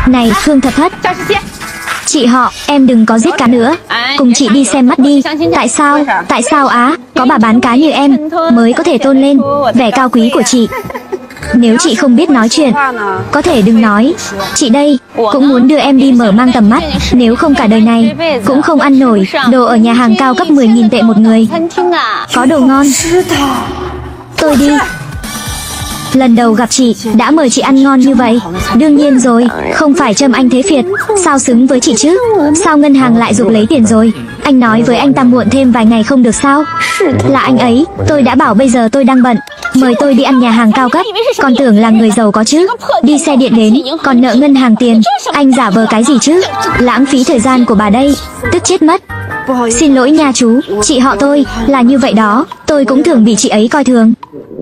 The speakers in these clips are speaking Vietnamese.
Này Khương Thập Thất, chị họ, em đừng có giết cá nữa, cùng chị đi xem mắt đi. Tại sao á? Có bà bán cá như em mới có thể tôn lên vẻ cao quý của chị. Nếu chị không biết nói chuyện, có thể đừng nói. Chị đây cũng muốn đưa em đi mở mang tầm mắt, nếu không cả đời này cũng không ăn nổi đồ ở nhà hàng cao cấp 10.000 tệ một người. Có đồ ngon. Tôi đi. Lần đầu gặp chị đã mời chị ăn ngon như vậy. Đương nhiên rồi, không phải Trâm Anh thế Việt sao xứng với chị chứ? Sao ngân hàng lại giục lấy tiền rồi? Anh nói với anh ta muộn thêm vài ngày không được sao? Là anh ấy, tôi đã bảo bây giờ tôi đang bận, mời tôi đi ăn nhà hàng cao cấp, còn tưởng là người giàu có chứ. Đi xe điện đến, còn nợ ngân hàng tiền. Anh giả vờ cái gì chứ? Lãng phí thời gian của bà đây, tức chết mất. Xin lỗi nha chú, chị họ tôi là như vậy đó, tôi cũng thường bị chị ấy coi thường.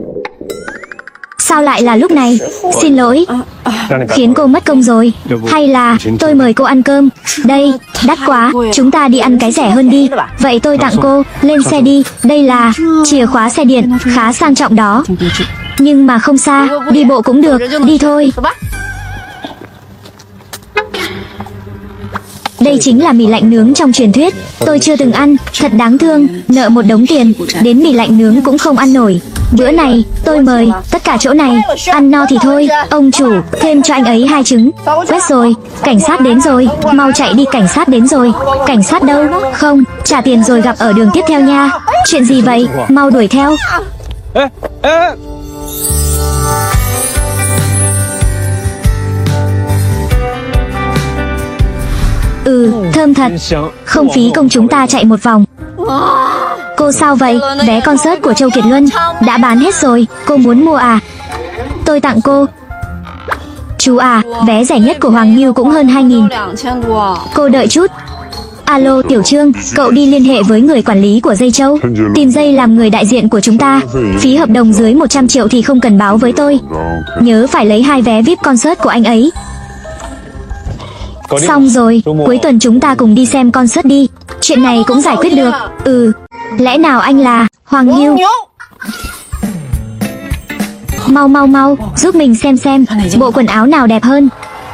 Sao lại là lúc này? Xin lỗi, khiến cô mất công rồi. Hay là tôi mời cô ăn cơm? Đây, đắt quá, chúng ta đi ăn cái rẻ hơn đi. Vậy tôi tặng cô, lên xe đi. Đây là chìa khóa xe điện, khá sang trọng đó. Nhưng mà không xa, đi bộ cũng được, đi thôi. Đây chính là mì lạnh nướng trong truyền thuyết. Tôi chưa từng ăn, thật đáng thương. Nợ một đống tiền, đến mì lạnh nướng cũng không ăn nổi. Bữa này, tôi mời, tất cả chỗ này, ăn no thì thôi. Ông chủ, thêm cho anh ấy 2 trứng. Quét rồi, cảnh sát đến rồi. Mau chạy đi, cảnh sát đến rồi. Cảnh sát đâu? Không, trả tiền rồi gặp ở đường tiếp theo nha. Chuyện gì vậy? Mau đuổi theo. Thơm thật. Không phí công chúng ta chạy một vòng. Cô sao vậy? Vé concert của Châu Kiệt Luân đã bán hết rồi, cô muốn mua à? Tôi tặng cô. Chú à, vé rẻ nhất của Hoàng Nghiêu cũng hơn 2.000. Cô đợi chút. Alo Tiểu Trương, cậu đi liên hệ với người quản lý của Dây Châu, tìm Dây làm người đại diện của chúng ta. Phí hợp đồng dưới 100 triệu thì không cần báo với tôi. Nhớ phải lấy 2 vé VIP concert của anh ấy. Xong rồi, cuối tuần chúng ta cùng đi xem concert đi. Chuyện này cũng giải quyết được. Lẽ nào anh là Hoàng Nghiêu? Mau, giúp mình xem bộ quần áo nào đẹp hơn.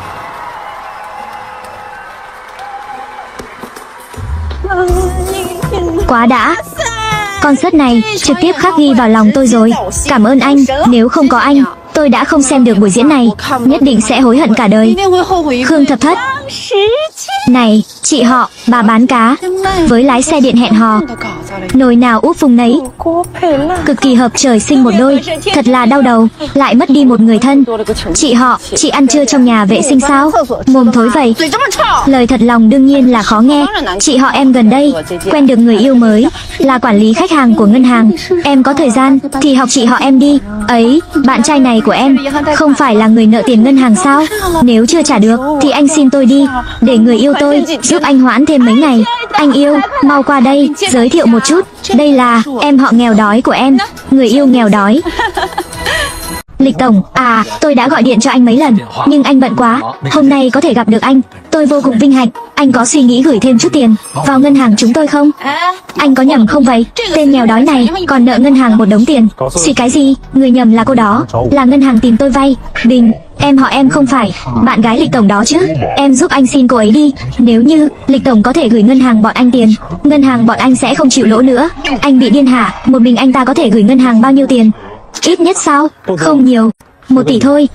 Quá đã. Concert này trực tiếp khắc ghi vào lòng tôi rồi. Cảm ơn anh, nếu không có anh, tôi đã không xem được buổi diễn này, nhất định sẽ hối hận cả đời. Khương Thập Thất. Này, chị họ, bà bán cá với lái xe điện hẹn hò, nồi nào úp vùng nấy, cực kỳ hợp trời sinh một đôi. Thật là đau đầu, lại mất đi một người thân. Chị họ, chị ăn trưa trong nhà vệ sinh sao? Mồm thối vậy. Lời thật lòng đương nhiên là khó nghe. Chị họ em gần đây quen được người yêu mới, là quản lý khách hàng của ngân hàng. Em có thời gian thì học chị họ em đi. Ấy, bạn trai này của em không phải là người nợ tiền ngân hàng sao? Nếu chưa trả được thì anh xin tôi đi, để người yêu tôi giúp anh hoãn thêm mấy ngày. Anh yêu, mau qua đây, giới thiệu một chút. Đây là em họ nghèo đói của em, người yêu nghèo đói. Lịch tổng, tôi đã gọi điện cho anh mấy lần, nhưng anh bận quá. Hôm nay có thể gặp được anh, tôi vô cùng vinh hạnh. Anh có suy nghĩ gửi thêm chút tiền vào ngân hàng chúng tôi không? Anh có nhầm không vậy? Tên nghèo đói này còn nợ ngân hàng một đống tiền. Suy cái gì? Người nhầm là cô đó, là ngân hàng tìm tôi vay. Bình, em họ em không phải bạn gái Lịch tổng đó chứ? Em giúp anh xin cô ấy đi. Nếu như Lịch tổng có thể gửi ngân hàng bọn anh tiền, ngân hàng bọn anh sẽ không chịu lỗ nữa. Anh bị điên hả? Một mình anh ta có thể gửi ngân hàng bao nhiêu tiền? Ít nhất sao? Không nhiều, 1 tỷ thôi.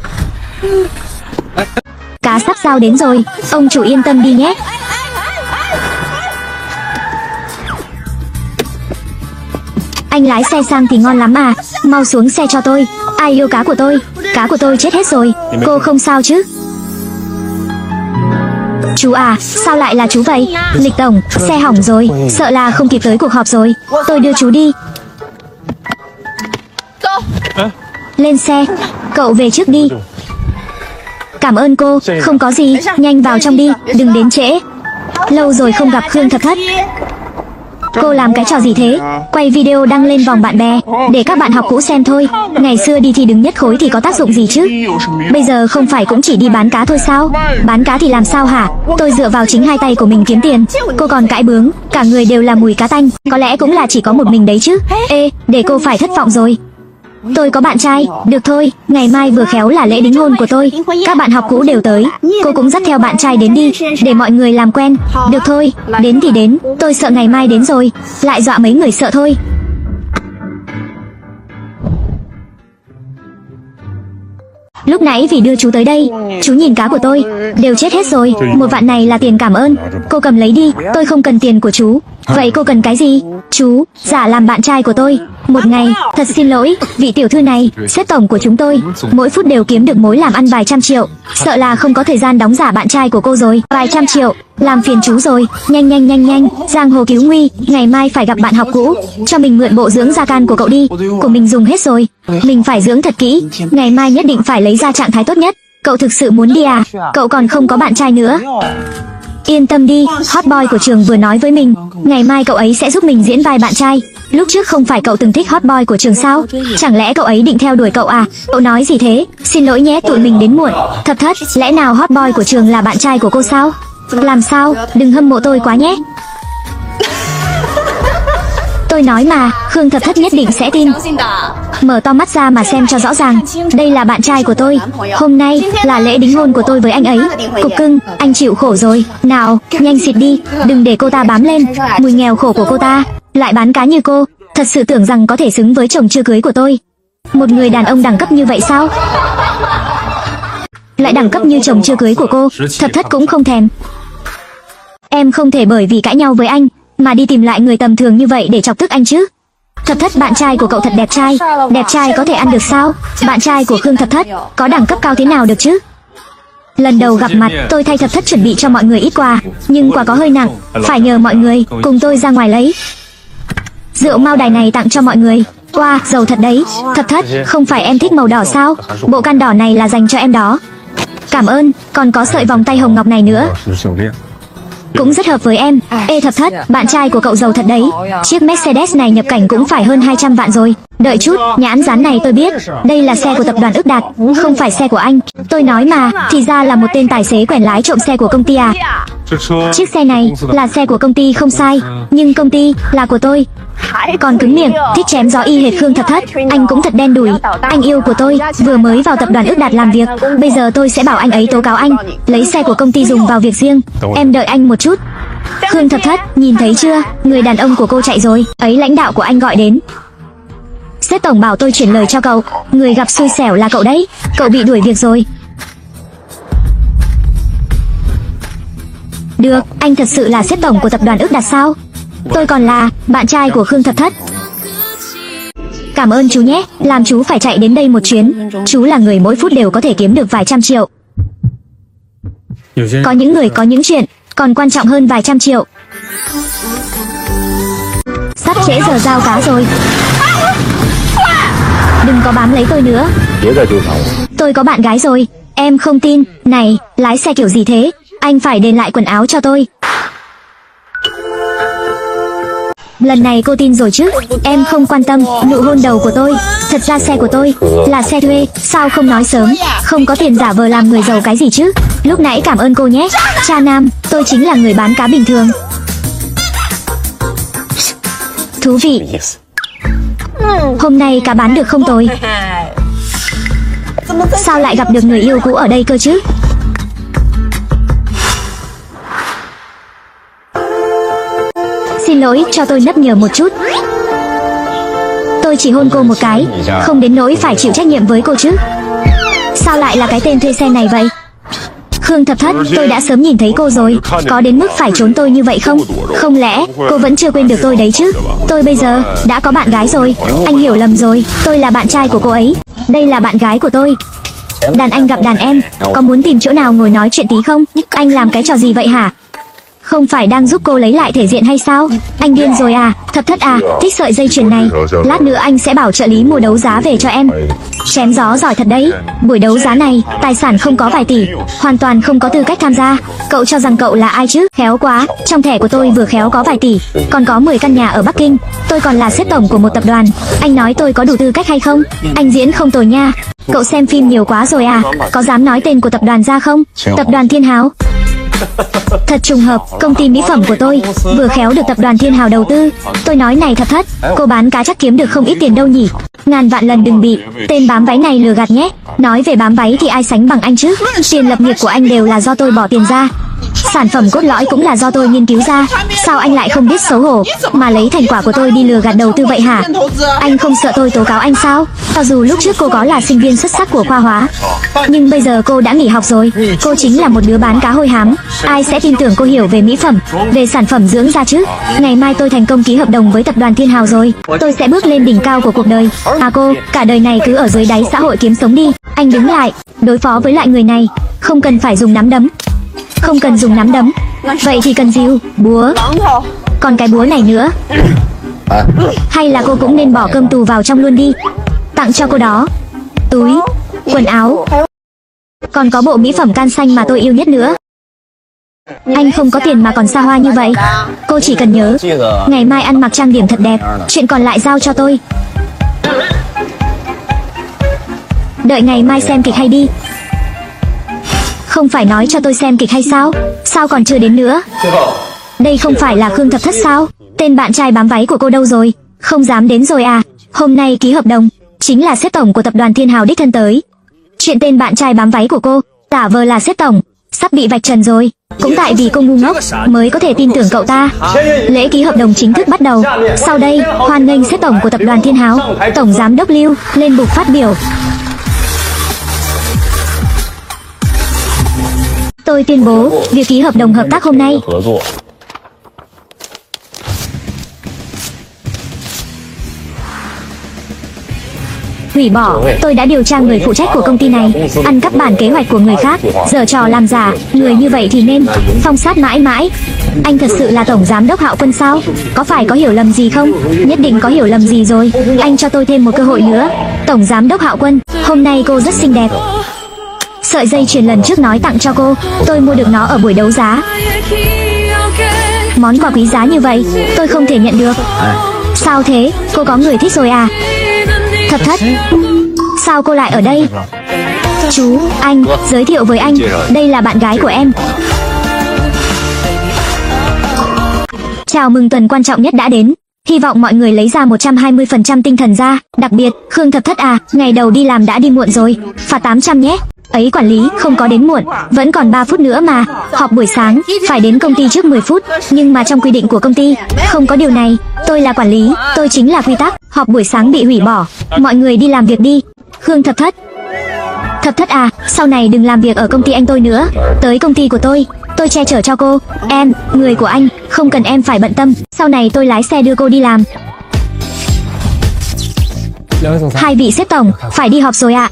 Cá sắp giao đến rồi, ông chủ yên tâm đi nhé. Anh lái xe sang thì ngon lắm à. Mau xuống xe cho tôi. Ai yêu cá của tôi? Cá của tôi chết hết rồi. Cô không sao chứ? Chú à, sao lại là chú vậy? Lịch tổng, xe hỏng rồi, sợ là không kịp tới cuộc họp rồi. Tôi đưa chú đi. Lên xe, cậu về trước đi. Cảm ơn cô, không có gì, nhanh vào trong đi, đừng đến trễ. Lâu rồi không gặp Khương Thập Thất. Cô làm cái trò gì thế? Quay video đăng lên vòng bạn bè, để các bạn học cũ xem thôi. Ngày xưa đi thi đứng nhất khối thì có tác dụng gì chứ? Bây giờ không phải cũng chỉ đi bán cá thôi sao? Bán cá thì làm sao hả? Tôi dựa vào chính 2 tay của mình kiếm tiền. Cô còn cãi bướng, cả người đều là mùi cá tanh. Có lẽ cũng là chỉ có một mình đấy chứ. Ê, để cô phải thất vọng rồi. Tôi có bạn trai. Được thôi, ngày mai vừa khéo là lễ đính hôn của tôi. Các bạn học cũ đều tới. Cô cũng dắt theo bạn trai đến đi, để mọi người làm quen. Được thôi, đến thì đến. Tôi sợ ngày mai đến rồi lại dọa mấy người sợ thôi. Lúc nãy vì đưa chú tới đây, chú nhìn cá của tôi đều chết hết rồi. 1 vạn này là tiền cảm ơn. Cô cầm lấy đi, tôi không cần tiền của chú. Vậy cô cần cái gì? Chú giả làm bạn trai của tôi 1 ngày. Thật xin lỗi, vị tiểu thư này, sếp tổng của chúng tôi mỗi phút đều kiếm được mối làm ăn vài trăm triệu. Sợ là không có thời gian đóng giả bạn trai của cô rồi. Vài trăm triệu, làm phiền chú rồi. Nhanh, giang hồ cứu nguy. Ngày mai phải gặp bạn học cũ. Cho mình mượn bộ dưỡng da can của cậu đi. Của mình dùng hết rồi. Mình phải dưỡng thật kỹ. Ngày mai nhất định phải lấy ra trạng thái tốt nhất. Cậu thực sự muốn đi à? Cậu còn không có bạn trai nữa. Yên tâm đi, hot boy của trường vừa nói với mình, ngày mai cậu ấy sẽ giúp mình diễn vai bạn trai. Lúc trước không phải cậu từng thích hot boy của trường sao? Chẳng lẽ cậu ấy định theo đuổi cậu à? Cậu nói gì thế? Xin lỗi nhé, tụi mình đến muộn. Thập Thất, lẽ nào hot boy của trường là bạn trai của cô sao? Làm sao? Đừng hâm mộ tôi quá nhé. Tôi nói mà, Khương Thập Thất nhất định sẽ tin. Mở to mắt ra mà xem cho rõ ràng. Đây là bạn trai của tôi. Hôm nay là lễ đính hôn của tôi với anh ấy. Cục cưng, anh chịu khổ rồi. Nào, nhanh xịt đi, đừng để cô ta bám lên. Mùi nghèo khổ của cô ta, lại bán cá như cô. Thật sự tưởng rằng có thể xứng với chồng chưa cưới của tôi. Một người đàn ông đẳng cấp như vậy sao? Lại đẳng cấp như chồng chưa cưới của cô. Thập Thất cũng không thèm. Em không thể bởi vì cãi nhau với anh mà đi tìm lại người tầm thường như vậy để chọc tức anh chứ. Thập Thất, bạn trai của cậu thật đẹp trai. Đẹp trai có thể ăn được sao? Bạn trai của Khương Thập Thất có đẳng cấp cao thế nào được chứ? Lần đầu gặp mặt, tôi thay Thập Thất chuẩn bị cho mọi người ít quà, nhưng quà có hơi nặng, phải nhờ mọi người cùng tôi ra ngoài lấy. Rượu Mao Đài này tặng cho mọi người. Wow, giàu thật đấy. Thập Thất, không phải em thích màu đỏ sao? Bộ can đỏ này là dành cho em đó. Cảm ơn, còn có sợi vòng tay hồng ngọc này nữa, cũng rất hợp với em. Ê Thập Thất, bạn trai của cậu giàu thật đấy. Chiếc Mercedes này nhập cảnh cũng phải hơn 200 vạn rồi. Đợi chút, nhãn dán này tôi biết. Đây là xe của tập đoàn Ức Đạt, không phải xe của anh. Tôi nói mà, thì ra là một tên tài xế quèn lái trộm xe của công ty à? Chiếc xe này là xe của công ty không sai, nhưng công ty là của tôi. Còn cứng miệng, thích chém gió y hệt Khương Thập Thất. Anh cũng thật đen đủi. Anh yêu của tôi vừa mới vào tập đoàn Ức Đạt làm việc. Bây giờ tôi sẽ bảo anh ấy tố cáo anh lấy xe của công ty dùng vào việc riêng. Em đợi anh một chút. Khương Thập Thất, nhìn thấy chưa? Người đàn ông của cô chạy rồi. Ấy, lãnh đạo của anh gọi đến. Sếp tổng bảo tôi chuyển lời cho cậu. Người gặp xui xẻo là cậu đấy. Cậu bị đuổi việc rồi. Được, anh thật sự là sếp tổng của tập đoàn Ức Đạt sao? Tôi còn là bạn trai của Khương Thập Thất. Cảm ơn chú nhé, làm chú phải chạy đến đây một chuyến. Chú là người mỗi phút đều có thể kiếm được vài trăm triệu. Có những người có những chuyện còn quan trọng hơn vài trăm triệu. Sắp trễ giờ giao cá rồi. Đừng có bám lấy tôi nữa. Tôi có bạn gái rồi. Em không tin. Này, lái xe kiểu gì thế? Anh phải đền lại quần áo cho tôi. Lần này cô tin rồi chứ? Em không quan tâm. Nụ hôn đầu của tôi, thật ra xe của tôi là xe thuê. Sao không nói sớm? Không có tiền giả vờ làm người giàu cái gì chứ? Lúc nãy cảm ơn cô nhé. Cha nam, tôi chính là người bán cá bình thường. Thú vị. Hôm nay cá bán được không tồi. Sao lại gặp được người yêu cũ ở đây cơ chứ? Xin lỗi, cho tôi nhắc nhở một chút. Tôi chỉ hôn cô một cái, không đến nỗi phải chịu trách nhiệm với cô chứ. Sao lại là cái tên thuê xe này vậy? Khương Thập Thất, tôi đã sớm nhìn thấy cô rồi. Có đến mức phải trốn tôi như vậy không? Không lẽ cô vẫn chưa quên được tôi đấy chứ? Tôi bây giờ đã có bạn gái rồi. Anh hiểu lầm rồi, tôi là bạn trai của cô ấy. Đây là bạn gái của tôi. Đàn anh gặp đàn em, có muốn tìm chỗ nào ngồi nói chuyện tí không? Anh làm cái trò gì vậy hả? Không phải đang giúp cô lấy lại thể diện hay sao? Anh điên rồi à? Thập Thất à, thích sợi dây chuyền này. Lát nữa anh sẽ bảo trợ lý mua đấu giá về cho em. Chém gió giỏi thật đấy. Buổi đấu giá này, tài sản không có vài tỷ, hoàn toàn không có tư cách tham gia. Cậu cho rằng cậu là ai chứ? Khéo quá, trong thẻ của tôi vừa khéo có vài tỷ, còn có 10 căn nhà ở Bắc Kinh. Tôi còn là sếp tổng của một tập đoàn. Anh nói tôi có đủ tư cách hay không? Anh diễn không tồi nha. Cậu xem phim nhiều quá rồi à? Có dám nói tên của tập đoàn ra không? Tập đoàn Thiên Hào. Thật trùng hợp, công ty mỹ phẩm của tôi vừa khéo được tập đoàn Thiên Hào đầu tư. Tôi nói này Thập Thất, cô bán cá chắc kiếm được không ít tiền đâu nhỉ. Ngàn vạn lần đừng bị tên bám váy này lừa gạt nhé. Nói về bám váy thì ai sánh bằng anh chứ. Tiền lập nghiệp của anh đều là do tôi bỏ tiền ra. Sản phẩm cốt lõi cũng là do tôi nghiên cứu ra. Sao anh lại không biết xấu hổ mà lấy thành quả của tôi đi lừa gạt đầu tư vậy hả? Anh không sợ tôi tố cáo anh sao? Cho dù lúc trước cô có là sinh viên xuất sắc của khoa hóa, nhưng bây giờ cô đã nghỉ học rồi. Cô chính là một đứa bán cá hôi hám. Ai sẽ tin tưởng cô hiểu về mỹ phẩm, về sản phẩm dưỡng da chứ? Ngày mai tôi thành công ký hợp đồng với tập đoàn Thiên Hào rồi. Tôi sẽ bước lên đỉnh cao của cuộc đời. À cô, cả đời này cứ ở dưới đáy xã hội kiếm sống đi. Anh đứng lại, đối phó với loại người này không cần phải dùng nắm đấm. Không cần dùng nắm đấm. Vậy thì cần dìu, búa. Còn cái búa này nữa. Hay là cô cũng nên bỏ cơm tù vào trong luôn đi. Tặng cho cô đó túi, quần áo, còn có bộ mỹ phẩm can xanh mà tôi yêu nhất nữa. Anh không có tiền mà còn xa hoa như vậy. Cô chỉ cần nhớ, ngày mai ăn mặc trang điểm thật đẹp. Chuyện còn lại giao cho tôi. Đợi ngày mai xem kịch hay đi. Không phải nói cho tôi xem kịch hay sao? Sao còn chưa đến nữa? Đây không phải là Khương Thập Thất sao? Tên bạn trai bám váy của cô đâu rồi? Không dám đến rồi à? Hôm nay ký hợp đồng, chính là sếp tổng của tập đoàn Thiên Hào đích thân tới. Chuyện tên bạn trai bám váy của cô giả vờ là sếp tổng sắp bị vạch trần rồi. Cũng tại vì cô ngu ngốc mới có thể tin tưởng cậu ta. Lễ ký hợp đồng chính thức bắt đầu. Sau đây, hoan nghênh sếp tổng của tập đoàn Thiên Hào, tổng giám đốc Lưu lên bục phát biểu. Tôi tuyên bố việc ký hợp đồng hợp tác hôm nay hủy bỏ. Tôi đã điều tra người phụ trách của công ty này ăn cắp bản kế hoạch của người khác, giở trò làm giả. Người như vậy thì nên phong sát mãi mãi. Anh thật sự là tổng giám đốc Hạo Quân sao? Có phải có hiểu lầm gì không? Nhất định có hiểu lầm gì rồi. Anh cho tôi thêm một cơ hội nữa. Tổng giám đốc Hạo Quân, hôm nay cô rất xinh đẹp. Sợi dây chuyền lần trước nói tặng cho cô, tôi mua được nó ở buổi đấu giá. Món quà quý giá như vậy, tôi không thể nhận được. Sao thế? Cô có người thích rồi à? Thập Thất, sao cô lại ở đây? Chú, anh, giới thiệu với anh, đây là bạn gái của em. Chào mừng tuần quan trọng nhất đã đến. Hy vọng mọi người lấy ra 120% tinh thần ra. Đặc biệt, Khương Thập Thất à, ngày đầu đi làm đã đi muộn rồi. Phạt 800 nhé. Ấy quản lý, không có đến muộn, vẫn còn 3 phút nữa mà. Họp buổi sáng, phải đến công ty trước 10 phút. Nhưng mà trong quy định của công ty, không có điều này. Tôi là quản lý, tôi chính là quy tắc. Họp buổi sáng bị hủy bỏ. Mọi người đi làm việc đi. Khương Thập Thất. Thập Thất à, sau này đừng làm việc ở công ty anh tôi nữa. Tới công ty của tôi che chở cho cô. Em, người của anh, không cần em phải bận tâm. Sau này tôi lái xe đưa cô đi làm. Hai vị sếp tổng, phải đi họp rồi ạ.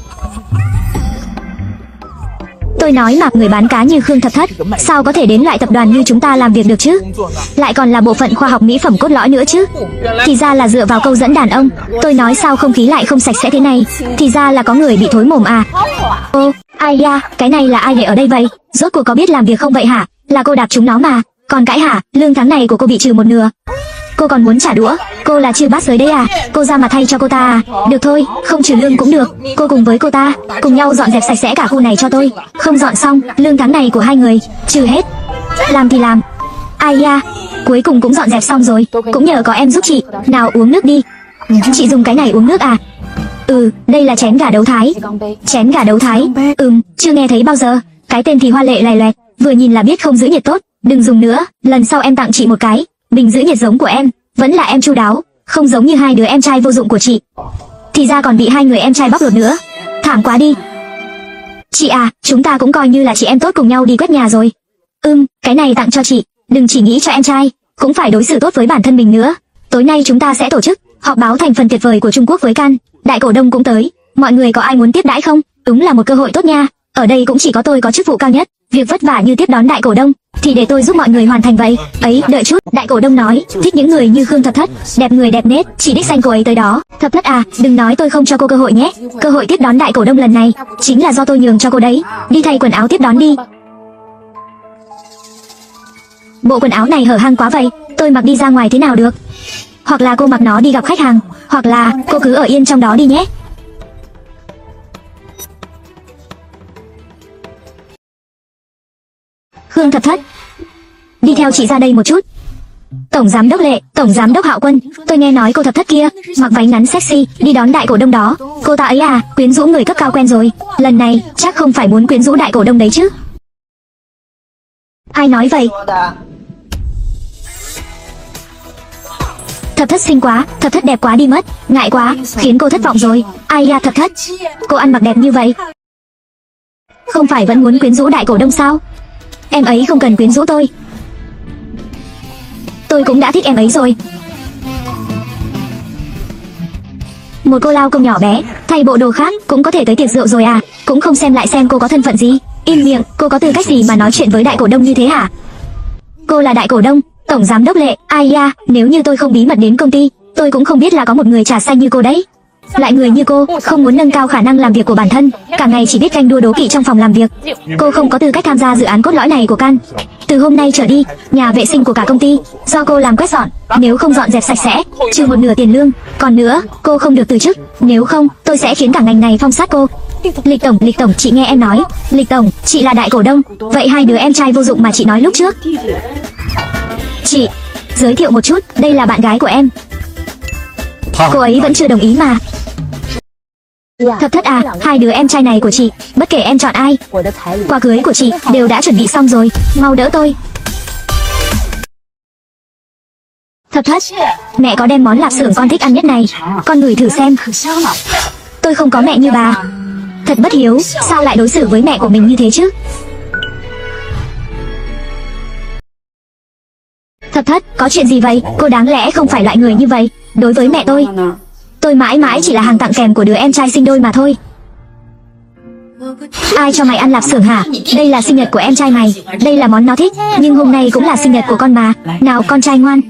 Tôi nói mà, người bán cá như Khương Thập Thất sao có thể đến loại tập đoàn như chúng ta làm việc được chứ? Lại còn là bộ phận khoa học mỹ phẩm cốt lõi nữa chứ. Thì ra là dựa vào câu dẫn đàn ông. Tôi nói sao không khí lại không sạch sẽ thế này. Thì ra là có người bị thối mồm à. Ô, ai da, cái này là ai để ở đây vậy? Rốt cuộc có biết làm việc không vậy hả? Là cô đạp chúng nó mà. Còn cãi hả? Lương tháng này của cô bị trừ một nửa. Cô còn muốn trả đũa? Cô là chư bát giới đấy à? Cô ra mặt thay cho cô ta à? Được thôi, không trừ lương cũng được. Cô cùng với cô ta cùng nhau dọn dẹp sạch sẽ cả khu này cho tôi. Không dọn xong, lương tháng này của hai người trừ hết. Làm thì làm. Ai da, cuối cùng cũng dọn dẹp xong rồi. Cũng nhờ có em giúp chị. Nào uống nước đi. Chị dùng cái này uống nước à? Ừ, đây là chén gà đấu thái. Chén gà đấu thái? Chưa nghe thấy bao giờ. Cái tên thì hoa lệ lòe loẹt, vừa nhìn là biết không giữ nhiệt tốt. Đừng dùng nữa, lần sau em tặng chị một cái. Bình giữ nhiệt giống của em, vẫn là em chu đáo, không giống như hai đứa em trai vô dụng của chị. Thì ra còn bị hai người em trai bóc lột nữa. Thảm quá đi. Chị à, chúng ta cũng coi như là chị em tốt cùng nhau đi quét nhà rồi. Cái này tặng cho chị, đừng chỉ nghĩ cho em trai, cũng phải đối xử tốt với bản thân mình nữa. Tối nay chúng ta sẽ tổ chức họp báo thành phần tuyệt vời của Trung Quốc với Can. Đại cổ đông cũng tới, mọi người có ai muốn tiếp đãi không? Đúng là một cơ hội tốt nha. Ở đây cũng chỉ có tôi có chức vụ cao nhất. Việc vất vả như tiếp đón đại cổ đông thì để tôi giúp mọi người hoàn thành vậy. Ấy, đợi chút, đại cổ đông nói thích những người như Khương Thập Thất, đẹp người đẹp nết, chỉ đích danh cô ấy tới đó. Thập Thất à, đừng nói tôi không cho cô cơ hội nhé. Cơ hội tiếp đón đại cổ đông lần này chính là do tôi nhường cho cô đấy. Đi thay quần áo tiếp đón đi. Bộ quần áo này hở hang quá vậy, tôi mặc đi ra ngoài thế nào được? Hoặc là cô mặc nó đi gặp khách hàng, hoặc là cô cứ ở yên trong đó đi nhé. Khương Thập Thất, đi theo chị ra đây một chút. Tổng giám đốc Lệ, tổng giám đốc Hạo Quân, tôi nghe nói cô Thập Thất kia mặc váy ngắn sexy đi đón đại cổ đông đó. Cô ta ấy à, quyến rũ người cấp cao quen rồi. Lần này chắc không phải muốn quyến rũ đại cổ đông đấy chứ? Ai nói vậy? Thập Thất xinh quá, Thập Thất đẹp quá đi mất, ngại quá, khiến cô thất vọng rồi. Ai da Thập Thất, cô ăn mặc đẹp như vậy, không phải vẫn muốn quyến rũ đại cổ đông sao? Em ấy không cần quyến rũ tôi cũng đã thích em ấy rồi. Một cô lao công nhỏ bé, thay bộ đồ khác cũng có thể tới tiệc rượu rồi à? Cũng không xem lại xem cô có thân phận gì. Im miệng, cô có tư cách gì mà nói chuyện với đại cổ đông như thế hả? Cô là đại cổ đông, tổng giám đốc Lệ. Ai da, nếu như tôi không bí mật đến công ty, tôi cũng không biết là có một người trà xanh như cô đấy. Loại người như cô không muốn nâng cao khả năng làm việc của bản thân, cả ngày chỉ biết canh đua đố kỵ trong phòng làm việc. Cô không có tư cách tham gia dự án cốt lõi này của Can. Từ hôm nay trở đi, nhà vệ sinh của cả công ty do cô làm quét dọn, nếu không dọn dẹp sạch sẽ, trừ một nửa tiền lương. Còn nữa, cô không được từ chức, nếu không tôi sẽ khiến cả ngành này phong sát cô. Lịch tổng, chị nghe em nói. Lịch tổng, chị là đại cổ đông, vậy hai đứa em trai vô dụng mà chị nói lúc trước. Chị, giới thiệu một chút, đây là bạn gái của em. Cô ấy vẫn chưa đồng ý mà. Thập Thất à, hai đứa em trai này của chị, bất kể em chọn ai, quà cưới của chị đều đã chuẩn bị xong rồi, mau đỡ tôi. Thập Thất, mẹ có đem món lạp xưởng con thích ăn nhất này, con ngửi thử xem. Tôi không có mẹ như bà. Thật bất hiếu, sao lại đối xử với mẹ của mình như thế chứ? Thập Thất, có chuyện gì vậy? Cô đáng lẽ không phải loại người như vậy. Đối với mẹ tôi mãi mãi chỉ là hàng tặng kèm của đứa em trai sinh đôi mà thôi. Ai cho mày ăn lạp xưởng hả? Đây là sinh nhật của em trai mày, đây là món nó thích, nhưng hôm nay cũng là sinh nhật của con mà. Nào con trai ngoan.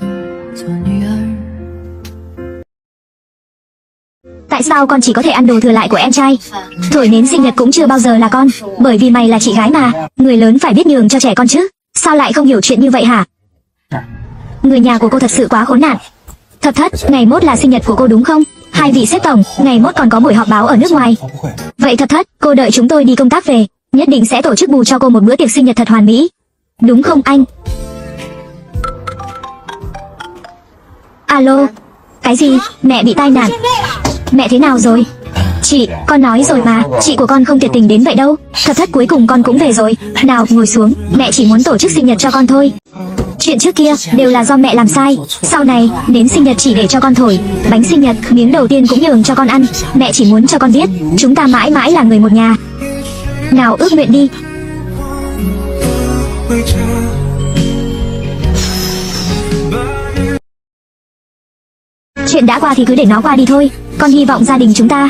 Tại sao con chỉ có thể ăn đồ thừa lại của em trai? Thổi nến sinh nhật cũng chưa bao giờ là con, bởi vì mày là chị gái mà, người lớn phải biết nhường cho trẻ con chứ. Sao lại không hiểu chuyện như vậy hả? Người nhà của cô thật sự quá khốn nạn. Thập Thất, ngày mốt là sinh nhật của cô đúng không? Hai vị sếp tổng, ngày mốt còn có buổi họp báo ở nước ngoài. Vậy Thập Thất, cô đợi chúng tôi đi công tác về, nhất định sẽ tổ chức bù cho cô một bữa tiệc sinh nhật thật hoàn mỹ. Đúng không anh? Alo? Cái gì? Mẹ bị tai nạn. Mẹ thế nào rồi? Chị, con nói rồi mà, chị của con không thiệt tình đến vậy đâu. Thập Thất, cuối cùng con cũng về rồi. Nào, ngồi xuống, mẹ chỉ muốn tổ chức sinh nhật cho con thôi. Chuyện trước kia đều là do mẹ làm sai. Sau này, đến sinh nhật chỉ để cho con thổi. Bánh sinh nhật, miếng đầu tiên cũng nhường cho con ăn. Mẹ chỉ muốn cho con biết, chúng ta mãi mãi là người một nhà. Nào ước nguyện đi. Chuyện đã qua thì cứ để nó qua đi thôi. Con hy vọng gia đình chúng ta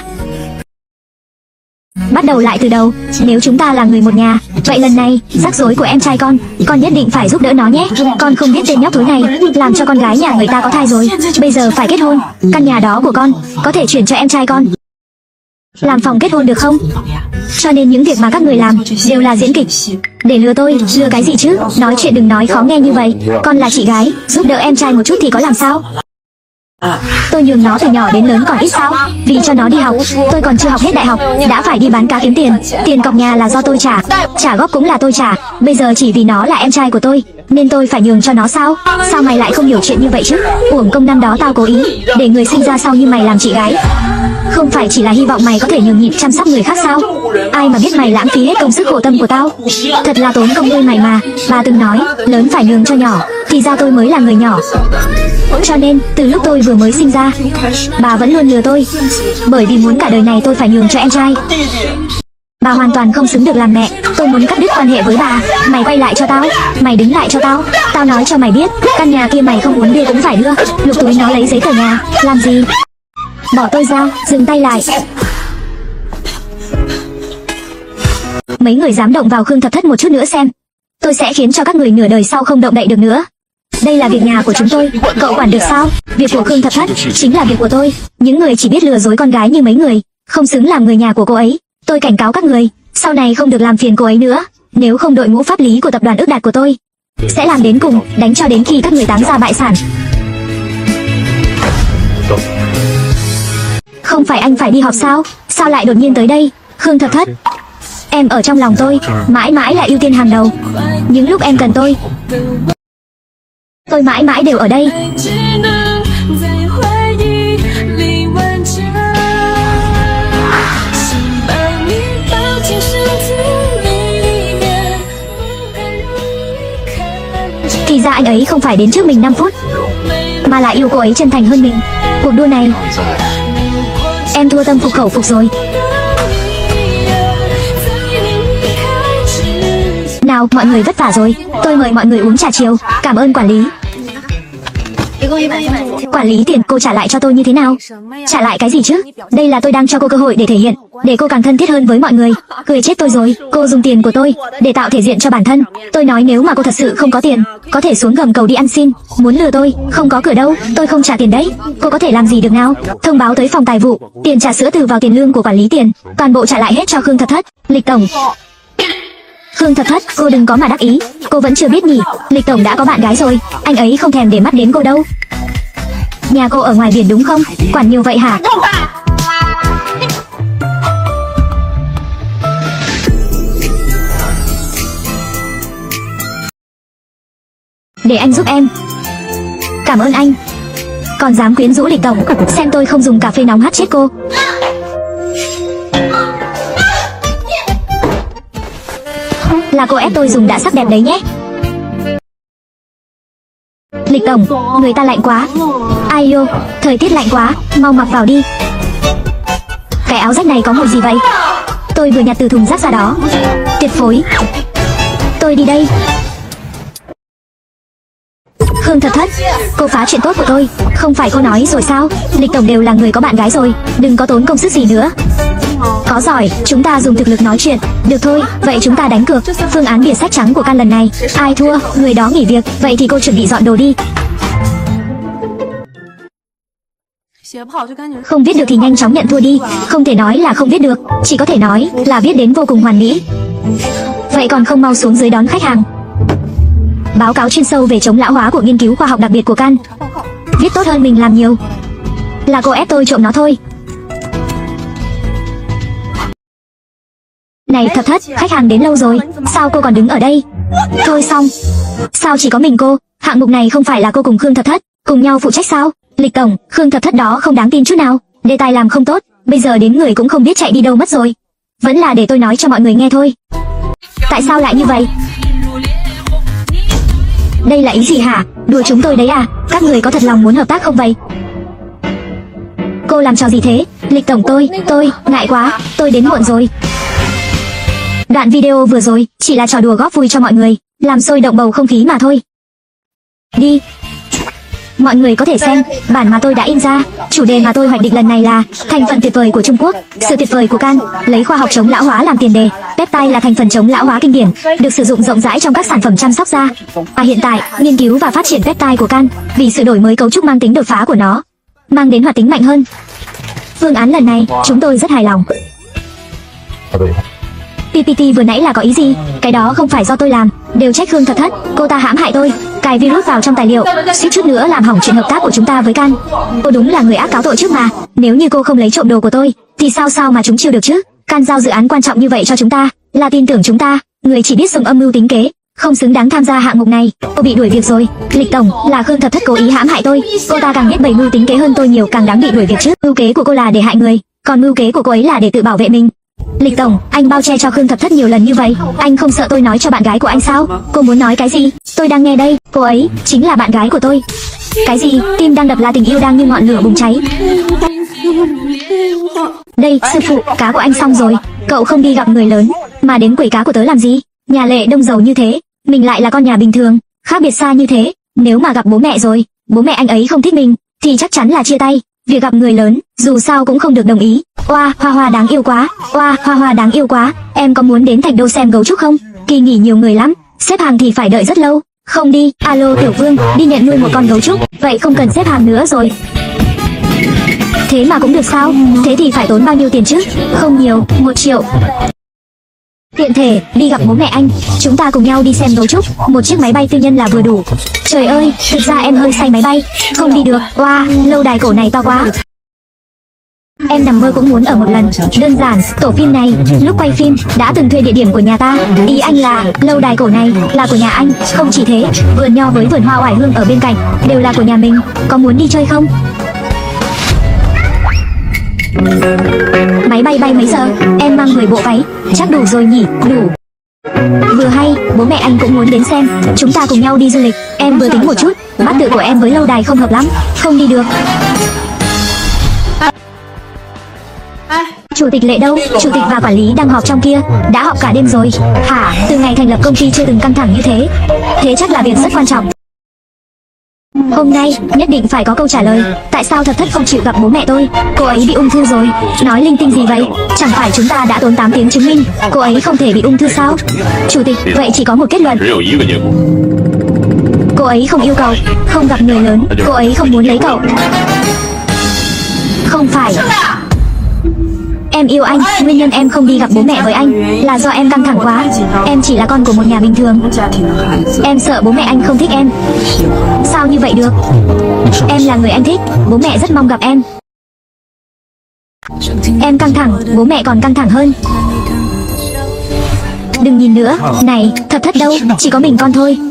bắt đầu lại từ đầu. Nếu chúng ta là người một nhà, vậy lần này rắc rối của em trai con nhất định phải giúp đỡ nó nhé. Con không biết tên nhóc thối này làm cho con gái nhà người ta có thai rồi, bây giờ phải kết hôn. Căn nhà đó của con có thể chuyển cho em trai con làm phòng kết hôn được không? Cho nên những việc mà các người làm đều là diễn kịch để lừa tôi. Lừa cái gì chứ? Nói chuyện đừng nói khó nghe như vậy. Con là chị gái, giúp đỡ em trai một chút thì có làm sao? Tôi nhường nó từ nhỏ đến lớn còn ít sao? Vì cho nó đi học, tôi còn chưa học hết đại học đã phải đi bán cá kiếm tiền. Tiền cọc nhà là do tôi trả góp cũng là tôi trả. Bây giờ chỉ vì nó là em trai của tôi nên tôi phải nhường cho nó sao? Sao mày lại không hiểu chuyện như vậy chứ? Uổng công năm đó tao cố ý để người sinh ra sau như mày làm chị gái, không phải chỉ là hy vọng mày có thể nhường nhịn chăm sóc người khác sao? Ai mà biết mày lãng phí hết công sức khổ tâm của tao. Thật là tốn công nuôi mày mà. Bà từng nói lớn phải nhường cho nhỏ, thì ra tôi mới là người nhỏ. Cho nên từ lúc tôi vừa mới sinh ra, bà vẫn luôn lừa tôi, bởi vì muốn cả đời này tôi phải nhường cho em trai. Bà hoàn toàn không xứng được làm mẹ. Tôi muốn cắt đứt quan hệ với bà. Mày quay lại cho tao, mày đứng lại cho tao. Tao nói cho mày biết, căn nhà kia mày không muốn đưa cũng phải đưa. Lục túi nó lấy giấy tờ nhà. Làm gì? Bỏ tôi ra, dừng tay lại. Mấy người dám động vào Khương Thập Thất một chút nữa xem, tôi sẽ khiến cho các người nửa đời sau không động đậy được nữa. Đây là việc nhà của chúng tôi, cậu quản được sao? Việc của Khương Thập Thất chính là việc của tôi. Những người chỉ biết lừa dối con gái như mấy người không xứng làm người nhà của cô ấy. Tôi cảnh cáo các người, sau này không được làm phiền cô ấy nữa. Nếu không, đội ngũ pháp lý của tập đoàn Ước Đạt của tôi sẽ làm đến cùng, đánh cho đến khi các người táng ra bại sản. Không phải anh phải đi họp sao? Sao lại đột nhiên tới đây? Khương Thập Thất, Em ở trong lòng tôi, mãi mãi là ưu tiên hàng đầu. Những lúc em cần tôi mãi mãi đều ở đây. Thì ra anh ấy không phải đến trước mình 5 phút, mà lại yêu cô ấy chân thành hơn mình. Cuộc đua này em thua tâm phục khẩu phục rồi. Nào, mọi người vất vả rồi, tôi mời mọi người uống trà chiều. Cảm ơn quản lý. Quản lý, tiền cô trả lại cho tôi như thế nào? Trả lại cái gì chứ? Đây là tôi đang cho cô cơ hội để thể hiện, để cô càng thân thiết hơn với mọi người. Cười chết tôi rồi, cô dùng tiền của tôi để tạo thể diện cho bản thân. Tôi nói nếu mà cô thật sự không có tiền, có thể xuống gầm cầu đi ăn xin. Muốn lừa tôi, không có cửa đâu, tôi không trả tiền đấy. Cô có thể làm gì được nào? Thông báo tới phòng tài vụ, tiền trà sữa từ vào tiền lương của quản lý tiền, toàn bộ trả lại hết cho Khương Thập Thất. Lịch tổng. Khương Thập Thất, cô đừng có mà đắc ý, cô vẫn chưa biết nhỉ, Lịch tổng đã có bạn gái rồi, anh ấy không thèm để mắt đến cô đâu. Nhà cô ở ngoài biển đúng không? Quản nhiều vậy hả? Để anh giúp em. Cảm ơn anh. Còn dám quyến rũ Lịch tổng, xem tôi không dùng cà phê nóng hắt chết cô. Là cô ép tôi dùng đã sắc đẹp đấy nhé. Lịch tổng, người ta lạnh quá. Ai yêu, thời tiết lạnh quá, mau mặc vào đi. Cái áo rách này có mùi gì vậy? Tôi vừa nhặt từ thùng rác ra đó. Tuyệt phối. Tôi đi đây. Khương Thập Thất, cô phá chuyện tốt của tôi. Không phải cô nói rồi sao? Lịch tổng đều là người có bạn gái rồi, đừng có tốn công sức gì nữa. Có giỏi, chúng ta dùng thực lực nói chuyện. Được thôi, vậy chúng ta đánh cược. Phương án bìa sách trắng của Can lần này, ai thua, người đó nghỉ việc. Vậy thì cô chuẩn bị dọn đồ đi. Không viết được thì nhanh chóng nhận thua đi. Không thể nói là không viết được, chỉ có thể nói là viết đến vô cùng hoàn mỹ. Vậy còn không mau xuống dưới đón khách hàng. Báo cáo chuyên sâu về chống lão hóa của nghiên cứu khoa học đặc biệt của Can. Viết tốt hơn mình làm nhiều. Là cô ép tôi trộm nó thôi. Này Thập Thất, khách hàng đến lâu rồi, sao cô còn đứng ở đây? Thôi xong. Sao chỉ có mình cô? Hạng mục này không phải là cô cùng Khương Thập Thất cùng nhau phụ trách sao? Lịch tổng, Khương Thập Thất đó không đáng tin chút nào. Đề tài làm không tốt, bây giờ đến người cũng không biết chạy đi đâu mất rồi. Vẫn là để tôi nói cho mọi người nghe thôi. Tại sao lại như vậy? Đây là ý gì hả? Đùa chúng tôi đấy à? Các người có thật lòng muốn hợp tác không vậy? Cô làm trò gì thế? Lịch tổng, tôi ngại quá, tôi đến muộn rồi. Đoạn video vừa rồi chỉ là trò đùa góp vui cho mọi người, làm sôi động bầu không khí mà thôi. Đi. Mọi người có thể xem bản mà tôi đã in ra. Chủ đề mà tôi hoạch định lần này là thành phần tuyệt vời của Trung Quốc, sự tuyệt vời của Can, lấy khoa học chống lão hóa làm tiền đề. Peptide là thành phần chống lão hóa kinh điển, được sử dụng rộng rãi trong các sản phẩm chăm sóc da. Và hiện tại, nghiên cứu và phát triển peptide của Can, vì sự đổi mới cấu trúc mang tính đột phá của nó, mang đến hoạt tính mạnh hơn. Phương án lần này, chúng tôi rất hài lòng. PPT vừa nãy là có ý gì? Cái đó không phải do tôi làm, đều trách Khương Thập Thất, cô ta hãm hại tôi, cài virus vào trong tài liệu, suýt chút nữa làm hỏng chuyện hợp tác của chúng ta với Can. Cô đúng là người ác cáo tội trước mà. Nếu như cô không lấy trộm đồ của tôi, thì sao mà chúng chịu được chứ? Can giao dự án quan trọng như vậy cho chúng ta, là tin tưởng chúng ta. Người chỉ biết dùng âm mưu tính kế, không xứng đáng tham gia hạng mục này. Cô bị đuổi việc rồi. Lịch tổng, là Khương Thập Thất cố ý hãm hại tôi. Cô ta càng biết bày mưu tính kế hơn tôi nhiều, càng đáng bị đuổi việc chứ. Mưu kế của cô là để hại người, còn mưu kế của cô ấy là để tự bảo vệ mình. Lịch tổng, anh bao che cho Khương Thập Thất nhiều lần như vậy, anh không sợ tôi nói cho bạn gái của anh sao? Cô muốn nói cái gì? Tôi đang nghe đây. Cô ấy chính là bạn gái của tôi. Cái gì? Tim đang đập là tình yêu đang như ngọn lửa bùng cháy. Đây, sư phụ, cá của anh xong rồi. Cậu không đi gặp người lớn, mà đến quẩy cá của tớ làm gì? Nhà Lệ đông giàu như thế, mình lại là con nhà bình thường, khác biệt xa như thế. Nếu mà gặp bố mẹ rồi, bố mẹ anh ấy không thích mình, thì chắc chắn là chia tay. Việc gặp người lớn, dù sao cũng không được đồng ý. Oa, Hoa Hoa đáng yêu quá. Oa, Hoa Hoa đáng yêu quá. Em có muốn đến Thành Đô xem gấu trúc không? Kỳ nghỉ nhiều người lắm, xếp hàng thì phải đợi rất lâu. Không đi. Alo Tiểu Vương, đi nhận nuôi một con gấu trúc. Vậy không cần xếp hàng nữa rồi. Thế mà cũng được sao? Thế thì phải tốn bao nhiêu tiền chứ? Không nhiều, 1 triệu. Tiện thể, đi gặp bố mẹ anh, chúng ta cùng nhau đi xem gấu trúc. Một chiếc máy bay tư nhân là vừa đủ. Trời ơi, thực ra em hơi say máy bay, không đi được. Oa, lâu đài cổ này to quá. Em nằm mơ cũng muốn ở một lần. Đơn giản, tổ phim này, lúc quay phim, đã từng thuê địa điểm của nhà ta. Ý anh là, lâu đài cổ này, là của nhà anh. Không chỉ thế, vườn nho với vườn hoa oải hương ở bên cạnh, đều là của nhà mình. Có muốn đi chơi không? Máy bay bay mấy giờ? Em mang 10 bộ váy. Chắc đủ rồi nhỉ? Đủ. Vừa hay, bố mẹ anh cũng muốn đến xem. Chúng ta cùng nhau đi du lịch. Em vừa tính một chút, bát tự của em với lâu đài không hợp lắm. Không đi được. Chủ tịch Lệ đâu? Chủ tịch và quản lý đang họp trong kia. Đã họp cả đêm rồi. Hả? Từ ngày thành lập công ty chưa từng căng thẳng như thế. Thế chắc là việc rất quan trọng. Hôm nay, nhất định phải có câu trả lời. Tại sao Thập Thất không chịu gặp bố mẹ tôi? Cô ấy bị ung thư rồi. Nói linh tinh gì vậy? Chẳng phải chúng ta đã tốn 8 tiếng chứng minh cô ấy không thể bị ung thư sao? Chủ tịch, vậy chỉ có một kết luận. Cô ấy không yêu cậu, không gặp người lớn. Cô ấy không muốn lấy cậu. Không phải. Em yêu anh, nguyên nhân em không đi gặp bố mẹ với anh là do em căng thẳng quá. Em chỉ là con của một nhà bình thường. Em sợ bố mẹ anh không thích em. Sao như vậy được? Em là người anh thích, bố mẹ rất mong gặp em. Em căng thẳng, bố mẹ còn căng thẳng hơn. Đừng nhìn nữa. Này, Thập Thất đâu? Chỉ có mình con thôi.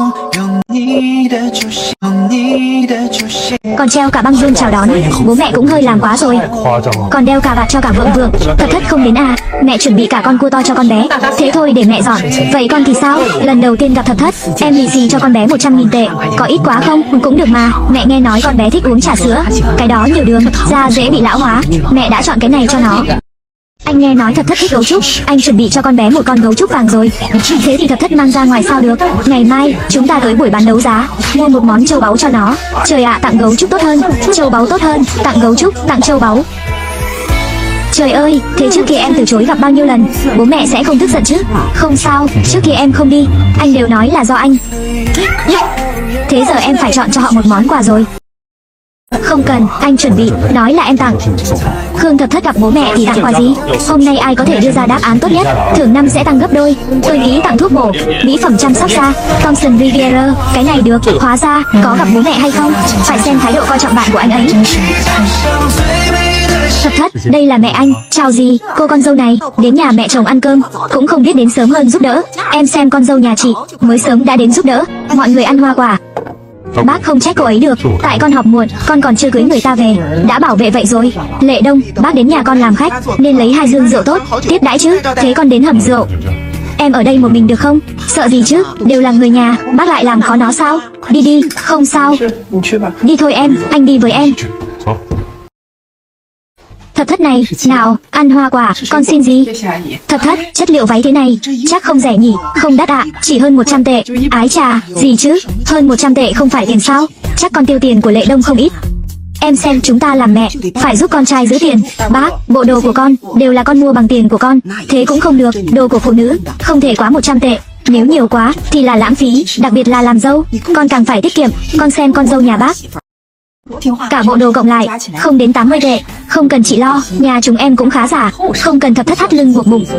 Còn treo cả băng rôn chào đón. Bố mẹ cũng hơi làm quá rồi. Còn đeo cà vạt cho cả vượng vượng. Thập Thất không đến à? Mẹ chuẩn bị cả con cua to cho con bé. Thế thôi để mẹ dọn. Vậy con thì sao? Lần đầu tiên gặp Thập Thất, em lì xì cho con bé 100.000 tệ. Có ít quá không? Cũng được mà. Mẹ nghe nói con bé thích uống trà sữa. Cái đó nhiều đường, da dễ bị lão hóa. Mẹ đã chọn cái này cho nó. Anh nghe nói Thập Thất thích gấu trúc, anh chuẩn bị cho con bé một con gấu trúc vàng rồi. Thế thì Thập Thất mang ra ngoài sao được? Ngày mai chúng ta tới buổi bán đấu giá, mua một món châu báu cho nó. Trời ạ, tặng gấu trúc tốt hơn, châu báu tốt hơn. Tặng gấu trúc, tặng châu báu. Trời ơi, thế trước kia em từ chối gặp bao nhiêu lần? Bố mẹ sẽ không tức giận chứ? Không sao, trước kia em không đi, anh đều nói là do anh. Thế giờ em phải chọn cho họ một món quà rồi. Không cần, anh chuẩn bị, nói là em tặng. Khương Thập Thất gặp bố mẹ thì tặng quà gì? Hôm nay ai có thể đưa ra đáp án tốt nhất, thưởng năm sẽ tăng gấp đôi. Tôi nghĩ tặng thuốc bổ, mỹ phẩm chăm sóc da, Thomson Riviera. Cái này được, hóa ra, có gặp bố mẹ hay không? Phải xem thái độ coi trọng bạn của anh ấy. Thập Thất, đây là mẹ anh. Chào gì, cô con dâu này, đến nhà mẹ chồng ăn cơm, cũng không biết đến sớm hơn giúp đỡ. Em xem con dâu nhà chị, mới sớm đã đến giúp đỡ. Mọi người ăn hoa quả. Bác không trách cô ấy được, tại con họp muộn, con còn chưa cưới người ta về, đã bảo vệ vậy rồi. Lệ Đông, bác đến nhà con làm khách, nên lấy 2 dương rượu tốt, tiếp đãi chứ. Thế con đến hầm rượu. Em ở đây một mình được không? Sợ gì chứ, đều là người nhà, bác lại làm khó nó sao? Đi đi, không sao. Đi thôi em, anh đi với em. Thập Thất này, nào, ăn hoa quả, con xin gì? Thập Thất, chất liệu váy thế này, chắc không rẻ nhỉ? Không đắt ạ, chỉ hơn 100 tệ. Ái chà, gì chứ? Hơn 100 tệ không phải tiền sao? Chắc con tiêu tiền của Lệ Đông không ít. Em xem chúng ta làm mẹ, phải giúp con trai giữ tiền. Bác, bộ đồ của con, đều là con mua bằng tiền của con. Thế cũng không được, đồ của phụ nữ, không thể quá 100 tệ. Nếu nhiều quá, thì là lãng phí, đặc biệt là làm dâu. Con càng phải tiết kiệm, con xem con dâu nhà bác. Cả bộ đồ cộng lại, không đến 80 tệ. Không cần chị lo, nhà chúng em cũng khá giả. Không cần Thập Thất thắt lưng buộc bụng.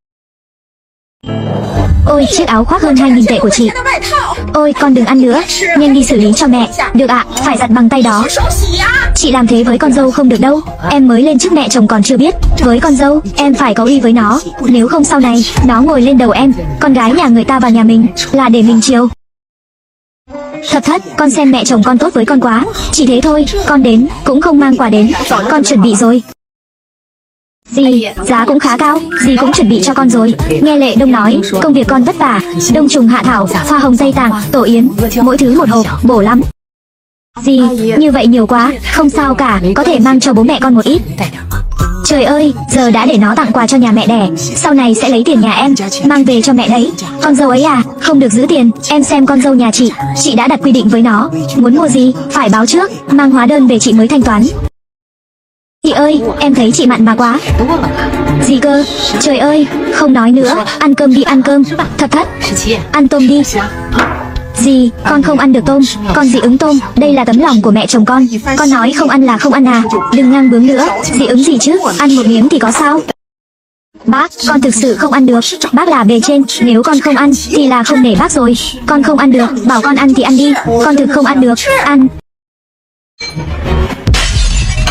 Ôi, chiếc áo khoác hơn 2.000 tệ của chị. Ôi, con đừng ăn nữa, nhanh đi xử lý cho mẹ. Được ạ, phải giặt bằng tay đó. Chị làm thế với con dâu không được đâu. Em mới lên chức mẹ chồng còn chưa biết. Với con dâu, em phải có uy với nó. Nếu không sau này, nó ngồi lên đầu em. Con gái nhà người ta vào nhà mình, là để mình chiều. Thập Thất, con xem mẹ chồng con tốt với con quá. Chỉ thế thôi, con đến, cũng không mang quà đến. Con chuẩn bị rồi. Dì, giá cũng khá cao, dì cũng chuẩn bị cho con rồi. Nghe Lệ Đông nói, công việc con vất vả. Đông trùng hạ thảo, hoa hồng Tây Tạng, tổ yến, mỗi thứ một hộp, bổ lắm. Dì, như vậy nhiều quá, không sao cả, có thể mang cho bố mẹ con một ít. Trời ơi, giờ đã để nó tặng quà cho nhà mẹ đẻ, sau này sẽ lấy tiền nhà em, mang về cho mẹ đấy. Con dâu ấy à, không được giữ tiền. Em xem con dâu nhà chị đã đặt quy định với nó, muốn mua gì, phải báo trước, mang hóa đơn về chị mới thanh toán. Chị ơi, em thấy chị mặn mà quá. Gì cơ? Trời ơi, không nói nữa, ăn cơm đi ăn cơm. Thập Thất, ăn tôm đi. Dì, con không ăn được tôm, con dị ứng tôm, đây là tấm lòng của mẹ chồng con. Con nói không ăn là không ăn à, đừng ngang bướng nữa, dị ứng gì chứ, ăn một miếng thì có sao. Bác, con thực sự không ăn được, bác là bề trên, nếu con không ăn, thì là không nể bác rồi. Con không ăn được, bảo con ăn thì ăn đi, con thực không ăn được, ăn.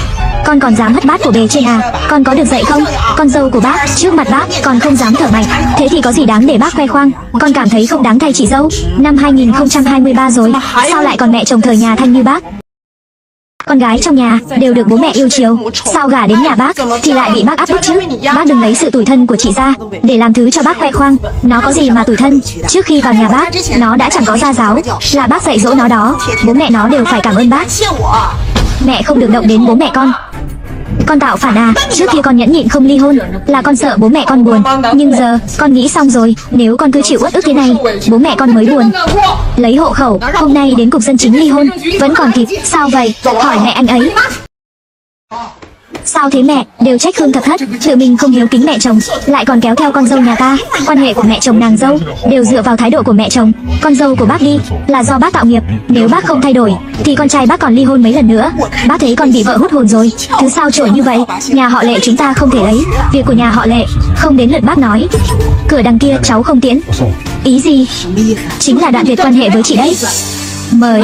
Con còn dám hất bát của bề trên à? Con có được dạy không? Con dâu của bác, trước mặt bác, con không dám thở mạnh. Thế thì có gì đáng để bác khoe khoang? Con cảm thấy không đáng thay chị dâu. Năm 2023 rồi, sao lại còn mẹ chồng thời nhà Thanh như bác? Con gái trong nhà đều được bố mẹ yêu chiều, sao gả đến nhà bác thì lại bị bác áp bức chứ? Bác đừng lấy sự tủi thân của chị ra để làm thứ cho bác khoe khoang. Nó có gì mà tủi thân? Trước khi vào nhà bác, nó đã chẳng có gia giáo, là bác dạy dỗ nó đó. Bố mẹ nó đều phải cảm ơn bác. Mẹ không được động đến bố mẹ con. Con tạo phản à? Trước kia con nhẫn nhịn không ly hôn là con sợ bố mẹ con buồn, nhưng giờ con nghĩ xong rồi, nếu con cứ chịu uất ức thế này, bố mẹ con mới buồn. Lấy hộ khẩu, hôm nay đến cục dân chính ly hôn, vẫn còn kịp. Sao vậy? Hỏi mẹ anh ấy. Sao thế mẹ? Đều trách Khương Thập Thất, tự mình không hiếu kính mẹ chồng, lại còn kéo theo con dâu nhà ta. Quan hệ của mẹ chồng nàng dâu đều dựa vào thái độ của mẹ chồng. Con dâu của bác đi là do bác tạo nghiệp, nếu bác không thay đổi thì con trai bác còn ly hôn mấy lần nữa. Bác thấy con bị vợ hút hồn rồi, thứ sao trổi như vậy? Nhà họ Lệ chúng ta không thể lấy, việc của nhà họ Lệ không đến lượt bác nói. Cửa đằng kia cháu không tiễn. Ý gì? Chính là đoạn tuyệt quan hệ với chị đấy. Mời.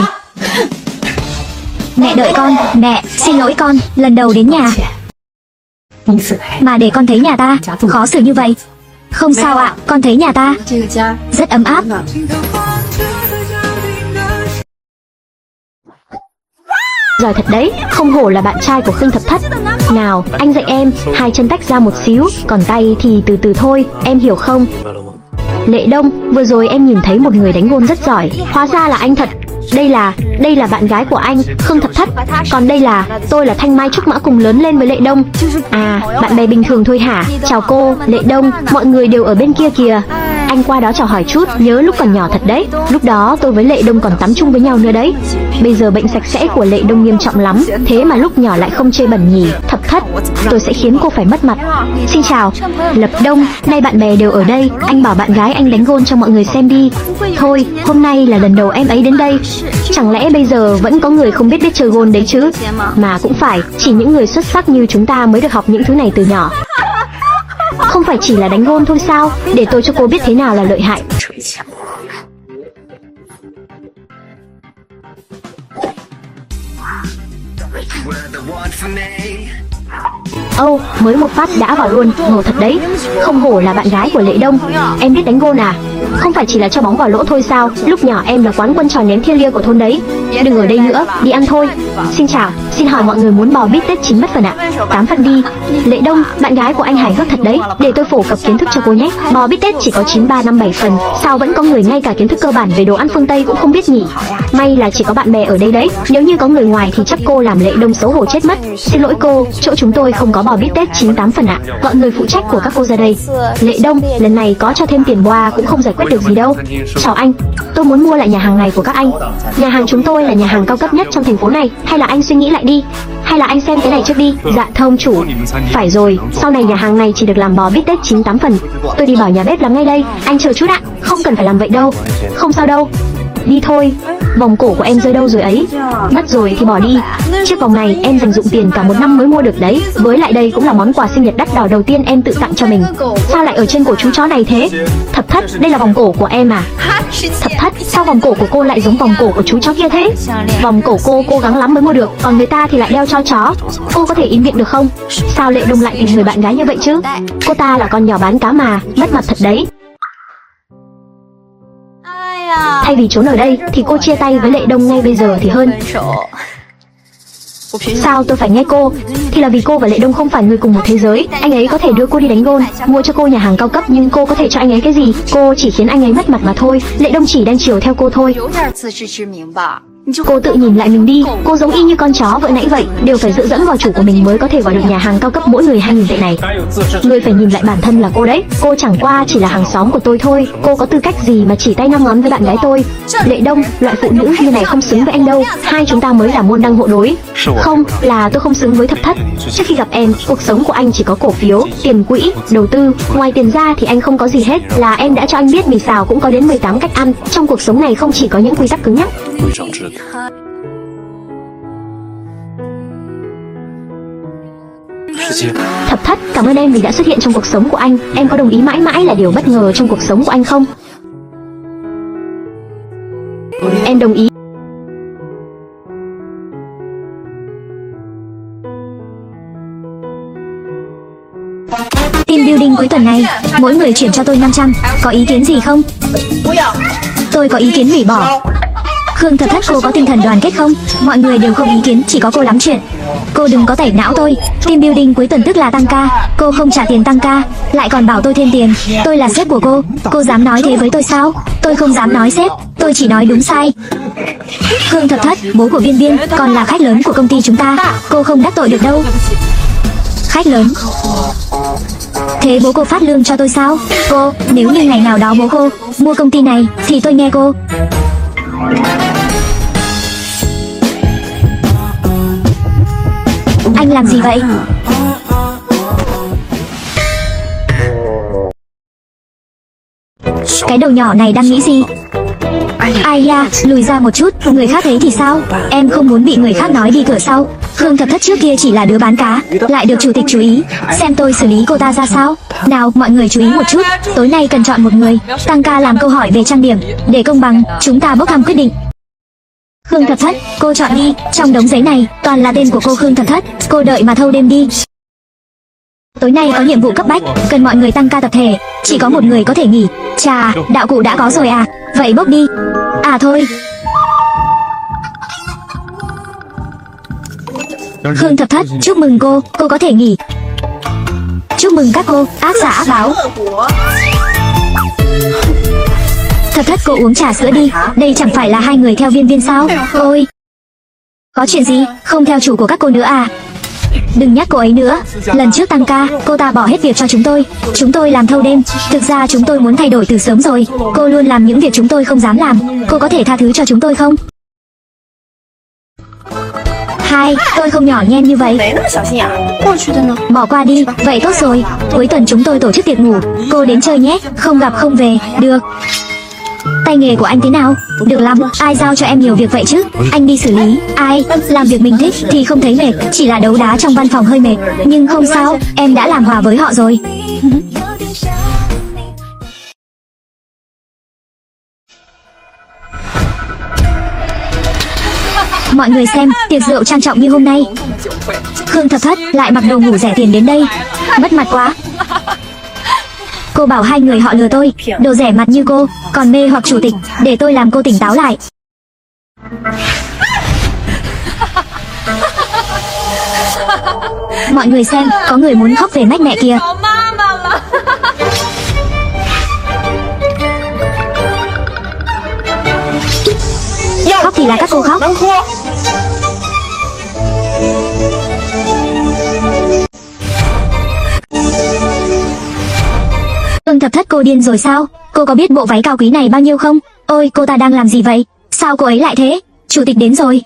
Mẹ đợi con. Mẹ, xin lỗi con, lần đầu đến nhà mà để con thấy nhà ta khó xử như vậy. Không sao ạ, con thấy nhà ta rất ấm áp. Giỏi thật đấy, không hổ là bạn trai của Khương Thập Thất. Nào, anh dạy em, hai chân tách ra một xíu, còn tay thì từ từ thôi, em hiểu không? Lệ Đông, vừa rồi em nhìn thấy một người đánh gôn rất giỏi, hóa ra là anh thật. Đây là bạn gái của anh, Khương Thập Thất. Còn đây là, tôi là Thanh Mai Trúc Mã cùng lớn lên với Lệ Đông. À, bạn bè bình thường thôi hả? Chào cô, Lệ Đông, mọi người đều ở bên kia kìa. Anh qua đó chào hỏi chút, nhớ lúc còn nhỏ thật đấy. Lúc đó tôi với Lệ Đông còn tắm chung với nhau nữa đấy. Bây giờ bệnh sạch sẽ của Lệ Đông nghiêm trọng lắm, thế mà lúc nhỏ lại không chê bẩn nhỉ. Thập Thất, tôi sẽ khiến cô phải mất mặt. Xin chào, Lập Đông, nay bạn bè đều ở đây. Anh bảo bạn gái anh đánh gôn cho mọi người xem đi. Thôi, hôm nay là lần đầu em ấy đến đây. Chẳng lẽ bây giờ vẫn có người không biết chơi gôn đấy chứ? Mà cũng phải, chỉ những người xuất sắc như chúng ta mới được học những thứ này từ nhỏ. Không phải chỉ là đánh gôn thôi sao? Để tôi cho cô biết thế nào là lợi hại. Âu, mới một phát đã vào luôn, ngầu thật đấy. Không hổ là bạn gái của Lệ Đông. Em biết đánh gôn à? Không phải chỉ là cho bóng vào lỗ thôi sao? Lúc nhỏ em là quán quân trò ném thiên lia của thôn đấy. Đừng ở đây nữa, đi ăn thôi. Xin chào, xin hỏi mọi người muốn bò bít tết 9 mất phần ạ? 8 phần đi. Lệ Đông, bạn gái của anh hài hước thật đấy. Để tôi phổ cập kiến thức cho cô nhé. Bò bít tết chỉ có 9, 3, 5, 7 phần. Sao vẫn có người ngay cả kiến thức cơ bản về đồ ăn phương Tây cũng không biết nhỉ? May là chỉ có bạn bè ở đây đấy. Nếu như có người ngoài thì chắc cô làm Lệ Đông xấu hổ chết mất. Xin lỗi cô, chỗ chúng tôi không có bò bít tết 9, 8 phần ạ. Gọi người phụ trách của các cô ra đây. Lệ Đông, lần này có cho thêm tiền boa cũng không giải quyết được gì đâu. Chào anh, tôi muốn mua lại nhà hàng này của các anh. Nhà hàng chúng tôi là nhà hàng cao cấp nhất trong thành phố này. Hay là anh suy nghĩ lại đi. Hay là anh xem cái này trước đi. Dạ thưa ông chủ. Phải rồi, sau này nhà hàng này chỉ được làm bò bít tết 9, 8 phần. Tôi đi bảo nhà bếp làm ngay đây. Anh chờ chút ạ. Không cần phải làm vậy đâu. Không sao đâu. Đi thôi. Vòng cổ của em rơi đâu rồi ấy? Mất rồi thì bỏ đi. Chiếc vòng này em dành dụm tiền cả một năm mới mua được đấy. Với lại đây cũng là món quà sinh nhật đắt đỏ đầu tiên em tự tặng cho mình. Sao lại ở trên cổ chú chó này thế? Thập Thất, đây là vòng cổ của em à? Thập Thất, sao vòng cổ của cô lại giống vòng cổ của chú chó kia thế? Vòng cổ cô cố gắng lắm mới mua được, còn người ta thì lại đeo cho chó. Cô có thể im miệng được không? Sao Lệ Đông lại tìm người bạn gái như vậy chứ? Cô ta là con nhỏ bán cá mà, mất mặt thật đấy. Thay vì trốn ở đây thì cô chia tay với Lệ Đông ngay bây giờ thì hơn. Sao tôi phải nghe cô? Thì là vì cô và Lệ Đông không phải người cùng một thế giới. Anh ấy có thể đưa cô đi đánh gôn, mua cho cô nhà hàng cao cấp, nhưng cô có thể cho anh ấy cái gì? Cô chỉ khiến anh ấy mất mặt mà thôi. Lệ Đông chỉ đang chiều theo cô thôi. Cô tự nhìn lại mình đi, cô giống y như con chó vừa nãy vậy, đều phải dựa dẫm vào chủ của mình mới có thể vào được nhà hàng cao cấp mỗi người 2.000 tệ này. Người phải nhìn lại bản thân là cô đấy, cô chẳng qua chỉ là hàng xóm của tôi thôi, cô có tư cách gì mà chỉ tay 5 ngón với bạn gái tôi? Lệ Đông, loại phụ nữ như này không xứng với anh đâu, hai chúng ta mới là môn đăng hộ đối. Không, là tôi không xứng với Thập Thất. Trước khi gặp em, cuộc sống của anh chỉ có cổ phiếu, tiền quỹ, đầu tư, ngoài tiền ra thì anh không có gì hết. Là em đã cho anh biết mì xào cũng có đến 18 cách ăn, trong cuộc sống này không chỉ có những quy tắc cứng nhắc. Thập Thất, cảm ơn em vì đã xuất hiện trong cuộc sống của anh. Em có đồng ý mãi mãi là điều bất ngờ trong cuộc sống của anh không? Em đồng ý. Team building cuối tuần này, mỗi người chuyển cho tôi 500. Có ý kiến gì không? Tôi có ý kiến hủy bỏ. Khương Thập Thất, cô có tinh thần đoàn kết không? Mọi người đều không ý kiến, chỉ có cô lắm chuyện. Cô đừng có tẩy não tôi. Team building cuối tuần tức là tăng ca. Cô không trả tiền tăng ca, lại còn bảo tôi thêm tiền. Tôi là sếp của cô dám nói thế với tôi sao? Tôi không dám nói sếp, tôi chỉ nói đúng sai. Khương Thập Thất, bố của Viên Viên, còn là khách lớn của công ty chúng ta. Cô không đắc tội được đâu. Khách lớn? Thế bố cô phát lương cho tôi sao? Cô, nếu như ngày nào đó bố cô mua công ty này thì tôi nghe cô. Anh làm gì vậy? Cái đầu nhỏ này đang nghĩ gì? Ai da, lùi ra một chút, người khác thấy thì sao? Em không muốn bị người khác nói đi cửa sau. Khương Thập Thất trước kia chỉ là đứa bán cá, lại được chủ tịch chú ý, xem tôi xử lý cô ta ra sao. Nào, mọi người chú ý một chút, tối nay cần chọn một người tăng ca làm câu hỏi về trang điểm. Để công bằng, chúng ta bốc thăm quyết định. Khương Thập Thất, cô chọn đi. Trong đống giấy này toàn là tên của cô Khương Thập Thất. Cô đợi mà thâu đêm đi. Tối nay có nhiệm vụ cấp bách, cần mọi người tăng ca tập thể. Chỉ có một người có thể nghỉ. Chà, đạo cụ đã có rồi à? Vậy bốc đi. À thôi. Khương Thập Thất, chúc mừng cô có thể nghỉ. Chúc mừng các cô, ác giả ác báo. Thập Thất, cô uống trà sữa đi. Đây chẳng phải là hai người theo Viên Viên sao? Ôi, có chuyện gì? Không theo chủ của các cô nữa à? Đừng nhắc cô ấy nữa. Lần trước tăng ca, cô ta bỏ hết việc cho chúng tôi làm thâu đêm. Thực ra chúng tôi muốn thay đổi từ sớm rồi. Cô luôn làm những việc chúng tôi không dám làm. Cô có thể tha thứ cho chúng tôi không? Hai, tôi không nhỏ nhen như vậy. Bỏ qua đi, vậy tốt rồi. Cuối tuần chúng tôi tổ chức tiệc ngủ. Cô đến chơi nhé, không gặp không về. Được. Tay nghề của anh thế nào? Được lắm, ai giao cho em nhiều việc vậy chứ? Anh đi xử lý. Ai? Làm việc mình thích thì không thấy mệt, chỉ là đấu đá trong văn phòng hơi mệt. Nhưng không sao, em đã làm hòa với họ rồi. Mọi người xem, tiệc rượu trang trọng như hôm nay. Khương Thập Thất lại mặc đồ ngủ rẻ tiền đến đây. Mất mặt quá. Cô bảo hai người họ lừa tôi, đồ rẻ mặt như cô, còn mê hoặc chủ tịch, để tôi làm cô tỉnh táo lại. Mọi người xem, có người muốn khóc về mách mẹ kìa. Khóc thì là các cô khóc. Khương Thập Thất, cô điên rồi sao? Cô có biết bộ váy cao quý này bao nhiêu không? Ôi, cô ta đang làm gì vậy? Sao cô ấy lại thế? Chủ tịch đến rồi.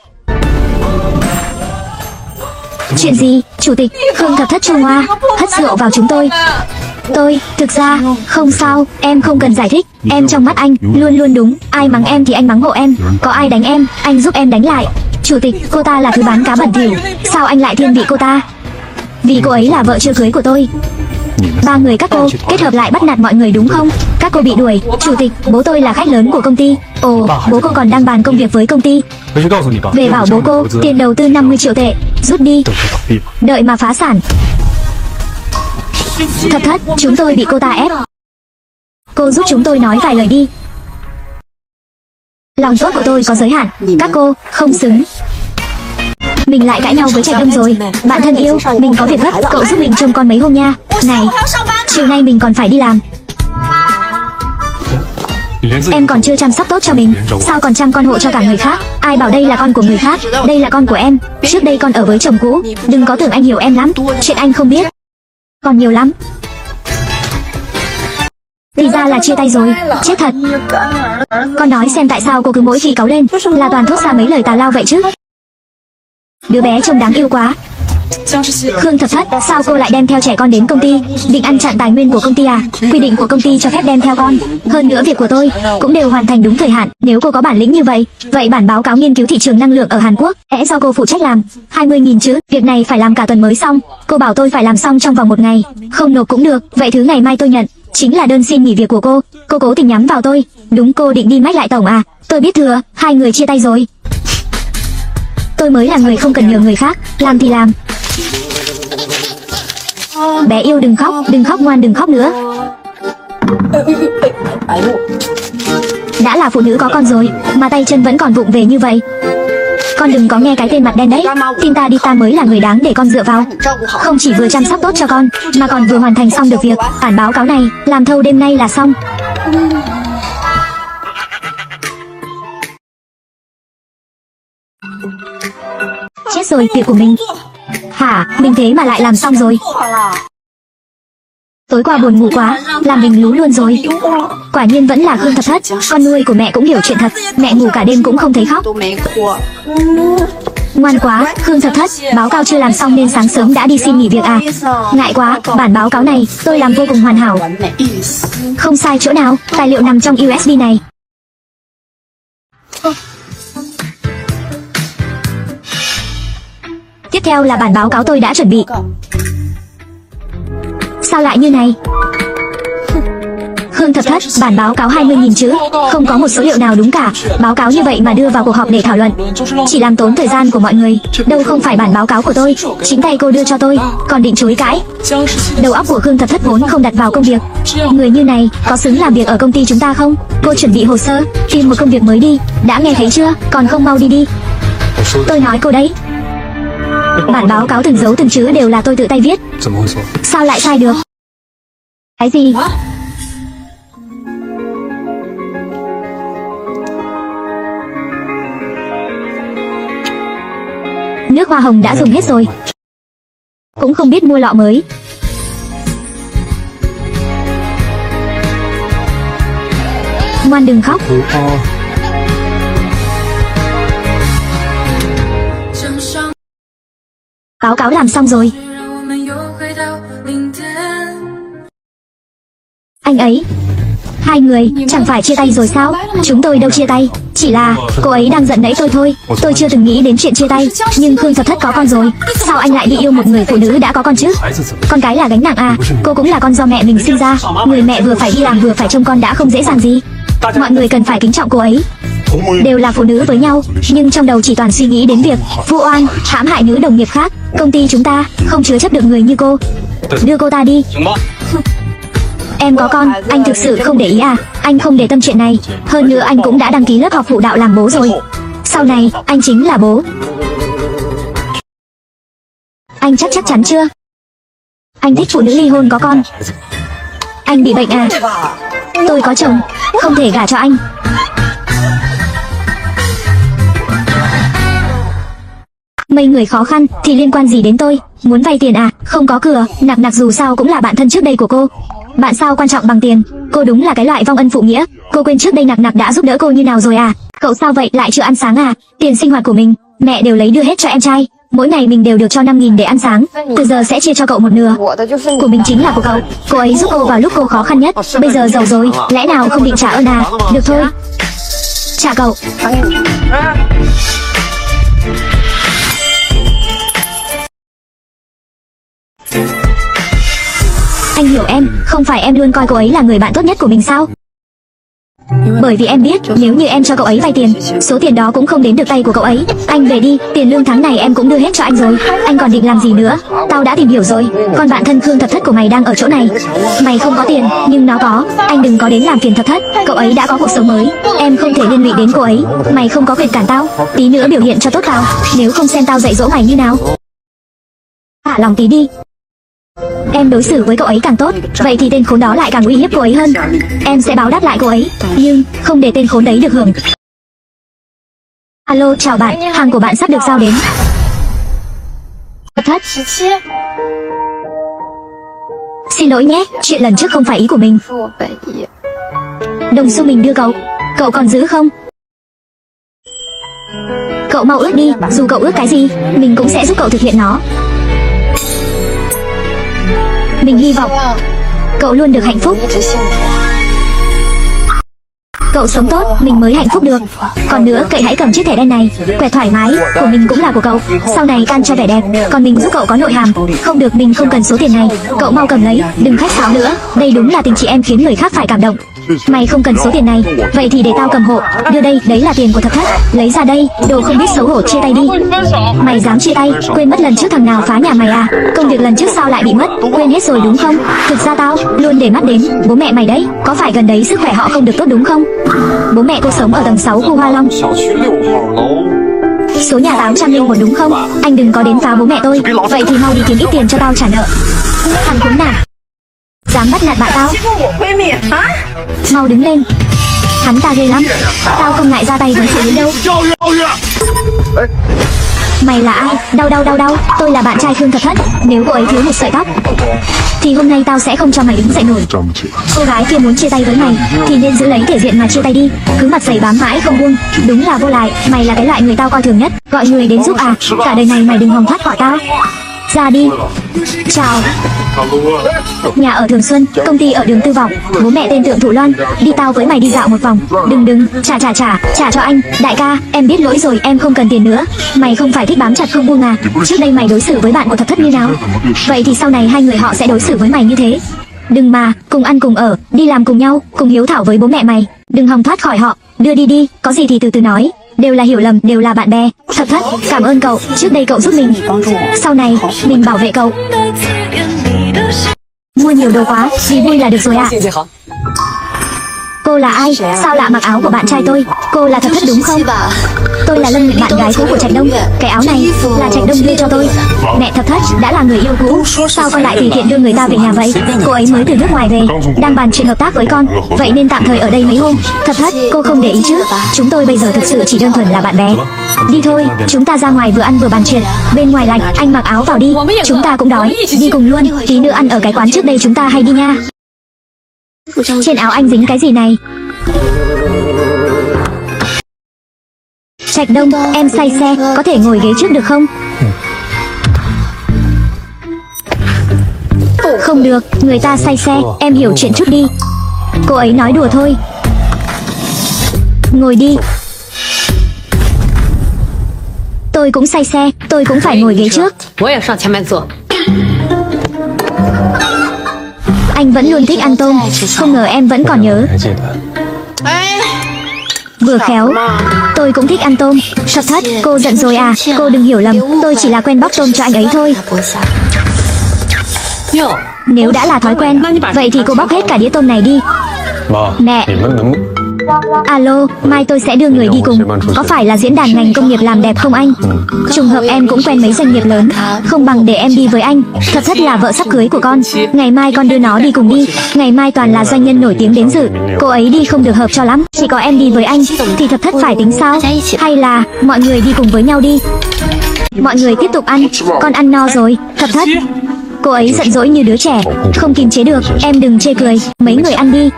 Chuyện gì? Chủ tịch? Khương Thập Thất Trung Hoa hất rượu vào chúng tôi. Thực ra, không sao, em không cần giải thích. Em trong mắt anh, luôn luôn đúng. Ai mắng em thì anh mắng hộ em. Có ai đánh em, anh giúp em đánh lại. Chủ tịch, cô ta là thứ bán cá bẩn thỉu. Sao anh lại thiên vị cô ta? Vì cô ấy là vợ chưa cưới của tôi. Ba người các cô kết hợp lại bắt nạt mọi người đúng không? Các cô bị đuổi. Chủ tịch, bố tôi là khách lớn của công ty. Ồ, bố cô còn đang bàn công việc với công ty. Về bảo bố cô, tiền đầu tư 50 triệu tệ. Rút đi. Đợi mà phá sản. Thập Thất, chúng tôi bị cô ta ép. Cô giúp chúng tôi nói vài lời đi. Lòng tốt của tôi có giới hạn. Các cô không xứng. Mình lại cãi nhau với Trạch Đông rồi. Bạn thân yêu, mình có việc gấp, cậu giúp mình trông con mấy hôm nha. Này, chiều nay mình còn phải đi làm. Em còn chưa chăm sóc tốt cho mình, sao còn chăm con hộ cho cả người khác? Ai bảo đây là con của người khác? Đây là con của em. Trước đây con ở với chồng cũ. Đừng có tưởng anh hiểu em lắm. Chuyện anh không biết còn nhiều lắm. Thì ra là chia tay rồi. Chết thật. Con nói xem tại sao cô cứ mỗi khi cáu lên là toàn thốt ra mấy lời tào lao vậy chứ? Đứa bé trông đáng yêu quá. Khương Thập Thất, sao cô lại đem theo trẻ con đến công ty? Định ăn chặn tài nguyên của công ty à? Quy định của công ty cho phép đem theo con. Hơn nữa việc của tôi cũng đều hoàn thành đúng thời hạn. Nếu cô có bản lĩnh như vậy, vậy bản báo cáo nghiên cứu thị trường năng lượng ở Hàn Quốc do cô phụ trách làm. 20.000 chứ, việc này phải làm cả tuần mới xong. Cô bảo tôi phải làm xong trong vòng 1 ngày. Không nộp cũng được, vậy thứ ngày mai tôi nhận. Chính là đơn xin nghỉ việc của cô. Cô cố tình nhắm vào tôi. Đúng, cô định đi mách lại tổng à? Tôi biết thừa, hai người chia tay rồi. Tôi mới là người không cần nhờ người khác, làm thì làm. Bé yêu đừng khóc ngoan, đừng khóc nữa. Đã là phụ nữ có con rồi mà tay chân vẫn còn vụng về như vậy. Con đừng có nghe cái tên mặt đen đấy. Tin ta đi, ta mới là người đáng để con dựa vào. Không chỉ vừa chăm sóc tốt cho con mà còn vừa hoàn thành xong được việc. Bản báo cáo này làm thâu đêm nay là xong. Chết rồi, việc của mình. Hả, mình thế mà lại làm xong rồi. Tối qua buồn ngủ quá, làm mình lú luôn rồi. Quả nhiên vẫn là Khương Thập Thất. Con nuôi của mẹ cũng hiểu chuyện thật. Mẹ ngủ cả đêm cũng không thấy khóc. Ngoan quá, Khương Thập Thất, báo cáo chưa làm xong nên sáng sớm đã đi xin nghỉ việc à? Ngại quá, bản báo cáo này tôi làm vô cùng hoàn hảo. Không sai chỗ nào, tài liệu nằm trong USB này. Tiếp theo là bản báo cáo tôi đã chuẩn bị. Sao lại như này? Khương Thập Thất, bản báo cáo 20.000 chữ, không có một số liệu nào đúng cả. Báo cáo như vậy mà đưa vào cuộc họp để thảo luận, chỉ làm tốn thời gian của mọi người. Đâu không phải bản báo cáo của tôi, chính tay cô đưa cho tôi, còn định chối cãi. Đầu óc của Khương Thập Thất vốn không đặt vào công việc. Người như này có xứng làm việc ở công ty chúng ta không? Cô chuẩn bị hồ sơ, tìm một công việc mới đi. Đã nghe thấy chưa? Còn không mau đi đi. Tôi nói cô đấy. Bản báo cáo từng dấu từng chữ đều là tôi tự tay viết. Sao lại sai được? Cái gì? Nước hoa hồng đã dùng hết rồi, cũng không biết mua lọ mới. Ngoan đừng khóc. Báo cáo làm xong rồi. Anh ấy, hai người chẳng phải chia tay rồi sao? Chúng tôi đâu chia tay, chỉ là cô ấy đang giận nẫy tôi thôi. Tôi chưa từng nghĩ đến chuyện chia tay. Nhưng Khương Thập Thất có con rồi, sao anh lại đi yêu một người phụ nữ đã có con chứ? Con cái là gánh nặng à? Cô cũng là con do mẹ mình sinh ra. Người mẹ vừa phải đi làm vừa phải trông con đã không dễ dàng gì. Mọi người cần phải kính trọng cô ấy. Đều là phụ nữ với nhau, nhưng trong đầu chỉ toàn suy nghĩ đến việc vu oan, hãm hại nữ đồng nghiệp khác. Công ty chúng ta không chứa chấp được người như cô. Đưa cô ta đi. Em có con, anh thực sự không để ý à? Anh không để tâm chuyện này. Hơn nữa anh cũng đã đăng ký lớp học phụ đạo làm bố rồi. Sau này anh chính là bố. Anh chắc chắn chưa? Anh thích phụ nữ ly hôn có con. Anh bị bệnh à? Tôi có chồng, không thể gả cho anh. Mấy người khó khăn thì liên quan gì đến tôi? Muốn vay tiền à? Không có cửa. Nặc nặc dù sao cũng là bạn thân trước đây của cô. Bạn sao quan trọng bằng tiền? Cô đúng là cái loại vong ân phụ nghĩa. Cô quên trước đây nặc nặc đã giúp đỡ cô như nào rồi à? Cậu sao vậy, lại chưa ăn sáng à? Tiền sinh hoạt của mình mẹ đều lấy đưa hết cho em trai. Mỗi ngày mình đều được cho 5.000 để ăn sáng. Từ giờ sẽ chia cho cậu một nửa. Của mình chính là của cậu. Cô ấy giúp cô vào lúc cô khó khăn nhất. Bây giờ giàu rồi, lẽ nào không định trả ơn à? Được thôi, trả cậu. Anh hiểu em, không phải em luôn coi cô ấy là người bạn tốt nhất của mình sao? Bởi vì em biết nếu như em cho cậu ấy vay tiền, số tiền đó cũng không đến được tay của cậu ấy. Anh về đi, tiền lương tháng này em cũng đưa hết cho anh rồi. Anh còn định làm gì nữa? Tao đã tìm hiểu rồi, con bạn thân Khương Thập Thất của mày đang ở chỗ này. Mày không có tiền, nhưng nó có. Anh đừng có đến làm phiền Thập Thất, cậu ấy đã có cuộc sống mới. Em không thể liên lụy đến cô ấy. Mày không có quyền cản tao. Tí nữa biểu hiện cho tốt tao, nếu không xem tao dạy dỗ mày như nào. Hạ lòng tí đi. Em đối xử với cậu ấy càng tốt, vậy thì tên khốn đó lại càng uy hiếp cô ấy hơn. Em sẽ báo đáp lại cô ấy, nhưng không để tên khốn đấy được hưởng. Alo, chào bạn, hàng của bạn sắp được giao đến. Thất, xin lỗi nhé, chuyện lần trước không phải ý của mình. Đồng xu mình đưa cậu, cậu còn giữ không? Cậu mau ước đi, dù cậu ước cái gì, mình cũng sẽ giúp cậu thực hiện nó. Mình hy vọng cậu luôn được hạnh phúc. Cậu sống tốt, mình mới hạnh phúc được. Còn nữa, cậy hãy cầm chiếc thẻ đen này, quẹt thoải mái, của mình cũng là của cậu. Sau này can cho vẻ đẹp, còn mình giúp cậu có nội hàm. Không được, mình không cần số tiền này. Cậu mau cầm lấy, đừng khách sáo nữa. Đây đúng là tình chị em khiến người khác phải cảm động. Mày không cần số tiền này, vậy thì để tao cầm hộ. Đưa đây, đấy là tiền của Thập Thất. Lấy ra đây, đồ không biết xấu hổ, chia tay đi. Mày dám chia tay? Quên mất lần trước thằng nào phá nhà mày à? Công việc lần trước sao lại bị mất? Quên hết rồi đúng không? Thực ra tao luôn để mắt đến bố mẹ mày đấy. Có phải gần đấy sức khỏe họ không được tốt đúng không? Bố mẹ cô sống ở tầng 6 khu Hoa Long, số nhà 801 đúng không? Anh đừng có đến phá bố mẹ tôi. Vậy thì mau đi kiếm ít tiền cho tao trả nợ. Thằng khốn nạn, dám bắt nạt bạn tao, mau đứng lên. Hắn ta ghê lắm, tao không ngại ra tay với phụ nữ đâu. Mày là ai? Đau. Tôi là bạn trai Khương Thập Thất. Nếu cô ấy thiếu một sợi tóc thì hôm nay tao sẽ không cho mày đứng dậy nổi. Cô gái kia muốn chia tay với mày thì nên giữ lấy thể diện mà chia tay đi. Cứ mặt dày bám mãi không buông, đúng là vô lại. Mày là cái loại người tao coi thường nhất. Gọi người đến giúp à? Cả đời này mày đừng hòng thoát khỏi tao. Ra đi. Chào. Nhà ở Thường Xuân, công ty ở đường Tư Vọng. Bố mẹ tên Tượng Thụ Loan. Đi tao với mày đi dạo một vòng. Đừng, trả cho anh. Đại ca, em biết lỗi rồi, em không cần tiền nữa. Mày không phải thích bám chặt không buông à? Trước đây mày đối xử với bạn của Thập Thất như nào? Vậy thì sau này hai người họ sẽ đối xử với mày như thế. Đừng mà, cùng ăn cùng ở, đi làm cùng nhau, cùng hiếu thảo với bố mẹ mày. Đừng hòng thoát khỏi họ. Đưa đi, có gì thì từ từ nói. Đều là hiểu lầm, đều là bạn bè. Thập Thất, cảm ơn cậu, trước đây cậu giúp mình, sau này mình bảo vệ cậu. Mua nhiều đồ quá, vì vui là được rồi ạ. Cô là ai? Sao lạ mặc áo của bạn trai tôi? Cô là Thập Thất đúng không? Tôi là Lâm, bạn gái cũ của Trạch Đông. Cái áo này là Trạch Đông đưa cho tôi. Mẹ Thập Thất đã là người yêu cũ, sao con lại tùy tiện đưa người ta về nhà vậy? Cô ấy mới từ nước ngoài về, đang bàn chuyện hợp tác với con, vậy nên tạm thời ở đây mấy hôm. Thập Thất, cô không để ý chứ? Chúng tôi bây giờ thực sự chỉ đơn thuần là bạn bè. Đi thôi, chúng ta ra ngoài vừa ăn vừa bàn chuyện. Bên ngoài lạnh, anh mặc áo vào đi. Chúng ta cũng đói, đi cùng luôn. Tí nữa ăn ở cái quán trước đây chúng ta hay đi nha. Trên áo anh dính cái gì này? Trạch Đông, em say xe, có thể ngồi ghế trước được không? Không được, người ta say xe, em hiểu chuyện chút đi. Cô ấy nói đùa thôi. Ngồi đi. Tôi cũng say xe, tôi cũng phải ngồi ghế trước. Anh vẫn luôn thích ăn tôm, không ngờ em vẫn còn nhớ. Vừa khéo, tôi cũng thích ăn tôm. Thập Thất, cô giận rồi à? Cô đừng hiểu lầm, tôi chỉ là quen bóc tôm cho anh ấy thôi. Nếu đã là thói quen, vậy thì cô bóc hết cả đĩa tôm này đi. Mẹ. Alo, mai tôi sẽ đưa người đi cùng. Có phải là diễn đàn ngành công nghiệp làm đẹp không anh? Trùng hợp em cũng quen mấy doanh nghiệp lớn, không bằng để em đi với anh. Thập Thất là vợ sắp cưới của con, ngày mai con đưa nó đi cùng đi. Ngày mai toàn là doanh nhân nổi tiếng đến dự, cô ấy đi không được hợp cho lắm. Chỉ có em đi với anh, thì Thập Thất phải tính sao? Hay là mọi người đi cùng với nhau đi? Mọi người tiếp tục ăn, con ăn no rồi. Thập Thất, cô ấy giận dỗi như đứa trẻ, không kìm chế được. Em đừng chê cười, mấy người ăn đi.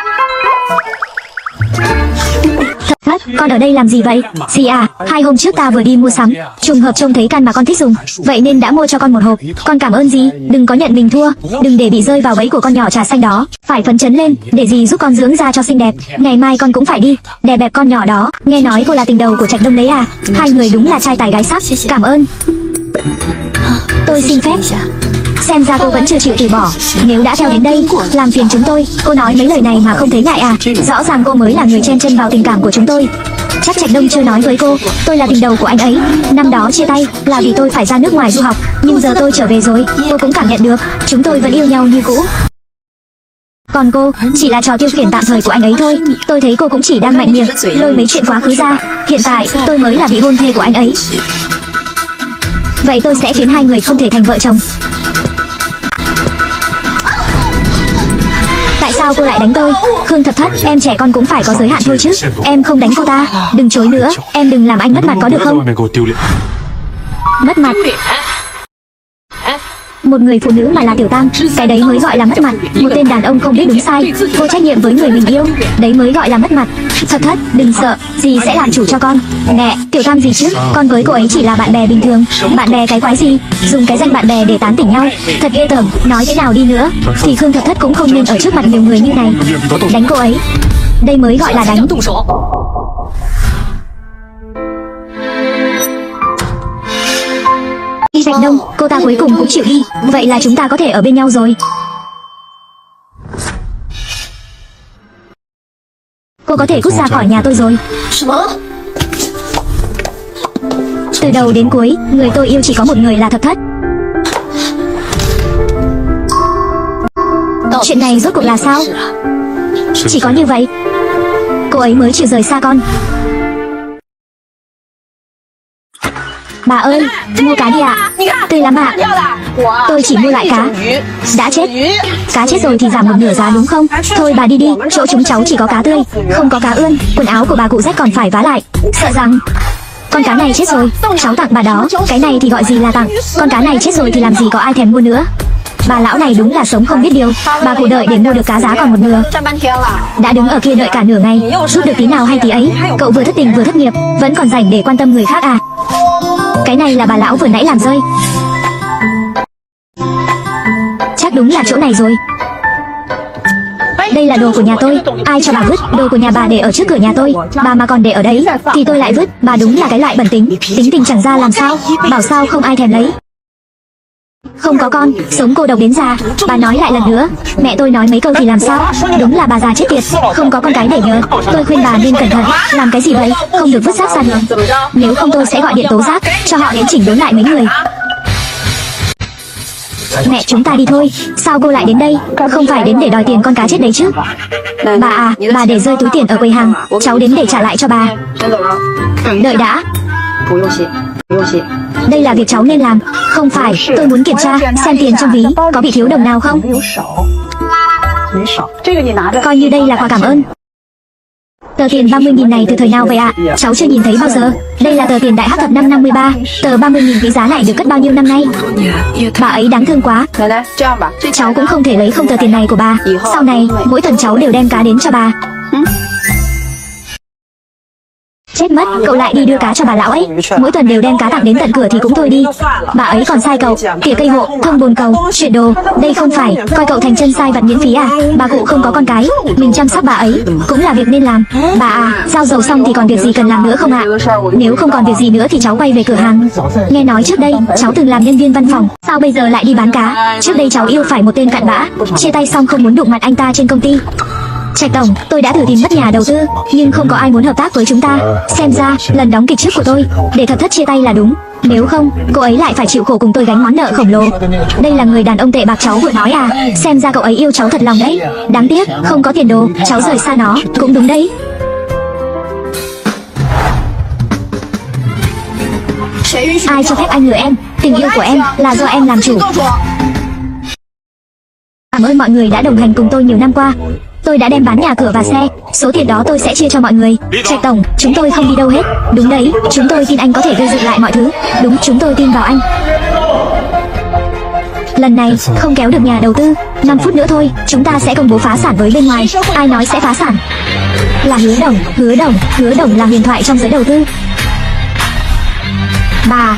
Thất, con ở đây làm gì vậy? Gì à? 2 hôm trước ta vừa đi mua sắm, trùng hợp trông thấy căn mà con thích dùng, vậy nên đã mua cho con một hộp. Con cảm ơn gì? Đừng có nhận mình thua, đừng để bị rơi vào bẫy của con nhỏ trà xanh đó. Phải phấn chấn lên, để gì giúp con dưỡng da cho xinh đẹp. Ngày mai con cũng phải đi, đè bẹp con nhỏ đó. Nghe nói cô là tình đầu của Trạch Đông đấy à? Hai người đúng là trai tài gái sắc. Cảm ơn. Tôi xin phép. Xem ra cô vẫn chưa chịu từ bỏ. Nếu đã theo đến đây, làm phiền chúng tôi. Cô nói mấy lời này mà không thấy ngại à? Rõ ràng cô mới là người chen chân vào tình cảm của chúng tôi. Chắc Trạch Đông chưa nói với cô, tôi là tình đầu của anh ấy. Năm đó chia tay là vì tôi phải ra nước ngoài du học, nhưng giờ tôi trở về rồi, cô cũng cảm nhận được chúng tôi vẫn yêu nhau như cũ. Còn cô chỉ là trò tiêu khiển tạm thời của anh ấy thôi. Tôi thấy cô cũng chỉ đang mạnh miệng lôi mấy chuyện quá khứ ra. Hiện tại tôi mới là vị hôn thê của anh ấy. Vậy tôi sẽ khiến hai người không thể thành vợ chồng. Tại sao cô lại đánh tôi? Khương Thập Thất, em trẻ con cũng phải có giới hạn thôi chứ. Em không đánh cô ta. Đừng chối nữa, em đừng làm anh mất mặt có được không? Mất mặt? Một người phụ nữ mà là tiểu tam, cái đấy mới gọi là mất mặt. Một tên đàn ông không biết đúng sai, vô trách nhiệm với người mình yêu, đấy mới gọi là mất mặt. Thập Thất, đừng sợ, dì sẽ làm chủ cho con. Mẹ, tiểu tam gì chứ? Con với cô ấy chỉ là bạn bè bình thường. Bạn bè cái quái gì? Dùng cái danh bạn bè để tán tỉnh nhau, thật ghê tởm. Nói thế nào đi nữa thì Khương Thập Thất cũng không nên ở trước mặt nhiều người như này. Đánh cô ấy, đây mới gọi là đánh. Trạch Đông, cô ta cuối cùng cũng chịu đi. Vậy là chúng ta có thể ở bên nhau rồi. cô có thể cút ra khỏi nhà tôi rồi. Từ đầu đến cuối, người tôi yêu chỉ có một người là Thập Thất. Chuyện này rốt cuộc là sao? Chỉ có như vậy, cô ấy mới chịu rời xa con. Bà ơi, mua cá đi ạ. Tươi lắm ạ. Tôi chỉ mua lại cá. Đã chết. Cá chết rồi thì giảm một nửa giá đúng không? Thôi bà đi đi, chỗ chúng cháu chỉ có cá tươi, không có cá ươn. Quần áo của bà cụ rách còn phải vá lại. Sợ rằng con cá này chết rồi, cháu tặng bà đó. Cái này thì gọi gì là tặng? Con cá này chết rồi thì làm gì có ai thèm mua nữa. Bà lão này đúng là sống không biết điều. Bà cụ đợi để mua được cá giá còn một nửa. Đã đứng ở kia đợi cả nửa ngày, giúp được tí nào hay tí ấy. Cậu vừa thất tình vừa thất nghiệp, vẫn còn rảnh để quan tâm người khác à? Cái này là bà lão vừa nãy làm rơi. Chắc đúng là chỗ này rồi. Đây là đồ của nhà tôi. Ai cho bà vứt? Đồ của nhà bà để ở trước cửa nhà tôi, bà mà còn để ở đấy thì tôi lại vứt. Bà đúng là cái loại bẩn tính. Tính tình chẳng ra làm sao. Bảo sao không ai thèm lấy. Không có con, sống cô độc đến già. Bà nói lại lần nữa. Mẹ tôi nói mấy câu thì làm sao? Đúng là bà già chết tiệt, không có con cái để nhớ. Tôi khuyên bà nên cẩn thận. Làm cái gì vậy? Không được vứt rác ra đường. Nếu không tôi sẽ gọi điện tố giác, cho họ đến chỉnh đốn lại mấy người. Mẹ chúng ta đi thôi. Sao cô lại đến đây? Không phải đến để đòi tiền con cá chết đấy chứ? Bà à, bà để rơi túi tiền ở quầy hàng. Cháu đến để trả lại cho bà. Đợi đã. Đây là việc cháu nên làm. Không phải, tôi muốn kiểm tra xem tiền trong ví có bị thiếu đồng nào không. Coi như đây là quà cảm ơn. Tờ tiền 30.000 này từ thời nào vậy ạ? Cháu chưa nhìn thấy bao giờ. Đây là tờ tiền Đại Hắc Thập năm 53. Tờ 30.000 quý giá này được cất bao nhiêu năm nay? Bà ấy đáng thương quá. Cháu cũng không thể lấy không tờ tiền này của bà. Sau này, mỗi tuần cháu đều đem cá đến cho bà. Chết mất, cậu lại đi đưa cá cho bà lão ấy. Mỗi tuần đều đem cá tặng đến tận cửa thì cũng thôi đi. Bà ấy còn sai cậu, tỉa cây hộ, thông bồn cầu, chuyển đồ. Đây không phải coi cậu thành chân sai vặt miễn phí à? Bà cụ không có con cái, mình chăm sóc bà ấy cũng là việc nên làm. Bà à, giao dầu xong thì còn việc gì cần làm nữa không ạ? Nếu không còn việc gì nữa thì cháu quay về cửa hàng. Nghe nói trước đây cháu từng làm nhân viên văn phòng, sao bây giờ lại đi bán cá? Trước đây cháu yêu phải một tên cặn bã, chia tay xong không muốn đụng mặt anh ta trên công ty. Trạch tổng, tôi đã thử tìm mất nhà đầu tư, nhưng không có ai muốn hợp tác với chúng ta. Xem ra, lần đóng kịch trước của tôi, để Thập Thất chia tay là đúng. Nếu không, cô ấy lại phải chịu khổ cùng tôi gánh món nợ khổng lồ. Đây là người đàn ông tệ bạc cháu vừa nói à? Xem ra cậu ấy yêu cháu thật lòng đấy. Đáng tiếc, không có tiền đồ, cháu rời xa nó, cũng đúng đấy. Ai cho phép anh lừa em? Tình yêu của em là do em làm chủ. Cảm ơn mọi người đã đồng hành cùng tôi nhiều năm qua. Tôi đã đem bán nhà cửa và xe, số tiền đó tôi sẽ chia cho mọi người. Trạch tổng, chúng tôi không đi đâu hết. Đúng đấy, chúng tôi tin anh có thể gây dựng lại mọi thứ. Đúng, chúng tôi tin vào anh. Lần này, không kéo được nhà đầu tư. 5 phút nữa thôi, chúng ta sẽ công bố phá sản với bên ngoài. Ai nói sẽ phá sản? Là Hứa Đồng. Hứa Đồng là huyền thoại trong giới đầu tư. Bà,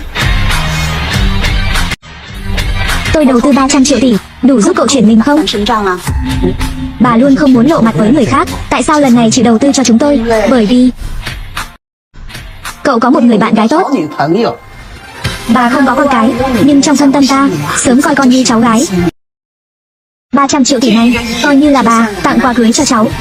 tôi đầu tư 300 triệu tỷ, đủ giúp cậu chuyển mình không? Bà luôn không muốn lộ mặt với người khác. Tại sao lần này chịu đầu tư cho chúng tôi? Bởi vì cậu có một người bạn gái tốt. Bà không có con cái, nhưng trong thâm tâm ta sớm coi con như cháu gái. 300 triệu tỷ này coi như là bà tặng quà cưới cho cháu.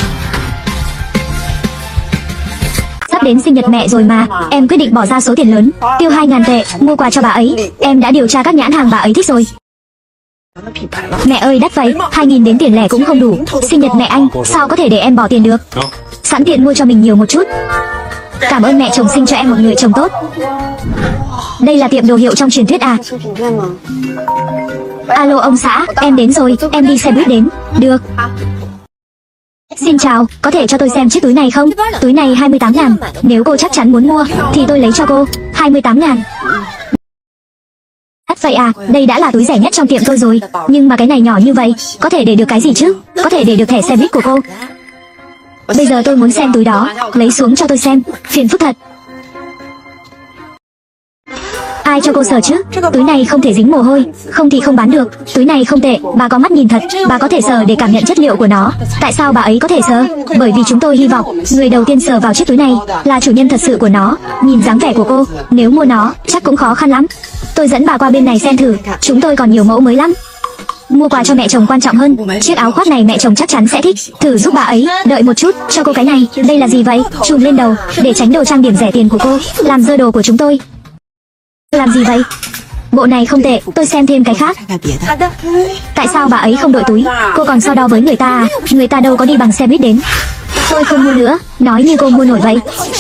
Sắp đến sinh nhật mẹ rồi mà, em quyết định bỏ ra số tiền lớn, tiêu 2.000 tệ mua quà cho bà ấy. Em đã điều tra các nhãn hàng bà ấy thích rồi. Mẹ ơi đắt vậy, 2.000 đến tiền lẻ cũng không đủ. Sinh nhật mẹ anh, sao có thể để em bỏ tiền được? Sẵn tiện mua cho mình nhiều một chút. Cảm ơn mẹ chồng sinh cho em một người chồng tốt. Đây là tiệm đồ hiệu trong truyền thuyết à? Alo ông xã, em đến rồi, em đi xe buýt đến. Được. Xin chào, có thể cho tôi xem chiếc túi này không? Túi này 28.000. Nếu cô chắc chắn muốn mua thì tôi lấy cho cô 28.000. Vậy à, đây đã là túi rẻ nhất trong tiệm tôi rồi. Nhưng mà cái này nhỏ như vậy, có thể để được cái gì chứ? Có thể để được thẻ xe buýt của cô. Bây giờ tôi muốn xem túi đó, lấy xuống cho tôi xem. Phiền phức thật. Ai cho cô sờ chứ? Túi này không thể dính mồ hôi, không thì không bán được. Túi này không tệ, bà có mắt nhìn thật. Bà có thể sờ để cảm nhận chất liệu của nó. Tại sao bà ấy có thể sờ? Bởi vì chúng tôi hy vọng người đầu tiên sờ vào chiếc túi này là chủ nhân thật sự của nó. Nhìn dáng vẻ của cô, nếu mua nó chắc cũng khó khăn lắm. Tôi dẫn bà qua bên này xem thử, chúng tôi còn nhiều mẫu mới lắm. mua quà cho mẹ chồng quan trọng hơn. Chiếc áo khoác này mẹ chồng chắc chắn sẽ thích. Thử giúp bà ấy. Đợi một chút, cho cô cái này. Đây là gì vậy? Chùm lên đầu, để tránh đồ trang điểm rẻ tiền của cô làm rơi đồ của chúng tôi. Làm gì vậy? Bộ này không tệ, tôi xem thêm cái khác. Tại sao bà ấy không đội túi? Cô còn so đo với người ta à? Người ta đâu có đi bằng xe buýt đến. Tôi không mua nữa, nói như cô mua nổi vậy.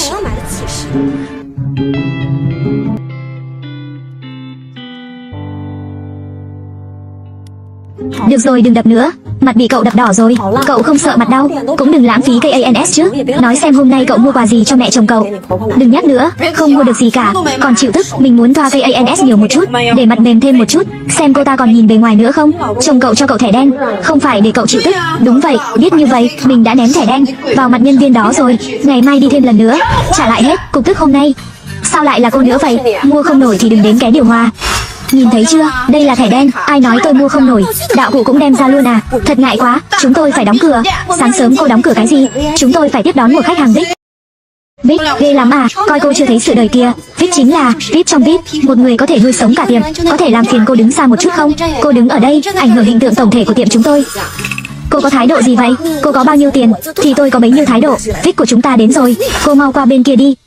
Được rồi, đừng đập nữa. Mặt bị cậu đập đỏ rồi. Cậu không sợ mặt đau? Cũng đừng lãng phí cây ANS chứ. Nói xem hôm nay cậu mua quà gì cho mẹ chồng cậu. Đừng nhắc nữa, không mua được gì cả. Còn chịu tức, mình muốn thoa cây ANS nhiều một chút, để mặt mềm thêm một chút. Xem cô ta còn nhìn bề ngoài nữa không. Chồng cậu cho cậu thẻ đen, không phải để cậu chịu tức. Đúng vậy, biết như vậy, mình đã ném thẻ đen vào mặt nhân viên đó rồi. Ngày mai đi thêm lần nữa, trả lại hết cục tức hôm nay. Sao lại là cô nữa vậy? Mua không nổi thì đừng đến cái điều hòa. Nhìn thấy chưa, đây là thẻ đen. Ai nói tôi mua không nổi? Đạo cụ cũng đem ra luôn à? Thật ngại quá, chúng tôi phải đóng cửa. Sáng sớm cô đóng cửa cái gì? Chúng tôi phải tiếp đón một khách hàng VIP. VIP, ghê lắm à? Coi cô chưa thấy sự đời kia. VIP chính là VIP trong VIP, một người có thể nuôi sống cả tiệm. Có thể làm phiền cô đứng xa một chút không? Cô đứng ở đây, ảnh hưởng hình tượng tổng thể của tiệm chúng tôi. Cô có thái độ gì vậy? Cô có bao nhiêu tiền thì tôi có bấy nhiêu thái độ. VIP của chúng ta đến rồi, cô mau qua bên kia đi.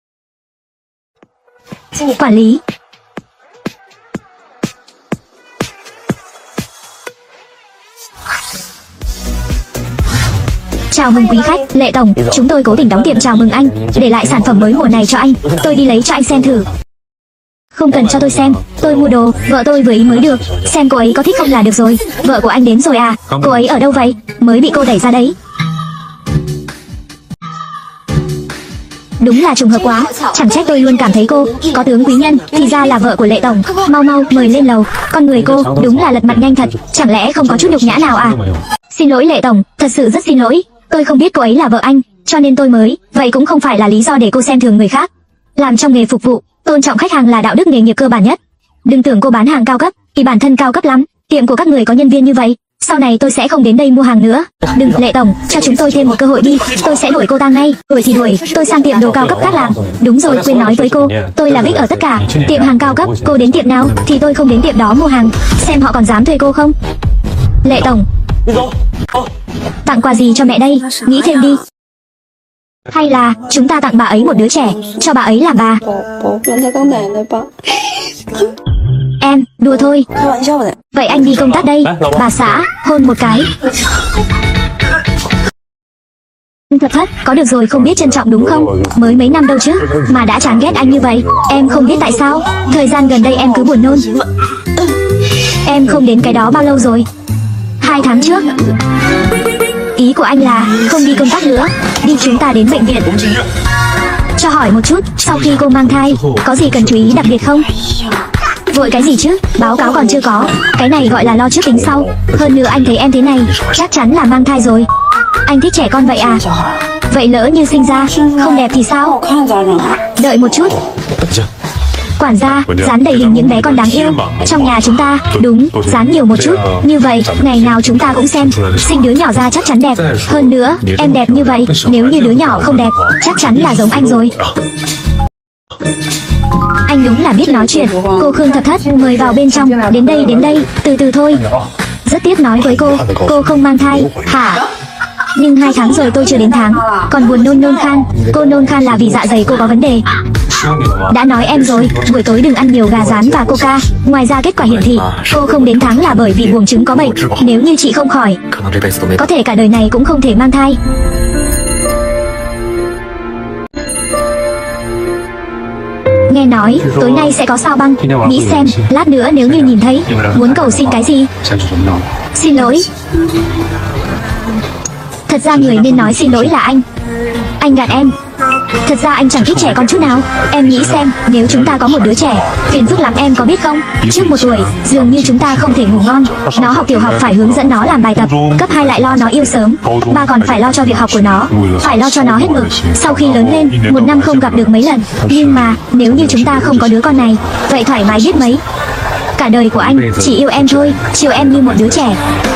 Quản lý. Chào mừng quý khách, Lệ Tổng, chúng tôi cố tình đóng tiệm chào mừng anh, để lại sản phẩm mới mùa này cho anh. Tôi đi lấy cho anh xem thử. Không cần cho tôi xem, tôi mua đồ, vợ tôi vừa ý mới được. Xem cô ấy có thích không là được rồi. Vợ của anh đến rồi à? Cô ấy ở đâu vậy? Mới bị cô đẩy ra đấy. Đúng là trùng hợp quá, chẳng trách tôi luôn cảm thấy cô có tướng quý nhân, thì ra là vợ của Lệ Tổng. Mau mau mời lên lầu. Con người cô đúng là lật mặt nhanh thật, chẳng lẽ không có chút nhục nhã nào à? Xin lỗi Lệ Tổng, thật sự rất xin lỗi. Tôi không biết cô ấy là vợ anh, cho nên tôi mới. Vậy cũng không phải là lý do để cô xem thường người khác. Làm trong nghề phục vụ, tôn trọng khách hàng là đạo đức nghề nghiệp cơ bản nhất. Đừng tưởng cô bán hàng cao cấp thì bản thân cao cấp lắm. Tiệm của các người có nhân viên như vậy, sau này tôi sẽ không đến đây mua hàng nữa. Đừng, Lệ Tổng, cho chúng tôi thêm một cơ hội đi. Tôi sẽ đuổi cô ta ngay. Đuổi thì đuổi, tôi sang tiệm đồ cao cấp khác làm. Đúng rồi, quên nói với cô, tôi là VIP ở tất cả tiệm hàng cao cấp. Cô đến tiệm nào thì tôi không đến tiệm đó mua hàng. Xem họ còn dám thuê cô không. Lệ Tổng, tặng quà gì cho mẹ đây? Nghĩ thêm đi. Hay là chúng ta tặng bà ấy một đứa trẻ, cho bà ấy làm bà. Em, đùa thôi. Vậy anh đi công tác đây. Bà xã, hôn một cái. Thật thất, có được rồi không biết trân trọng đúng không? Mới mấy năm đâu chứ, mà đã chán ghét anh như vậy. Em không biết tại sao, thời gian gần đây em cứ buồn nôn. Em không đến cái đó bao lâu rồi? 2 tháng trước. Ý của anh là không đi công tác nữa. Đi, chúng ta đến bệnh viện. Cho hỏi một chút, sau khi cô mang thai, có gì cần chú ý đặc biệt không? Vội cái gì chứ, báo cáo còn chưa có. Cái này gọi là lo trước tính sau. Hơn nữa anh thấy em thế này, chắc chắn là mang thai rồi. Anh thích trẻ con vậy à? Vậy lỡ như sinh ra không đẹp thì sao? Đợi một chút. Quản gia, dán đầy hình những bé con đáng yêu trong nhà chúng ta. Đúng, dán nhiều một chút. Như vậy, ngày nào chúng ta cũng xem. Sinh đứa nhỏ ra chắc chắn đẹp. Hơn nữa, em đẹp như vậy, nếu như đứa nhỏ không đẹp, chắc chắn là giống anh rồi. Anh đúng là biết nói chuyện. Cô Khương Thập Thất, mời vào bên trong. Đến đây, từ từ thôi. Rất tiếc nói với cô không mang thai. Hả? Nhưng 2 tháng rồi tôi chưa đến tháng. Còn buồn nôn khan. Cô nôn khan là vì dạ dày cô có vấn đề. Đã nói em rồi, buổi tối đừng ăn nhiều gà rán và coca. Ngoài ra kết quả hiển thị cô không đến tháng là bởi vì buồng trứng có bệnh. Nếu như chị không khỏi, có thể cả đời này cũng không thể mang thai. Nghe nói tối nay sẽ có sao băng. Nghĩ xem, lát nữa nếu như nhìn thấy, muốn cầu xin cái gì? Xin lỗi. Thật ra người nên nói xin lỗi là anh. Anh gạt em. Thật ra anh chẳng thích trẻ con chút nào. Em nghĩ xem, nếu chúng ta có một đứa trẻ, phiền phức lắm em có biết không? Trước 1 tuổi, dường như chúng ta không thể ngủ ngon. Nó học tiểu học phải hướng dẫn nó làm bài tập. Cấp 2 lại lo nó yêu sớm. 3 còn phải lo cho việc học của nó. Phải lo cho nó hết mực. Sau khi lớn lên, 1 năm không gặp được mấy lần. Nhưng mà, nếu như chúng ta không có đứa con này, vậy thoải mái biết mấy. Cả đời của anh, chỉ yêu em thôi, chiều em như một đứa trẻ.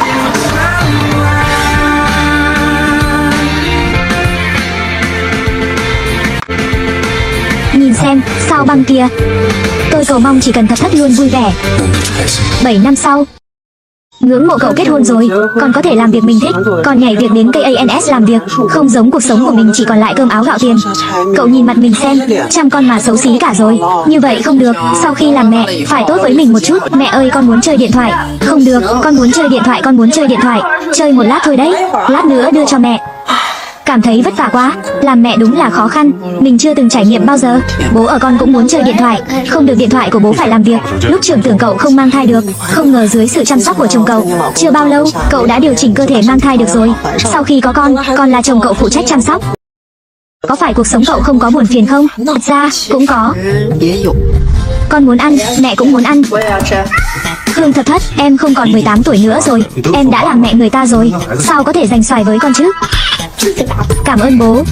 Nhìn xem, sao băng kia. Tôi cầu mong chỉ cần Thập Thất luôn vui vẻ. 7 năm sau. Ngưỡng mộ cậu kết hôn rồi, còn có thể làm việc mình thích, còn nhảy việc đến KANS làm việc, không giống cuộc sống của mình chỉ còn lại cơm áo gạo tiền. Cậu nhìn mặt mình xem, trăm con mà xấu xí cả rồi. Như vậy không được, sau khi làm mẹ, phải tốt với mình một chút. Mẹ ơi, con muốn chơi điện thoại. Không được, con muốn chơi điện thoại, con muốn chơi điện thoại. Chơi một lát thôi đấy, lát nữa đưa cho mẹ. Cảm thấy vất vả quá, làm mẹ đúng là khó khăn, mình chưa từng trải nghiệm bao giờ. Bố ở con cũng muốn chơi điện thoại, không được, điện thoại của bố phải làm việc. Lúc trưởng tưởng cậu không mang thai được, không ngờ dưới sự chăm sóc của chồng cậu, chưa bao lâu cậu đã điều chỉnh cơ thể mang thai được rồi. Sau khi có con, còn là chồng cậu phụ trách chăm sóc. Có phải cuộc sống cậu không có buồn phiền không? Thật ra cũng có. Con muốn ăn, mẹ cũng muốn ăn. Hương Thập Thất, em không còn 18 tuổi nữa rồi, em đã làm mẹ người ta rồi, sao có thể giành xoài với con chứ? Cảm ơn bố.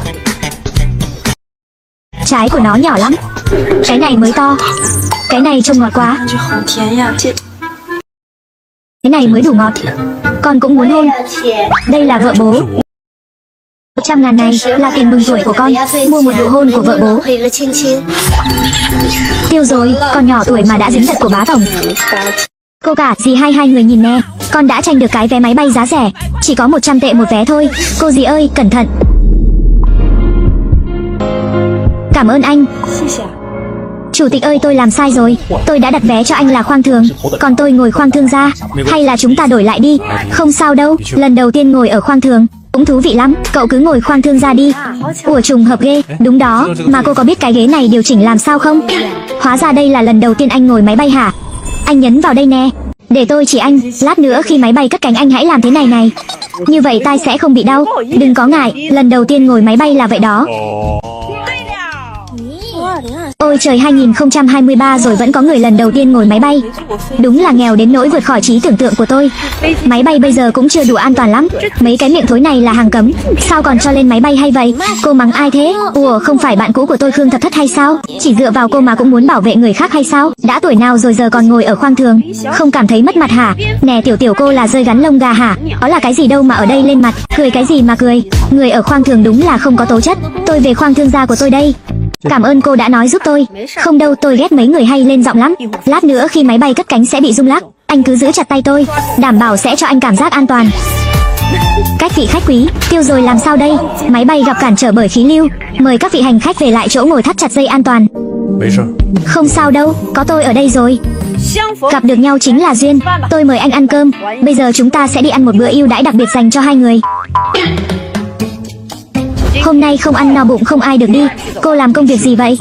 Trái của nó nhỏ lắm, cái này mới to, cái này trông ngọt quá, cái này mới đủ ngọt. Con cũng muốn hôn. Đây là vợ bố. 100.000 này là tiền mừng tuổi của con, mua một nụ hôn của vợ bố. Tiêu rồi, con nhỏ tuổi mà đã dính tật của bá tổng. Cô cả, dì hai người nhìn nè, con đã tranh được cái vé máy bay giá rẻ, chỉ có 100 tệ một vé thôi. Cô dì ơi, cẩn thận. Cảm ơn anh. Chủ tịch ơi, tôi làm sai rồi, tôi đã đặt vé cho anh là khoang thường, còn tôi ngồi khoang thương gia. Hay là chúng ta đổi lại đi? Không sao đâu, lần đầu tiên ngồi ở khoang thường cũng thú vị lắm, cậu cứ ngồi khoang thương gia đi. Ủa, trùng hợp ghê. Đúng đó, mà cô có biết cái ghế này điều chỉnh làm sao không? Hóa ra đây là lần đầu tiên anh ngồi máy bay hả? Anh nhấn vào đây nè, để tôi chỉ anh, lát nữa khi máy bay cất cánh anh hãy làm thế này này. Như vậy tai sẽ không bị đau. Đừng có ngại, lần đầu tiên ngồi máy bay là vậy đó. Ôi trời, 2023 rồi vẫn có người lần đầu tiên ngồi máy bay. Đúng là nghèo đến nỗi vượt khỏi trí tưởng tượng của tôi. Máy bay bây giờ cũng chưa đủ an toàn lắm. Mấy cái miệng thối này là hàng cấm, sao còn cho lên máy bay hay vậy? Cô mắng ai thế? Ủa, không phải bạn cũ của tôi Khương Thập Thất hay sao? Chỉ dựa vào cô mà cũng muốn bảo vệ người khác hay sao? Đã tuổi nào rồi giờ còn ngồi ở khoang thường, không cảm thấy mất mặt hả? Nè tiểu cô là rơi gắn lông gà hả? Đó là cái gì đâu mà ở đây lên mặt, cười cái gì mà cười? Người ở khoang thường đúng là không có tố chất. Tôi về khoang thương gia của tôi đây. Cảm ơn cô đã nói giúp tôi. Không đâu, tôi ghét mấy người hay lên giọng lắm. Lát nữa khi máy bay cất cánh sẽ bị rung lắc, anh cứ giữ chặt tay tôi, đảm bảo sẽ cho anh cảm giác an toàn. Các vị khách quý, tiêu rồi làm sao đây? Máy bay gặp cản trở bởi khí lưu, mời các vị hành khách về lại chỗ ngồi, thắt chặt dây an toàn. Không sao đâu, có tôi ở đây rồi. Gặp được nhau chính là duyên. Tôi mời anh ăn cơm. Bây giờ chúng ta sẽ đi ăn một bữa ưu đãi đặc biệt dành cho hai người. Hôm nay không ăn no bụng không ai được đi. Cô làm công việc gì vậy?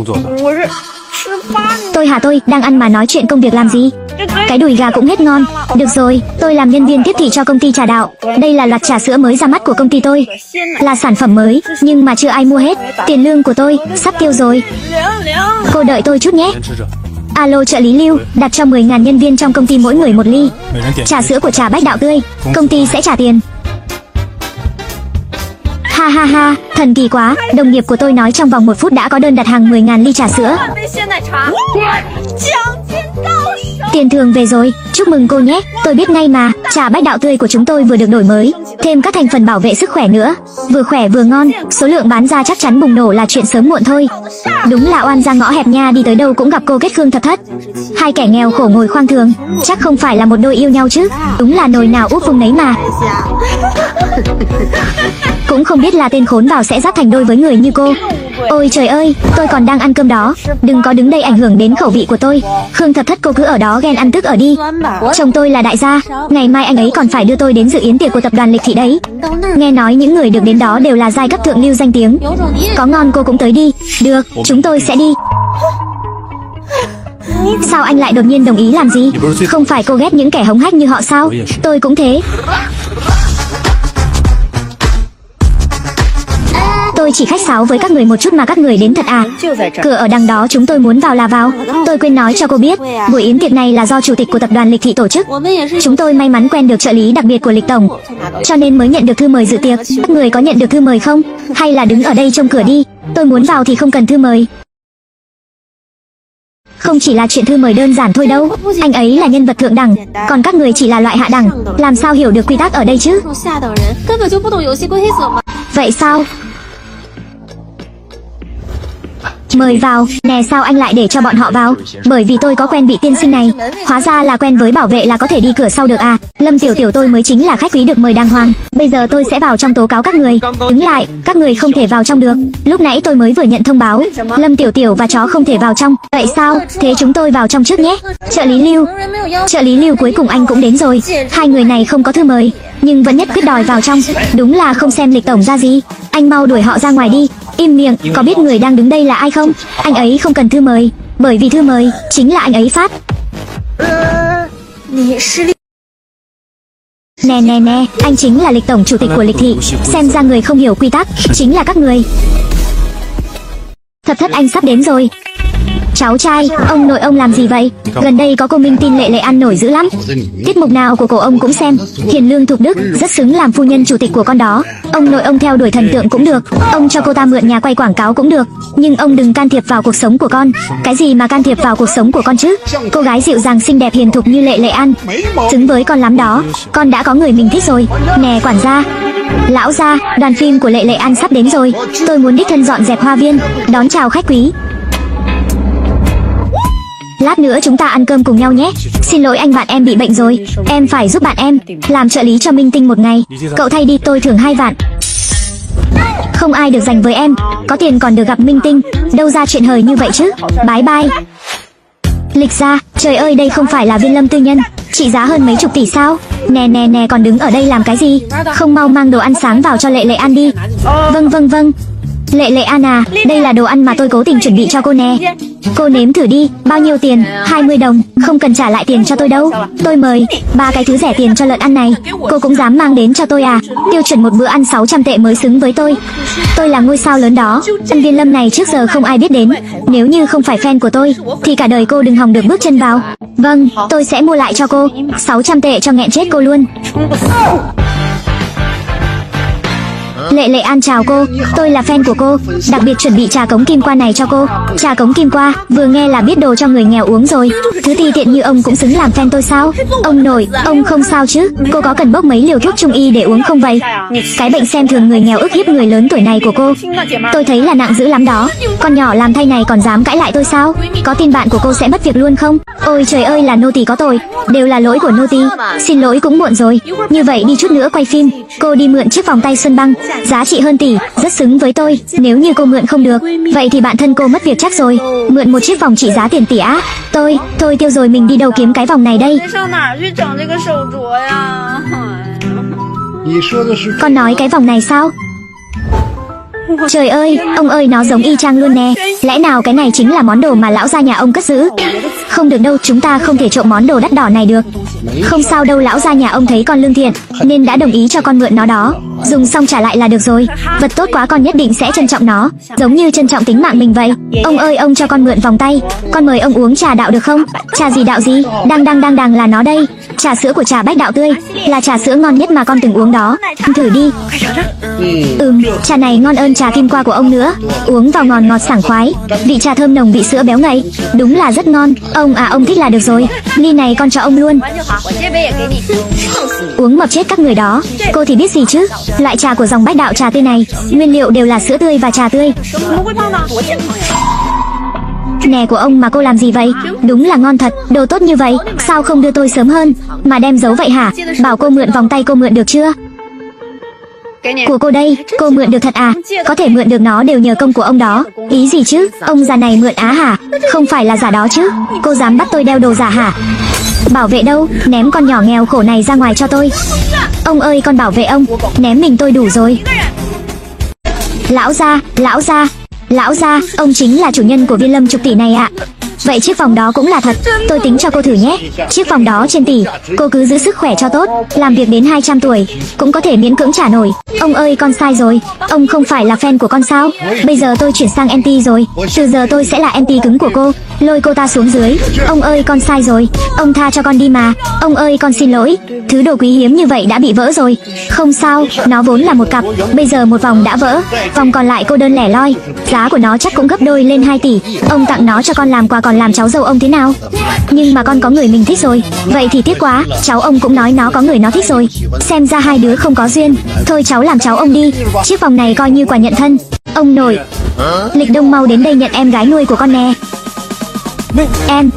Tôi hả? Tôi đang ăn mà nói chuyện công việc làm gì? Cái đùi gà cũng hết ngon. Được rồi, tôi làm nhân viên tiếp thị cho công ty trà đạo. Đây là loạt trà sữa mới ra mắt của công ty tôi, là sản phẩm mới nhưng mà chưa ai mua hết. Tiền lương của tôi sắp tiêu rồi. Cô đợi tôi chút nhé. Alo trợ lý Lưu, đặt cho 10.000 nhân viên trong công ty mỗi người một ly trà sữa của trà Bách Đạo tươi. Công ty sẽ trả tiền. Ha ha ha, thần kỳ quá, đồng nghiệp của tôi nói trong vòng 1 phút đã có đơn đặt hàng 10.000 ly trà sữa. Tiền thưởng về rồi, chúc mừng cô nhé. Tôi biết ngay mà, trà Bách Đạo tươi của chúng tôi vừa được đổi mới, thêm các thành phần bảo vệ sức khỏe nữa, vừa khỏe vừa ngon, số lượng bán ra chắc chắn bùng nổ là chuyện sớm muộn thôi. Đúng là oan ra ngõ hẹp nha, đi tới đâu cũng gặp cô kết Khương Thập Thất. Hai kẻ nghèo khổ ngồi khoang thường, chắc không phải là một đôi yêu nhau chứ? Đúng là nồi nào úp vùng nấy mà. Cũng không biết là tên khốn vào sẽ dắt thành đôi với người như cô. Ôi trời ơi, tôi còn đang ăn cơm đó. Đừng có đứng đây ảnh hưởng đến khẩu vị của tôi. Khương Thập Thất, cô cứ ở đó ghen ăn tức ở đi. Chồng tôi là đại gia, ngày mai anh ấy còn phải đưa tôi đến dự yến tiệc của tập đoàn Lịch Thị đấy. Nghe nói những người được đến đó đều là giai cấp thượng lưu danh tiếng. Có ngon cô cũng tới đi. Được, chúng tôi sẽ đi. Sao anh lại đột nhiên đồng ý làm gì? Không phải cô ghét những kẻ hống hách như họ sao? Tôi cũng thế. Tôi chỉ khách sáo với các người một chút mà các người đến thật à? Cửa ở đằng đó, chúng tôi muốn vào là vào. Tôi quên nói cho cô biết, buổi yến tiệc này là do chủ tịch của tập đoàn Lịch Thị tổ chức. Chúng tôi may mắn quen được trợ lý đặc biệt của Lịch tổng, cho nên mới nhận được thư mời dự tiệc. Các người có nhận được thư mời không? Hay là đứng ở đây trông cửa đi? Tôi muốn vào thì không cần thư mời. Không chỉ là chuyện thư mời đơn giản thôi đâu, anh ấy là nhân vật thượng đẳng, còn các người chỉ là loại hạ đẳng. Làm sao hiểu được quy tắc ở đây chứ? Vậy sao? Mời vào. Nè, sao anh lại để cho bọn họ vào? Bởi vì tôi có quen vị tiên sinh này. Hóa ra là quen với bảo vệ là có thể đi cửa sau được à? Lâm Tiểu Tiểu, tôi mới chính là khách quý được mời đàng hoàng. Bây giờ tôi sẽ vào trong tố cáo các người. Đứng lại, các người không thể vào trong được. Lúc nãy tôi mới vừa nhận thông báo, Lâm Tiểu Tiểu và chó không thể vào trong. Vậy sao? Thế chúng tôi vào trong trước nhé. Trợ lý Lưu cuối cùng anh cũng đến rồi. Hai người này không có thư mời, nhưng vẫn nhất quyết đòi vào trong. Đúng là không xem lịch tổng ra gì. Anh mau đuổi họ ra ngoài đi. Im miệng, có biết người đang đứng đây là ai không? Anh ấy không cần thư mời, bởi vì thư mời chính là anh ấy phát. Nè, anh chính là lịch tổng chủ tịch của lịch thị. Xem ra người không hiểu quy tắc chính là các người. Thập Thất, anh sắp đến rồi. Cháu trai, ông nội ông làm gì vậy? Gần đây có cô Minh tin Lệ Lệ An nổi dữ lắm. Tiết mục nào của cổ ông cũng xem. Thiền Lương Thục Đức rất xứng làm phu nhân chủ tịch của con đó. Ông nội ông theo đuổi thần tượng cũng được, ông cho cô ta mượn nhà quay quảng cáo cũng được, nhưng ông đừng can thiệp vào cuộc sống của con. Cái gì mà can thiệp vào cuộc sống của con chứ? Cô gái dịu dàng xinh đẹp hiền thục như Lệ Lệ An xứng với con lắm đó. Con đã có người mình thích rồi. Nè quản gia, lão gia, đoàn phim của Lệ Lệ An sắp đến rồi. Tôi muốn đích thân dọn dẹp hoa viên, đón chào khách quý. Lát nữa chúng ta ăn cơm cùng nhau nhé. Xin lỗi anh, bạn em bị bệnh rồi. Em phải giúp bạn em làm trợ lý cho Minh Tinh một ngày. Cậu thay đi, tôi thưởng 2 vạn. Không ai được giành với em. Có tiền còn được gặp Minh Tinh, đâu ra chuyện hời như vậy chứ. Bye bye. Lịch ra, trời ơi, đây không phải là Viên Lâm tư nhân trị giá hơn mấy chục tỷ sao? Nè, còn đứng ở đây làm cái gì? Không mau mang đồ ăn sáng vào cho Lệ Lệ An đi. Vâng. Lệ Lệ An à, đây là đồ ăn mà tôi cố tình chuẩn bị cho cô nè. Cô nếm thử đi. Bao nhiêu tiền? 20 đồng. Không cần trả lại tiền cho tôi đâu. Tôi mời 3 cái thứ rẻ tiền cho lợn ăn này. Cô cũng dám mang đến cho tôi à? Tiêu chuẩn một bữa ăn 600 tệ mới xứng với tôi. Tôi là ngôi sao lớn đó. Ăn Viên Lâm này trước giờ không ai biết đến. Nếu như không phải fan của tôi thì cả đời cô đừng hòng được bước chân vào. Vâng, tôi sẽ mua lại cho cô. 600 tệ cho nghẹn chết cô luôn. Lệ Lệ An chào cô, tôi là fan của cô, đặc biệt chuẩn bị trà cống kim qua này cho cô. Trà cống kim qua, vừa nghe là biết đồ cho người nghèo uống rồi. Thứ ti tiện như ông cũng xứng làm fan tôi sao? Ông nội, ông không sao chứ? Cô có cần bốc mấy liều thuốc trung y để uống không vậy? Cái bệnh xem thường người nghèo ức hiếp người lớn tuổi này của cô, tôi thấy là nặng dữ lắm đó. Con nhỏ làm thay này còn dám cãi lại tôi sao? Có tin bạn của cô sẽ mất việc luôn không? Ôi trời ơi, là nô tỳ có tội, đều là lỗi của nô tỳ. Xin lỗi cũng muộn rồi. Như vậy đi chút nữa quay phim, cô đi mượn chiếc vòng tay Xuân Băng, giá trị hơn tỷ, rất xứng với tôi. Nếu như cô mượn không được, vậy thì bạn thân cô mất việc chắc rồi. Mượn một chiếc vòng trị giá tiền tỷ á? Tôi tiêu rồi, mình đi đâu kiếm cái vòng này đây? Con nói cái vòng này sao? Trời ơi, ông ơi, nó giống y chang luôn nè. Lẽ nào cái này chính là món đồ mà lão gia nhà ông cất giữ? Không được đâu, chúng ta không thể trộm món đồ đắt đỏ này được. Không sao đâu, lão gia nhà ông thấy con lương thiện nên đã đồng ý cho con mượn nó đó. Dùng xong trả lại là được rồi. Vật tốt quá, con nhất định sẽ trân trọng nó, giống như trân trọng tính mạng mình vậy. Ông ơi, ông cho con mượn vòng tay, con mời ông uống trà đạo được không? Trà gì đạo gì? Đang là nó đây. Trà sữa của trà Bách Đạo Tươi, là trà sữa ngon nhất mà con từng uống đó. Thử đi. Trà này ngon hơn trà kim qua của ông nữa. Uống vào ngọt ngọt sảng khoái, vị trà thơm nồng, vị sữa béo ngậy, đúng là rất ngon. Ông thích là được rồi. Ly này con cho ông luôn. Uống mập chết các người đó. Cô thì biết gì chứ? Loại trà của dòng Bách Đạo Trà Tươi này, nguyên liệu đều là sữa tươi và trà tươi. Nè, của ông mà cô làm gì vậy? Đúng là ngon thật, đồ tốt như vậy, sao không đưa tôi sớm hơn mà đem giấu vậy hả? Bảo cô mượn vòng tay, cô mượn được chưa? Của cô đây, cô mượn được thật à? Có thể mượn được nó đều nhờ công của ông đó. Ý gì chứ? Ông già này mượn á hả? Không phải là giả đó chứ? Cô dám bắt tôi đeo đồ giả hả? Bảo vệ đâu? Ném con nhỏ nghèo khổ này ra ngoài cho tôi. Ông ơi, con bảo vệ ông, ném mình tôi đủ rồi. Lão gia, ông chính là chủ nhân của Viên Lâm chục tỷ này ạ. Vậy chiếc vòng đó cũng là thật, tôi tính cho cô thử nhé. Chiếc vòng đó trên tỷ, cô cứ giữ sức khỏe cho tốt, làm việc đến 200 tuổi cũng có thể miễn cưỡng trả nổi. Ông ơi, con sai rồi, ông không phải là fan của con sao? Bây giờ tôi chuyển sang anti rồi, từ giờ tôi sẽ là anti cứng của cô, lôi cô ta xuống dưới. Ông ơi, con sai rồi, ông tha cho con đi mà. Ông ơi, con xin lỗi, thứ đồ quý hiếm như vậy đã bị vỡ rồi. Không sao, nó vốn là một cặp, bây giờ một vòng đã vỡ, vòng còn lại cô đơn lẻ loi, giá của nó chắc cũng gấp đôi lên 2 tỷ. Ông tặng nó cho con làm quà, còn làm cháu dâu ông thế nào? Nhưng mà con có người mình thích rồi. Vậy thì tiếc quá, cháu ông cũng nói nó có người nó thích rồi. Xem ra hai đứa không có duyên. Thôi cháu làm cháu ông đi, chiếc vòng này coi như quà nhận thân. Ông nội, Lịch Đông mau đến đây nhận em gái nuôi của con nè. Em.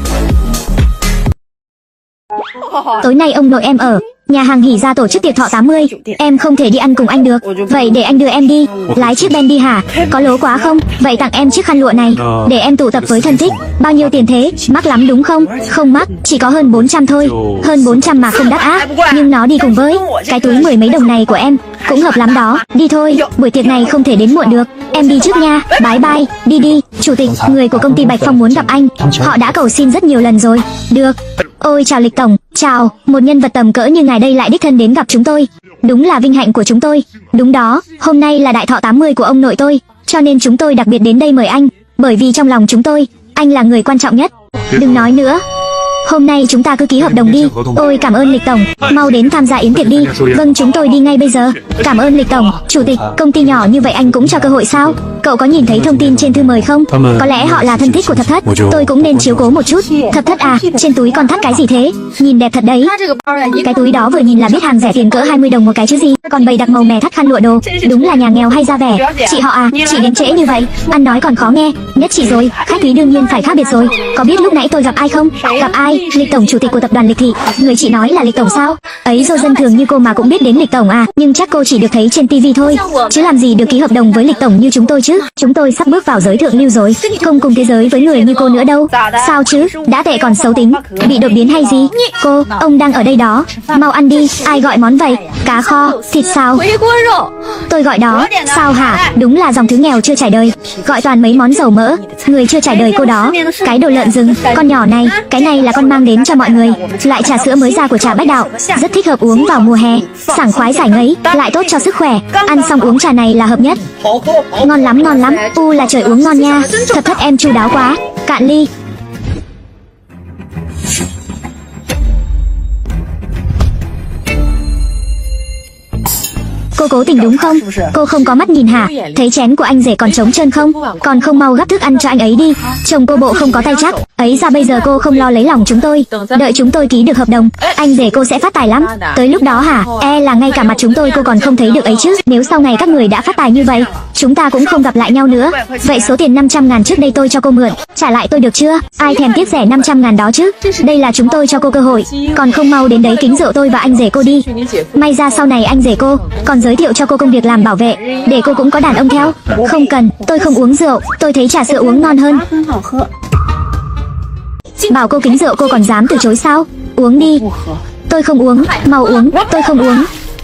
Tối nay ông nội em ở nhà hàng Hỉ Gia tổ chức tiệc thọ 80. Em không thể đi ăn cùng anh được. Vậy để anh đưa em đi. Lái chiếc Ben đi hả? Có lố quá không? Vậy tặng em chiếc khăn lụa này để em tụ tập với thân thích. Bao nhiêu tiền thế? Mắc lắm đúng không? Không mắc, chỉ có hơn 400 thôi. Hơn 400 mà không đắt á. Nhưng nó đi cùng với cái túi 10 mấy đồng này của em cũng hợp lắm đó. Đi thôi, buổi tiệc này không thể đến muộn được. Em đi trước nha. Bye bye. Đi đi. Chủ tịch, người của công ty Bạch Phong muốn gặp anh. Họ đã cầu xin rất nhiều lần rồi. Được. Ôi chào Lịch tổng, chào, một nhân vật tầm cỡ như ngài đây lại đích thân đến gặp chúng tôi. Đúng là vinh hạnh của chúng tôi. Đúng đó, hôm nay là đại thọ 80 của ông nội tôi, cho nên chúng tôi đặc biệt đến đây mời anh, bởi vì trong lòng chúng tôi, anh là người quan trọng nhất. Đừng nói nữa. Hôm nay chúng ta cứ ký hợp đồng đi. Ôi cảm ơn Lịch tổng, mau đến tham gia yến tiệc đi. Vâng, chúng tôi đi ngay bây giờ. Cảm ơn Lịch tổng. Chủ tịch, công ty nhỏ như vậy anh cũng cho cơ hội sao? Cậu có nhìn thấy thông tin trên thư mời không? Có lẽ họ là thân thích của Thập Thất. Tôi cũng nên chiếu cố một chút. Thập Thất à, trên túi con thắt cái gì thế? Nhìn đẹp thật đấy. Cái túi đó vừa nhìn là biết hàng rẻ tiền cỡ 20 đồng một cái chứ gì. Còn bày đặt màu mè thắt khăn lụa đồ. Đúng là nhà nghèo hay ra vẻ. Chị họ à, chị đến trễ như vậy, ăn nói còn khó nghe. Nhất chị rồi, khách quý đương nhiên phải khác biệt rồi. Có biết lúc nãy tôi gặp ai không? Gặp ai? Lịch tổng, chủ tịch của tập đoàn Lịch Thị. Người chị nói là Lịch tổng sao? Ấy rồi, dân thường như cô mà cũng biết đến Lịch tổng à? Nhưng chắc cô chỉ được thấy trên tivi thôi, chứ làm gì được ký hợp đồng với Lịch tổng như chúng tôi chứ? Chúng tôi sắp bước vào giới thượng lưu rồi, không cùng thế giới với người như cô nữa đâu. Sao chứ? Đã tệ còn xấu tính, bị đột biến hay gì? Cô, ông đang ở đây đó, mau ăn đi. Ai gọi món vậy? Cá kho, thịt xào. Tôi gọi đó. Sao hả? Đúng là dòng thứ nghèo chưa trải đời, gọi toàn mấy món dầu mỡ. Người chưa trải đời cô đó. Cái đồ lợn rừng, con nhỏ này, cái này là con mang đến cho mọi người. Loại trà sữa mới ra của trà Bách Đạo, rất thích hợp uống vào mùa hè, sảng khoái giải ngấy, lại tốt cho sức khỏe. Ăn xong uống trà này là hợp nhất. Ngon lắm, ngon lắm. U là trời, uống ngon nha. Thập Thất em chu đáo quá. Cạn ly. Cô cố tình đúng không? Cô không có mắt nhìn hả? Thấy chén của anh rể còn trống trơn không? Còn không mau gắp thức ăn cho anh ấy đi. Chồng cô bộ không có tay chắc. Ấy ra bây giờ cô không lo lấy lòng chúng tôi. Đợi chúng tôi ký được hợp đồng, anh rể cô sẽ phát tài lắm. Tới lúc đó hả? E là ngay cả mặt chúng tôi cô còn không thấy được ấy chứ. Nếu sau này các người đã phát tài như vậy, chúng ta cũng không gặp lại nhau nữa. Vậy số tiền 500.000 trước đây tôi cho cô mượn, trả lại tôi được chưa? Ai thèm tiếc rẻ 500.000 đó chứ? Đây là chúng tôi cho cô cơ hội, còn không mau đến đấy kính rượu tôi và anh rể cô đi. May ra sau này anh rể cô còn giới thiệu cho cô công việc làm bảo vệ, để cô cũng có đàn ông theo. Không cần, tôi không uống rượu, tôi thấy trà sữa uống ngon hơn. Bảo cô kính rượu cô còn dám từ chối sao? Uống đi. Tôi không uống, mau uống. Tôi không uống.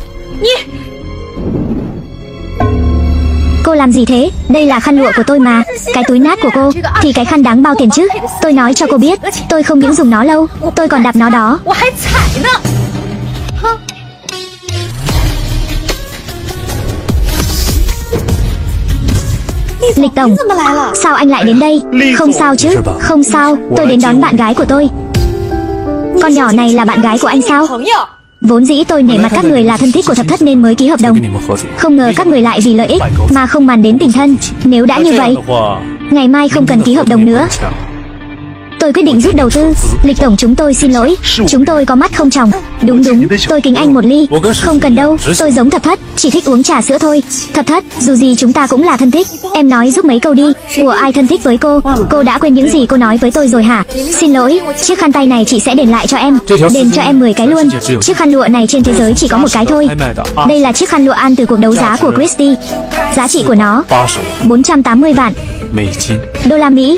Cô làm gì thế? Đây là khăn lụa của tôi mà. Cái túi nát của cô thì cái khăn đáng bao tiền chứ? Tôi nói cho cô biết, tôi không những dùng nó lâu, tôi còn đạp nó đó. Lịch tổng, sao anh lại đến đây? Không sao chứ? Không sao, tôi đến đón bạn gái của tôi. Con nhỏ này là bạn gái của anh sao? Vốn dĩ tôi nể mặt các người là thân thích của Thập Thất nên mới ký hợp đồng. Không ngờ các người lại vì lợi ích mà không màng đến tình thân. Nếu đã như vậy, ngày mai không cần ký hợp đồng nữa. Tôi quyết định rút đầu tư. Lịch tổng, chúng tôi xin lỗi, chúng tôi có mắt không tròng. Đúng, tôi kính anh một ly. Không cần đâu, tôi giống Thập Thất, chỉ thích uống trà sữa thôi. Thập Thất, dù gì chúng ta cũng là thân thích, em nói giúp mấy câu đi. Của ai thân thích với cô? Cô đã quên những gì cô nói với tôi rồi hả? Xin lỗi, chiếc khăn tay này chị sẽ đền lại cho em. Đền cho em 10 cái luôn. Chiếc khăn lụa này trên thế giới chỉ có một cái thôi. Đây là chiếc khăn lụa ăn từ cuộc đấu giá của Christie. Giá trị của nó 480 vạn đô la Mỹ.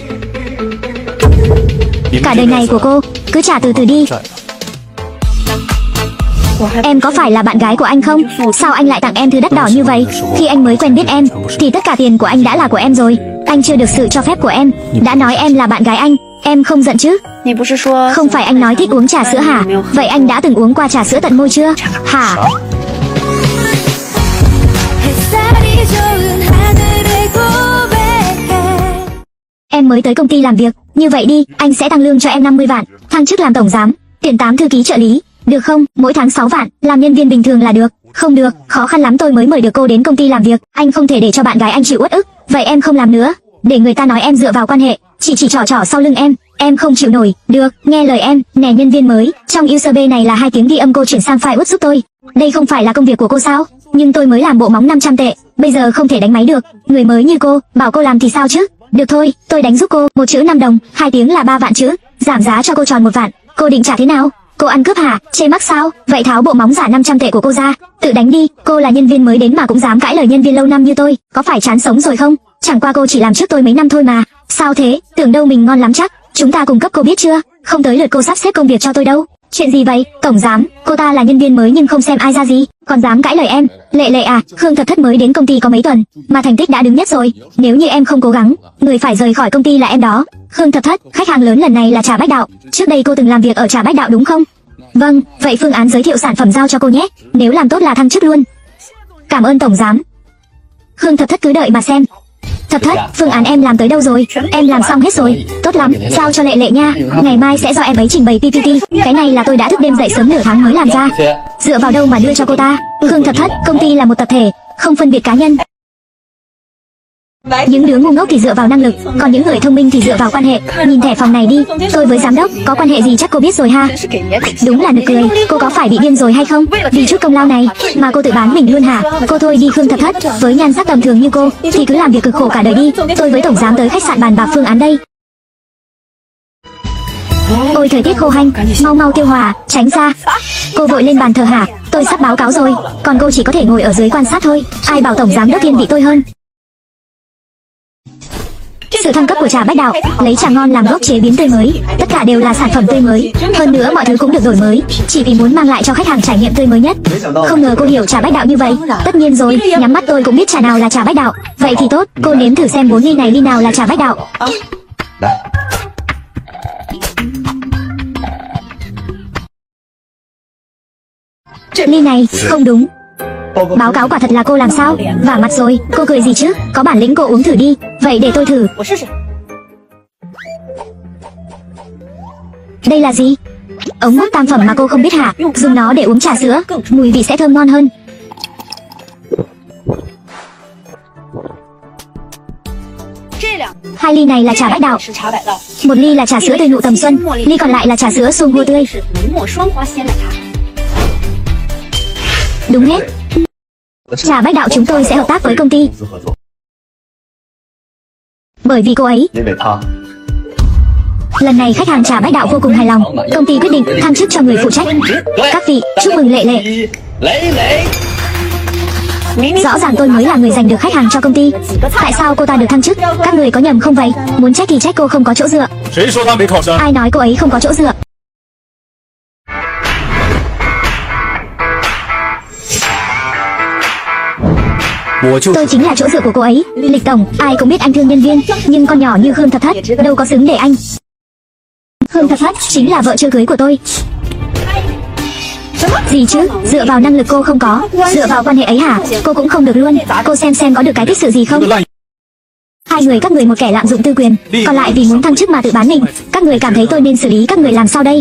Cả đời này của cô, cứ trả từ từ đi. Em có phải là bạn gái của anh không? Sao anh lại tặng em thứ đắt đỏ như vậy? Khi anh mới quen biết em, thì tất cả tiền của anh đã là của em rồi. Anh chưa được sự cho phép của em, đã nói em là bạn gái anh. Em không giận chứ? Không phải anh nói thích uống trà sữa hả? Vậy anh đã từng uống qua trà sữa tận môi chưa? Hả? Em mới tới công ty làm việc, như vậy đi, anh sẽ tăng lương cho em 50 vạn, thăng chức làm tổng giám, tiền 8 thư ký trợ lý, được không? Mỗi tháng 6 vạn, làm nhân viên bình thường là được. Không được, khó khăn lắm tôi mới mời được cô đến công ty làm việc, anh không thể để cho bạn gái anh chịu uất ức. Vậy em không làm nữa, để người ta nói em dựa vào quan hệ, chỉ trỏ sau lưng em không chịu nổi. Được, nghe lời em. Nè nhân viên mới, trong USB này là 2 tiếng ghi âm, cô chuyển sang file út giúp tôi. Đây không phải là công việc của cô sao? nhưng tôi mới làm bộ móng 500 tệ, bây giờ không thể đánh máy được. Người mới như cô, bảo cô làm thì sao chứ? Được thôi, tôi đánh giúp cô, 1 chữ 5 đồng, 2 tiếng là 3 vạn chữ, giảm giá cho cô tròn 1 vạn. Cô định trả thế nào? Cô ăn cướp hả? Chê mắc sao? Vậy tháo bộ móng giả 500 tệ của cô ra, tự đánh đi. Cô là nhân viên mới đến mà cũng dám cãi lời nhân viên lâu năm như tôi, có phải chán sống rồi không? Chẳng qua cô chỉ làm trước tôi mấy năm thôi mà. Sao thế? Tưởng đâu mình ngon lắm chắc. Chúng ta cùng cấp cô biết chưa? Không tới lượt cô sắp xếp công việc cho tôi đâu. Chuyện gì vậy? Tổng giám, cô ta là nhân viên mới nhưng không xem ai ra gì, còn dám cãi lời em. Lệ Lệ à, Khương Thập Thất mới đến công ty có mấy tuần mà thành tích đã đứng nhất rồi. Nếu như em không cố gắng, người phải rời khỏi công ty là em đó. Khương Thập Thất, khách hàng lớn lần này là Trà Bách Đạo. Trước đây cô từng làm việc ở Trà Bách Đạo đúng không? Vâng, vậy phương án giới thiệu sản phẩm giao cho cô nhé. Nếu làm tốt là thăng chức luôn. Cảm ơn tổng giám. Khương Thập Thất cứ đợi mà xem. Thập Thất, phương án em làm tới đâu rồi? Em làm xong hết rồi. Tốt lắm, giao cho Lệ Lệ nha. Ngày mai sẽ do em ấy trình bày PPT. Cái này là tôi đã thức đêm dậy sớm nửa tháng mới làm ra. Dựa vào đâu mà đưa cho cô ta? Khương Thập Thất, công ty là một tập thể, không phân biệt cá nhân. Những đứa ngu ngốc thì dựa vào năng lực, còn những người thông minh thì dựa vào quan hệ. Nhìn thẻ phòng này đi, tôi với giám đốc có quan hệ gì chắc cô biết rồi ha. Đúng là nực cười, cô có phải bị điên rồi hay không? Vì chút công lao này mà cô tự bán mình luôn hả? Cô thôi đi Khương Thập Thất, với nhan sắc tầm thường như cô thì cứ làm việc cực khổ cả đời đi. Tôi với tổng giám tới khách sạn bàn bạc phương án đây. Ôi thời tiết khô hanh, mau mau tiêu hòa, tránh ra. Cô vội lên bàn thờ hả? Tôi sắp báo cáo rồi, còn cô chỉ có thể ngồi ở dưới quan sát thôi. Ai bảo tổng giám đốc thiên vị tôi hơn. Sự thăng cấp của Trà Bách Đạo, lấy trà ngon làm gốc chế biến tươi mới, tất cả đều là sản phẩm tươi mới. Hơn nữa mọi thứ cũng được đổi mới, chỉ vì muốn mang lại cho khách hàng trải nghiệm tươi mới nhất. Không ngờ cô hiểu Trà Bách Đạo như vậy. Tất nhiên rồi, nhắm mắt tôi cũng biết trà nào là Trà Bách Đạo. Vậy thì tốt, cô nếm thử xem 4 ly này ly nào là Trà Bách Đạo. Ly này, không đúng. Báo cáo quả thật là cô làm sao? Vả mặt rồi, cô cười gì chứ? Có bản lĩnh cô uống thử đi. Vậy để tôi thử. Đây là gì? Ống hút tam phẩm mà cô không biết hả? Dùng nó để uống trà sữa, mùi vị sẽ thơm ngon hơn. Hai ly này là Trà Bách Đạo, 1 ly là trà sữa tươi nụ tầm xuân, ly còn lại là trà sữa xuông hua tươi. Đúng hết. Trà Bách Đạo chúng tôi sẽ hợp tác với công ty, bởi vì cô ấy. Lần này khách hàng Trà Bách Đạo vô cùng hài lòng. Công ty quyết định thăng chức cho người phụ trách. Các vị, chúc mừng Lệ Lệ. Rõ ràng tôi mới là người giành được khách hàng cho công ty. Tại sao cô ta được thăng chức? Các người có nhầm không vậy? Muốn trách thì trách cô không có chỗ dựa. Ai nói cô ấy không có chỗ dựa? Tôi chính là chỗ dựa của cô ấy. Lịch tổng, ai cũng biết anh thương nhân viên, nhưng con nhỏ như Khương Thập Thất đâu có xứng để anh. Khương Thập Thất chính là vợ chưa cưới của tôi. Gì chứ? Dựa vào năng lực cô không có, dựa vào quan hệ ấy hả? Cô cũng không được luôn. Cô xem có được cái tích sự gì không? Hai người các người một kẻ lạm dụng tư quyền, còn lại vì muốn thăng chức mà tự bán mình. Các người cảm thấy tôi nên xử lý các người làm sao đây?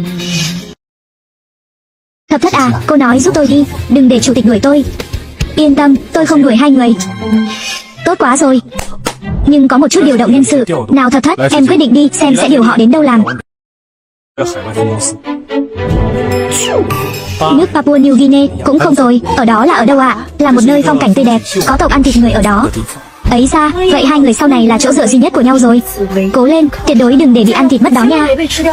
Thập Thất à, cô nói giúp tôi đi, đừng để chủ tịch đuổi tôi. Yên tâm, tôi không đuổi hai người. Tốt quá rồi. Nhưng có một chút điều động nhân sự. Nào Thập Thất, em quyết định đi, xem sẽ điều họ đến đâu làm. Nước Papua New Guinea cũng không tồi. Ở đó là ở đâu ạ? Là một nơi phong cảnh tươi đẹp, có tộc ăn thịt người ở đó. Ấy ra, vậy hai người sau này là chỗ dựa duy nhất của nhau rồi. Cố lên, tuyệt đối đừng để bị ăn thịt mất đó nha.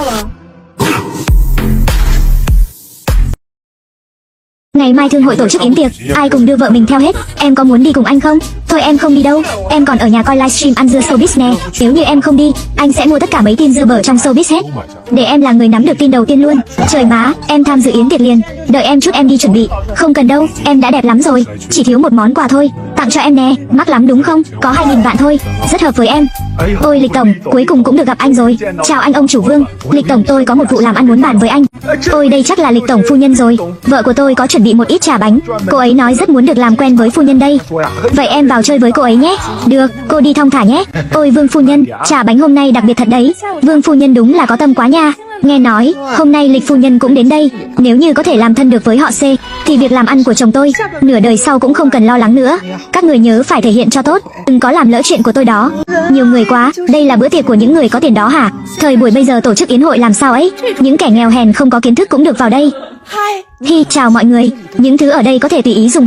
Ngày mai thương hội tổ chức yến tiệc, ai cùng đưa vợ mình theo hết. Em có muốn đi cùng anh không? Thôi em không đi đâu, em còn ở nhà coi livestream ăn dưa showbiz nè. Nếu như em không đi, anh sẽ mua tất cả mấy tin dưa bở trong showbiz hết, để em là người nắm được tin đầu tiên luôn. Trời má, em tham dự yến tiệc liền. Đợi em chút em đi chuẩn bị. Không cần đâu, em đã đẹp lắm rồi. Chỉ thiếu một món quà thôi, tặng cho em nè. Mắc lắm đúng không? Có 2.000 vạn thôi, rất hợp với em. Ôi Lịch tổng, cuối cùng cũng được gặp anh rồi. Chào anh ông chủ Vương. Lịch tổng, tôi có một vụ làm ăn muốn bàn với anh. Ôi đây chắc là Lịch tổng phu nhân rồi. Vợ của tôi có chuẩn bị một ít trà bánh, cô ấy nói rất muốn được làm quen với phu nhân đây. Vậy em vào chơi với cô ấy nhé. Được, cô đi thong thả nhé. Ôi Vương phu nhân, trà bánh hôm nay đặc biệt thật đấy. Vương phu nhân đúng là có tâm quá nha. Nghe nói hôm nay Lịch phu nhân cũng đến đây. Nếu như có thể làm thân được với họ C, thì việc làm ăn của chồng tôi nửa đời sau cũng không cần lo lắng nữa. Các người nhớ phải thể hiện cho tốt, đừng có làm lỡ chuyện của tôi đó. Nhiều người quá, đây là bữa tiệc của những người có tiền đó hả? Thời buổi bây giờ tổ chức yến hội làm sao ấy? Những kẻ nghèo hèn không có kiến thức cũng được vào đây. Hi, chào mọi người. Những thứ ở đây có thể tùy ý dùng hả?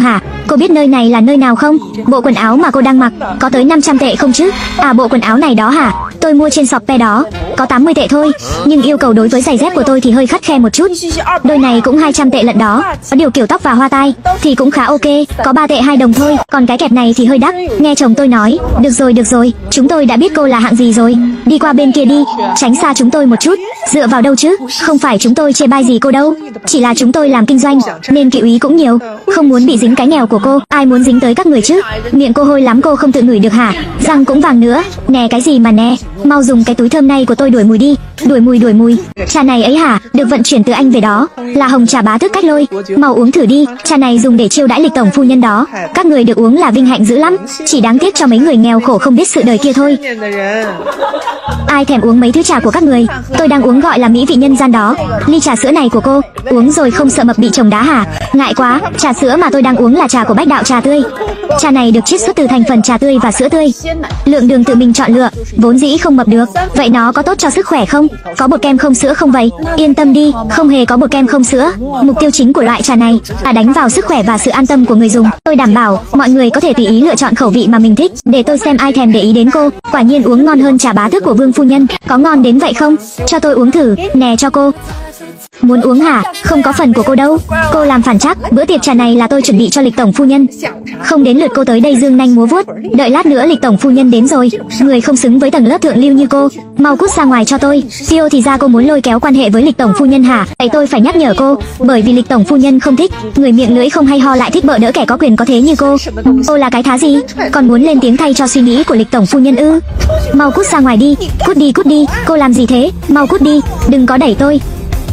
Cô biết nơi này là nơi nào không? Bộ quần áo mà cô đang mặc có tới 500 tệ không chứ? À, bộ quần áo này đó hả? Tôi mua trên Shopee đó, có 80 tệ thôi. Nhưng yêu cầu đối với giày dép của tôi thì hơi khắt khe một chút. Đôi này cũng 200 tệ lận đó. Có điều kiểu tóc và hoa tai thì cũng khá ok, có 3 tệ 2 đồng thôi. Còn cái kẹp này thì hơi đắt. Nghe chồng tôi nói, được rồi, chúng tôi đã biết cô là hạng gì rồi. Đi qua bên kia đi, tránh xa chúng tôi một chút. Dựa vào đâu chứ? Không phải chúng tôi chê bai gì cô đâu. Chỉ là chúng tôi làm kinh doanh nên kỵ úy cũng nhiều, không muốn bị dính cái nghèo của cô. Ai muốn dính tới các người chứ? Miệng cô hôi lắm, cô không tự ngửi được hả? Răng cũng vàng nữa. Nè, cái gì mà nè? Mau dùng cái túi thơm này của tôi đuổi mùi đi. Đuổi mùi. Trà này ấy hả? Được vận chuyển từ Anh về đó, là hồng trà bá tước Cách Lôi. Mau uống thử đi. Trà này dùng để chiêu đãi lịch tổng phu nhân đó. Các người được uống là vinh hạnh dữ lắm. Chỉ đáng tiếc cho mấy người nghèo khổ không biết sự đời kia thôi. Ai thèm uống mấy thứ trà của các người? Tôi đang uống gọi là mỹ vị nhân gian đó. Ly trà sữa này của cô uống rồi không sợ mập bị chồng đá hả? Ngại quá, trà sữa mà tôi đang uống là trà của Bách Đạo Trà Tươi. Trà này được chiết xuất từ thành phần trà tươi và sữa tươi. Lượng đường tự mình chọn lựa, vốn dĩ không mập được. Vậy nó có tốt cho sức khỏe không? Có bột kem không sữa không vậy? Yên tâm đi, không hề có bột kem không sữa. Mục tiêu chính của loại trà này là đánh vào sức khỏe và sự an tâm của người dùng. Tôi đảm bảo mọi người có thể tùy ý lựa chọn khẩu vị mà mình thích. Để tôi xem ai thèm để ý đến cô. Quả nhiên uống ngon hơn trà bá tước của Vương phu nhân. Có ngon đến vậy không? Cho tôi uống thử. Nè, cho cô. Muốn uống hả? Không có phần của cô đâu. Cô làm phản chắc. Bữa tiệc trà này là tôi chuẩn bị cho lịch tổng phu nhân. Không đến lượt cô tới đây dương nanh múa vuốt. Đợi lát nữa lịch tổng phu nhân đến rồi. Người không xứng với tầng lớp thượng lưu như cô, mau cút ra ngoài cho tôi. Phiêu thì ra cô muốn lôi kéo quan hệ với lịch tổng phu nhân hả? Vậy tôi phải nhắc nhở cô, bởi vì lịch tổng phu nhân không thích người miệng lưỡi không hay ho lại thích bợ đỡ kẻ có quyền có thế như cô. Ô là cái thá gì? Còn muốn lên tiếng thay cho suy nghĩ của lịch tổng phu nhân ư? Mau cút ra ngoài đi. Cút đi. Cô làm gì thế? Mau cút đi, đừng có đẩy tôi.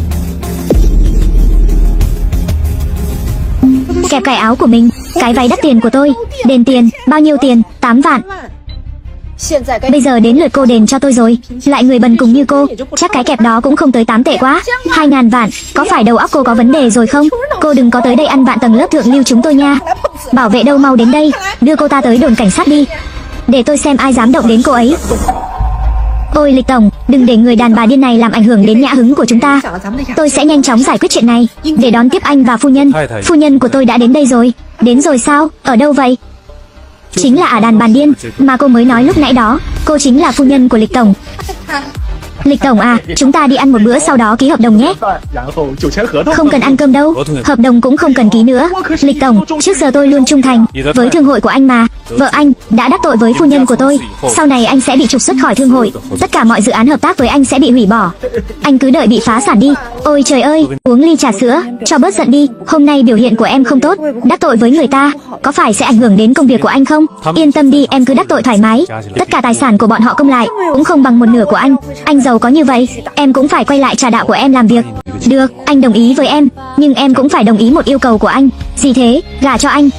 Kẹp cài áo của mình. Cái váy đắt tiền của tôi. Đền tiền. Bao nhiêu tiền? 8 vạn. Bây giờ đến lượt cô đền cho tôi rồi. Lại người bần cùng như cô, chắc cái kẹp đó cũng không tới 8 tệ quá. 2.000 vạn. Có phải đầu óc cô có vấn đề rồi không? Cô đừng có tới đây ăn vạn tầng lớp thượng lưu chúng tôi nha. Bảo vệ đâu, mau đến đây. Đưa cô ta tới đồn cảnh sát đi, để tôi xem ai dám động đến cô ấy. Ôi lịch tổng, đừng để người đàn bà điên này làm ảnh hưởng đến nhã hứng của chúng ta. Tôi sẽ nhanh chóng giải quyết chuyện này để đón tiếp anh và phu nhân. Phu nhân của tôi đã đến đây rồi. Đến rồi sao? Ở đâu vậy? Chính là đàn bà điên mà cô mới nói lúc nãy đó. Cô chính là phu nhân của lịch tổng. Lịch tổng à, chúng ta đi ăn một bữa sau đó ký hợp đồng nhé. Không cần ăn cơm đâu, hợp đồng cũng không cần ký nữa. Lịch tổng, trước giờ tôi luôn trung thành với thương hội của anh mà. Vợ anh đã đắc tội với phu nhân của tôi, sau này anh sẽ bị trục xuất khỏi thương hội. Tất cả mọi dự án hợp tác với anh sẽ bị hủy bỏ. Anh cứ đợi bị phá sản đi. Ôi trời ơi, uống ly trà sữa cho bớt giận đi. Hôm nay biểu hiện của em không tốt, đắc tội với người ta có phải sẽ ảnh hưởng đến công việc của anh không? Yên tâm đi, em cứ đắc tội thoải mái. Tất cả tài sản của bọn họ công lại cũng không bằng một nửa của anh. Anh giàu có như vậy, em cũng phải quay lại trà đạo của em làm việc. Được, anh đồng ý với em, nhưng em cũng phải đồng ý một yêu cầu của anh. Gì thế? Gả cho anh.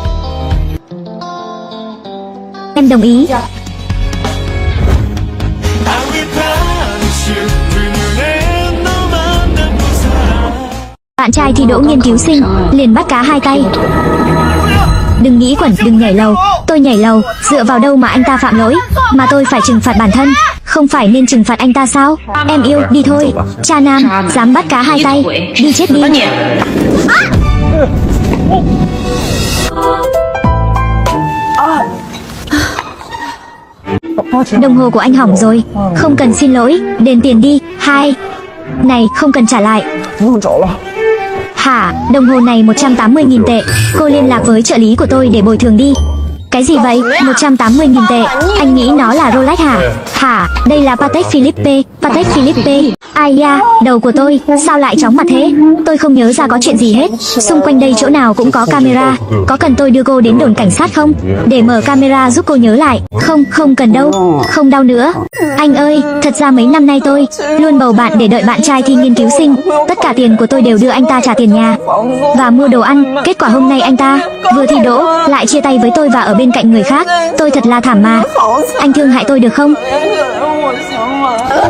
Em đồng ý. Bạn trai thi đỗ nghiên cứu sinh liền bắt cá hai tay. Đừng nghĩ quẩn, đừng nhảy lầu. Tôi nhảy lầu, dựa vào đâu mà anh ta phạm lỗi mà tôi phải trừng phạt bản thân? Không phải nên trừng phạt anh ta sao? Em yêu, đi thôi. Cha nam, dám bắt cá hai tay, đi chết đi. Đồng hồ của anh hỏng rồi. Không cần xin lỗi, đền tiền đi. Hai. Này, không cần trả lại. Hả? Đồng hồ này 180.000 tệ. Cô liên lạc với trợ lý của tôi để bồi thường đi. Cái gì vậy? 180.000 tệ. Anh nghĩ nó là Rolex hả? Hả? Đây là Patek Philippe. Patek Philippe. Ai da, đầu của tôi sao lại chóng mặt thế? Tôi không nhớ ra có chuyện gì hết. Xung quanh đây chỗ nào cũng có camera. Có cần tôi đưa cô đến đồn cảnh sát không? Để mở camera giúp cô nhớ lại. Không, không cần đâu. Không đau nữa. Anh ơi, thật ra mấy năm nay tôi luôn bầu bạn để đợi bạn trai thi nghiên cứu sinh. Tất cả tiền của tôi đều đưa anh ta trả tiền nhà và mua đồ ăn. Kết quả hôm nay anh ta vừa thi đỗ lại chia tay với tôi và ở bên cạnh người khác. Tôi thật là thảm mà. Anh thương hại tôi được không?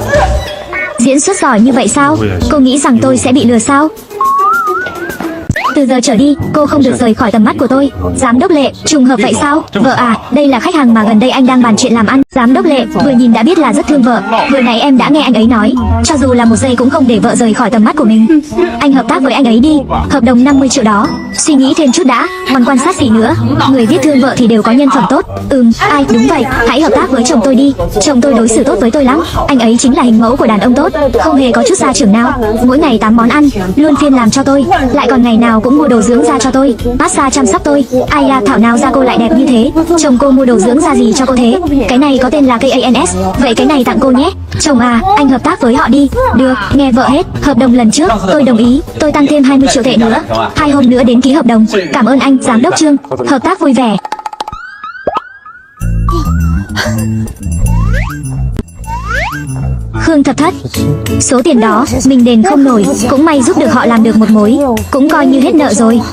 Diễn xuất giỏi như vậy sao? Cô nghĩ rằng tôi sẽ bị lừa sao? Từ giờ trở đi, cô không được rời khỏi tầm mắt của tôi. Giám đốc Lệ, trùng hợp vậy sao? Vợ à, đây là khách hàng mà gần đây anh đang bàn chuyện làm ăn. Giám đốc Lệ, vừa nhìn đã biết là rất thương vợ. Vừa nãy em đã nghe anh ấy nói, cho dù là một giây cũng không để vợ rời khỏi tầm mắt của mình. Anh hợp tác với anh ấy đi, hợp đồng 50 triệu đó. Suy nghĩ thêm chút đã, còn quan sát gì nữa? Người viết thương vợ thì đều có nhân phẩm tốt. Ai, đúng vậy, hãy hợp tác với chồng tôi đi. Chồng tôi đối xử tốt với tôi lắm. Anh ấy chính là hình mẫu của đàn ông tốt, không hề có chút gia trưởng nào. Mỗi ngày 8 món ăn, luôn phiên làm cho tôi, lại còn ngày nào cũng mua đồ dưỡng da cho tôi, massage chăm sóc tôi. Ai à, thảo nào da cô lại đẹp như thế. Chồng cô mua đồ dưỡng da gì cho cô thế? Cái này có tên là KANS. Vậy cái này tặng cô nhé. Chồng à, anh hợp tác với họ đi. Được, nghe vợ hết. Hợp đồng lần trước, tôi đồng ý. Tôi tăng thêm 20 triệu tệ nữa. 2 hôm nữa đến ký hợp đồng. Cảm ơn anh, giám đốc Trương. Hợp tác vui vẻ. Khương Thập Thất, số tiền đó mình đền không nổi, cũng may giúp được họ làm được một mối, cũng coi như hết nợ rồi.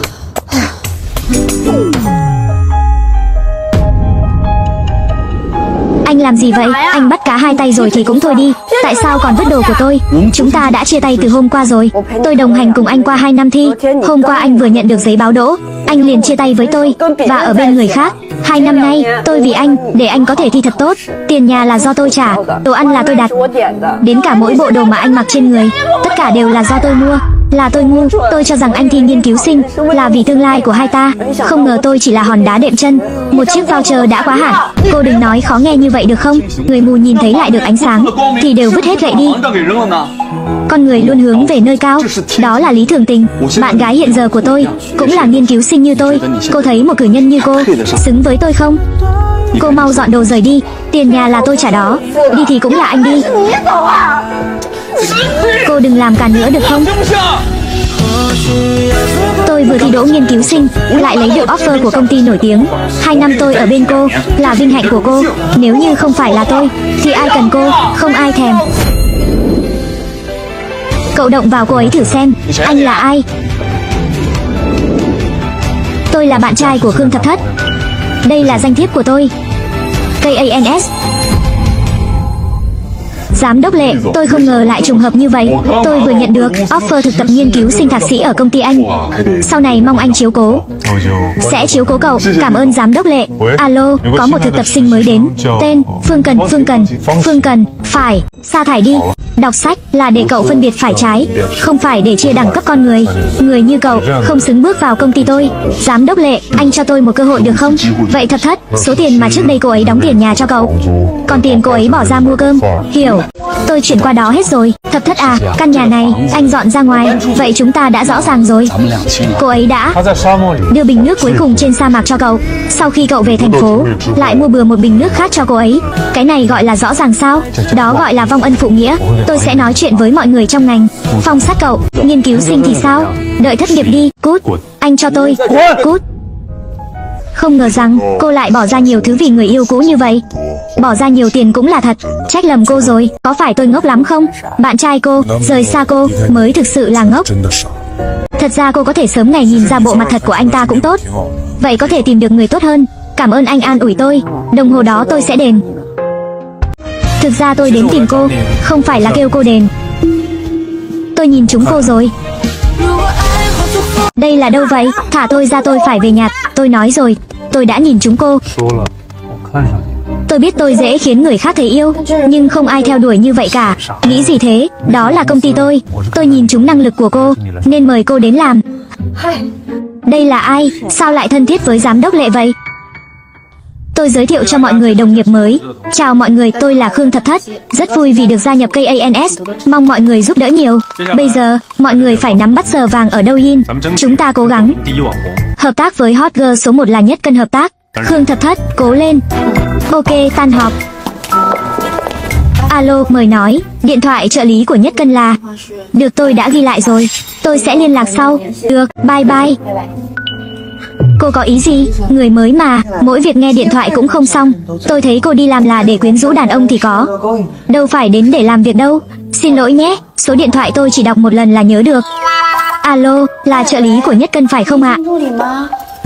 Anh làm gì vậy? Anh bắt cá hai tay rồi thì cũng thôi đi. Tại sao còn vứt đồ của tôi? Chúng ta đã chia tay từ hôm qua rồi. Tôi đồng hành cùng anh qua 2 năm thi. Hôm qua anh vừa nhận được giấy báo đỗ, anh liền chia tay với tôi và ở bên người khác. 2 năm nay tôi vì anh, để anh có thể thi thật tốt. Tiền nhà là do tôi trả, đồ ăn là tôi đặt, đến cả mỗi bộ đồ mà anh mặc trên người, tất cả đều là do tôi mua. Là tôi ngu, tôi cho rằng anh thi nghiên cứu sinh là vì tương lai của hai ta, không ngờ tôi chỉ là hòn đá đệm chân. Một chiếc voucher đã quá hạn. Cô đừng nói khó nghe như vậy được không? Người mù nhìn thấy lại được ánh sáng thì đều vứt hết gậy đi. Con người luôn hướng về nơi cao, đó là lý thường tình. Bạn gái hiện giờ của tôi cũng là nghiên cứu sinh như tôi. Cô thấy một cử nhân như cô xứng với tôi không? Cô mau dọn đồ rời đi, tiền nhà là tôi trả đó. Đi thì cũng là anh đi. Cô đừng làm càn nữa được không? Tôi vừa thi đỗ nghiên cứu sinh, lại lấy được offer của công ty nổi tiếng. 2 năm tôi ở bên cô là vinh hạnh của cô. Nếu như không phải là tôi thì ai cần cô? Không ai thèm. Cậu động vào cô ấy thử xem. Anh là ai? Tôi là bạn trai của Khương Thập Thất. Đây là danh thiếp của tôi, KANS. Giám đốc Lệ, tôi không ngờ lại trùng hợp như vậy. Tôi vừa nhận được offer thực tập nghiên cứu sinh thạc sĩ ở công ty anh. Sau này mong anh chiếu cố. Sẽ chiếu cố cậu. Cảm ơn giám đốc Lệ. Alo, có một thực tập sinh mới đến. Tên Phương Cần. Phương Cần, phải, sa thải đi. Đọc sách là để cậu phân biệt phải trái, không phải để chia đẳng cấp con người. Người như cậu không xứng bước vào công ty tôi. Giám đốc Lệ, anh cho tôi một cơ hội được không? Vậy Thập Thất, số tiền mà trước đây cô ấy đóng tiền nhà cho cậu, còn tiền cô ấy bỏ ra mua cơm. Hiểu, tôi chuyển qua đó hết rồi. Thập Thất à, căn nhà này anh dọn ra ngoài. Vậy chúng ta đã rõ ràng rồi. Cô ấy đã đưa bình nước cuối cùng trên sa mạc cho cậu. Sau khi cậu về thành phố, lại mua bừa một bình nước khác cho cô ấy. Cái này gọi là rõ ràng sao? Đó gọi là vong ân phụ nghĩa. Tôi sẽ nói chuyện với mọi người trong ngành. Phong sát cậu. Nghiên cứu sinh thì sao? Đợi thất nghiệp đi. Cút. Anh cho tôi. Cút. Không ngờ rằng cô lại bỏ ra nhiều thứ vì người yêu cũ như vậy. Bỏ ra nhiều tiền cũng là thật. Trách lầm cô rồi. Có phải tôi ngốc lắm không? Bạn trai cô rời xa cô mới thực sự là ngốc. Thật ra cô có thể sớm ngày nhìn ra bộ mặt thật của anh ta cũng tốt. Vậy có thể tìm được người tốt hơn. Cảm ơn anh an ủi tôi. Đồng hồ đó tôi sẽ đền. Thực ra tôi đến tìm cô, không phải là kêu cô đền. Tôi nhìn chúng cô rồi. Đây là đâu vậy? Thả tôi ra, tôi phải về nhà. Tôi nói rồi, tôi đã nhìn chúng cô. Tôi biết tôi dễ khiến người khác thấy yêu, nhưng không ai theo đuổi như vậy cả. Nghĩ gì thế? Đó là công ty tôi. Tôi nhìn chúng năng lực của cô, nên mời cô đến làm. Đây là ai? Sao lại thân thiết với giám đốc Lệ vậy? Tôi giới thiệu cho mọi người đồng nghiệp mới. Chào mọi người, tôi là Khương Thập Thất. Rất vui vì được gia nhập KANS. Mong mọi người giúp đỡ nhiều. Bây giờ, mọi người phải nắm bắt giờ vàng ở đâu Yin. Chúng ta cố gắng. Hợp tác với Hot Girl số 1 là nhất cân hợp tác. Khương Thập Thất, cố lên. Ok, tan họp. Alo, mời nói. Điện thoại trợ lý của nhất cân là... Được, tôi đã ghi lại rồi. Tôi sẽ liên lạc sau. Được, bye bye. Cô có ý gì? Người mới mà, mỗi việc nghe điện thoại cũng không xong. Tôi thấy cô đi làm là để quyến rũ đàn ông thì có. Đâu phải đến để làm việc đâu. Xin lỗi nhé, số điện thoại tôi chỉ đọc một lần là nhớ được. Alo, là trợ lý của nhất cân phải không ạ?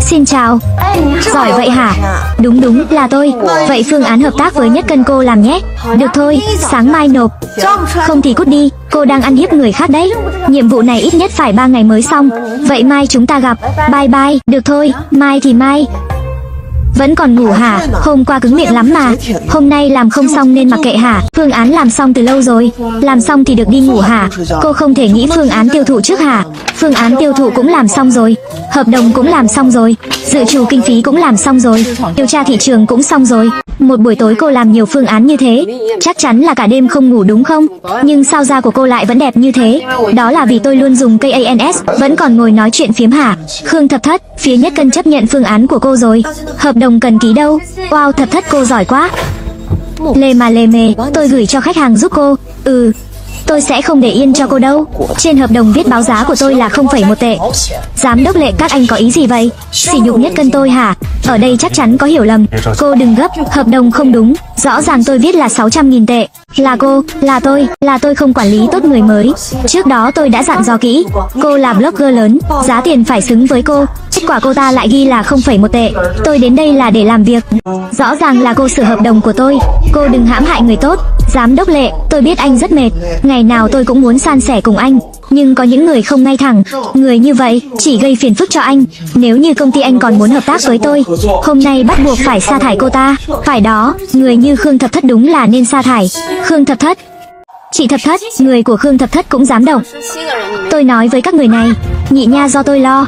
Xin chào. Giỏi vậy hả? Đúng, là tôi. Vậy phương án hợp tác với Nhất Cân cô làm nhé. Được thôi, sáng mai nộp. Không thì cút đi, cô đang ăn hiếp người khác đấy. Nhiệm vụ này ít nhất phải 3 ngày mới xong. Vậy mai chúng ta gặp. Bye bye. Được thôi, mai thì mai. Vẫn còn ngủ hả? Hôm qua cứng miệng lắm mà. Hôm nay làm không xong nên mặc kệ hả? Phương án làm xong từ lâu rồi. Làm xong thì được đi ngủ hả? Cô không thể nghĩ phương án tiêu thụ trước hả? Phương án tiêu thụ cũng làm xong rồi. Hợp đồng cũng làm xong rồi. Dự trù kinh phí cũng làm xong rồi. Điều tra thị trường cũng xong rồi. Một buổi tối cô làm nhiều phương án như thế, chắc chắn là cả đêm không ngủ đúng không? Nhưng sao da của cô lại vẫn đẹp như thế? Đó là vì tôi luôn dùng cây ANS. Vẫn còn ngồi nói chuyện phiếm hả? Khương Thập Thất, phía Nhất Cân chấp nhận phương án của cô rồi. Hợp đồng cần ký đâu? Wow, Thập Thất cô giỏi quá. Lề mà lề mề, tôi gửi cho khách hàng giúp cô. Tôi sẽ không để yên cho cô đâu. Trên hợp đồng viết báo giá của tôi là 0,1 tệ. Giám đốc Lệ, các anh có ý gì vậy? Sỉ nhục Nhất Cân tôi hả? Ở đây chắc chắn có hiểu lầm. Cô đừng gấp, hợp đồng không đúng. Rõ ràng tôi viết là 600.000 tệ. Là tôi không quản lý tốt người mới. Trước đó tôi đã dặn dò kỹ. Cô là blogger lớn, giá tiền phải xứng với cô. Kết quả cô ta lại ghi là 0,1 tệ. Tôi đến đây là để làm việc. Rõ ràng là cô sửa hợp đồng của tôi. Cô đừng hãm hại người tốt. Giám đốc Lệ, tôi biết anh rất mệt. Ngày nào tôi cũng muốn san sẻ cùng anh. Nhưng có những người không ngay thẳng. Người như vậy chỉ gây phiền phức cho anh. Nếu như công ty anh còn muốn hợp tác với tôi, hôm nay bắt buộc phải sa thải cô ta. Phải đó, người như Khương Thập Thất đúng là nên sa thải. Khương Thập Thất, chị Thập Thất, người của Khương Thập Thất cũng dám động. Tôi nói với các người này, nhị nha do tôi lo.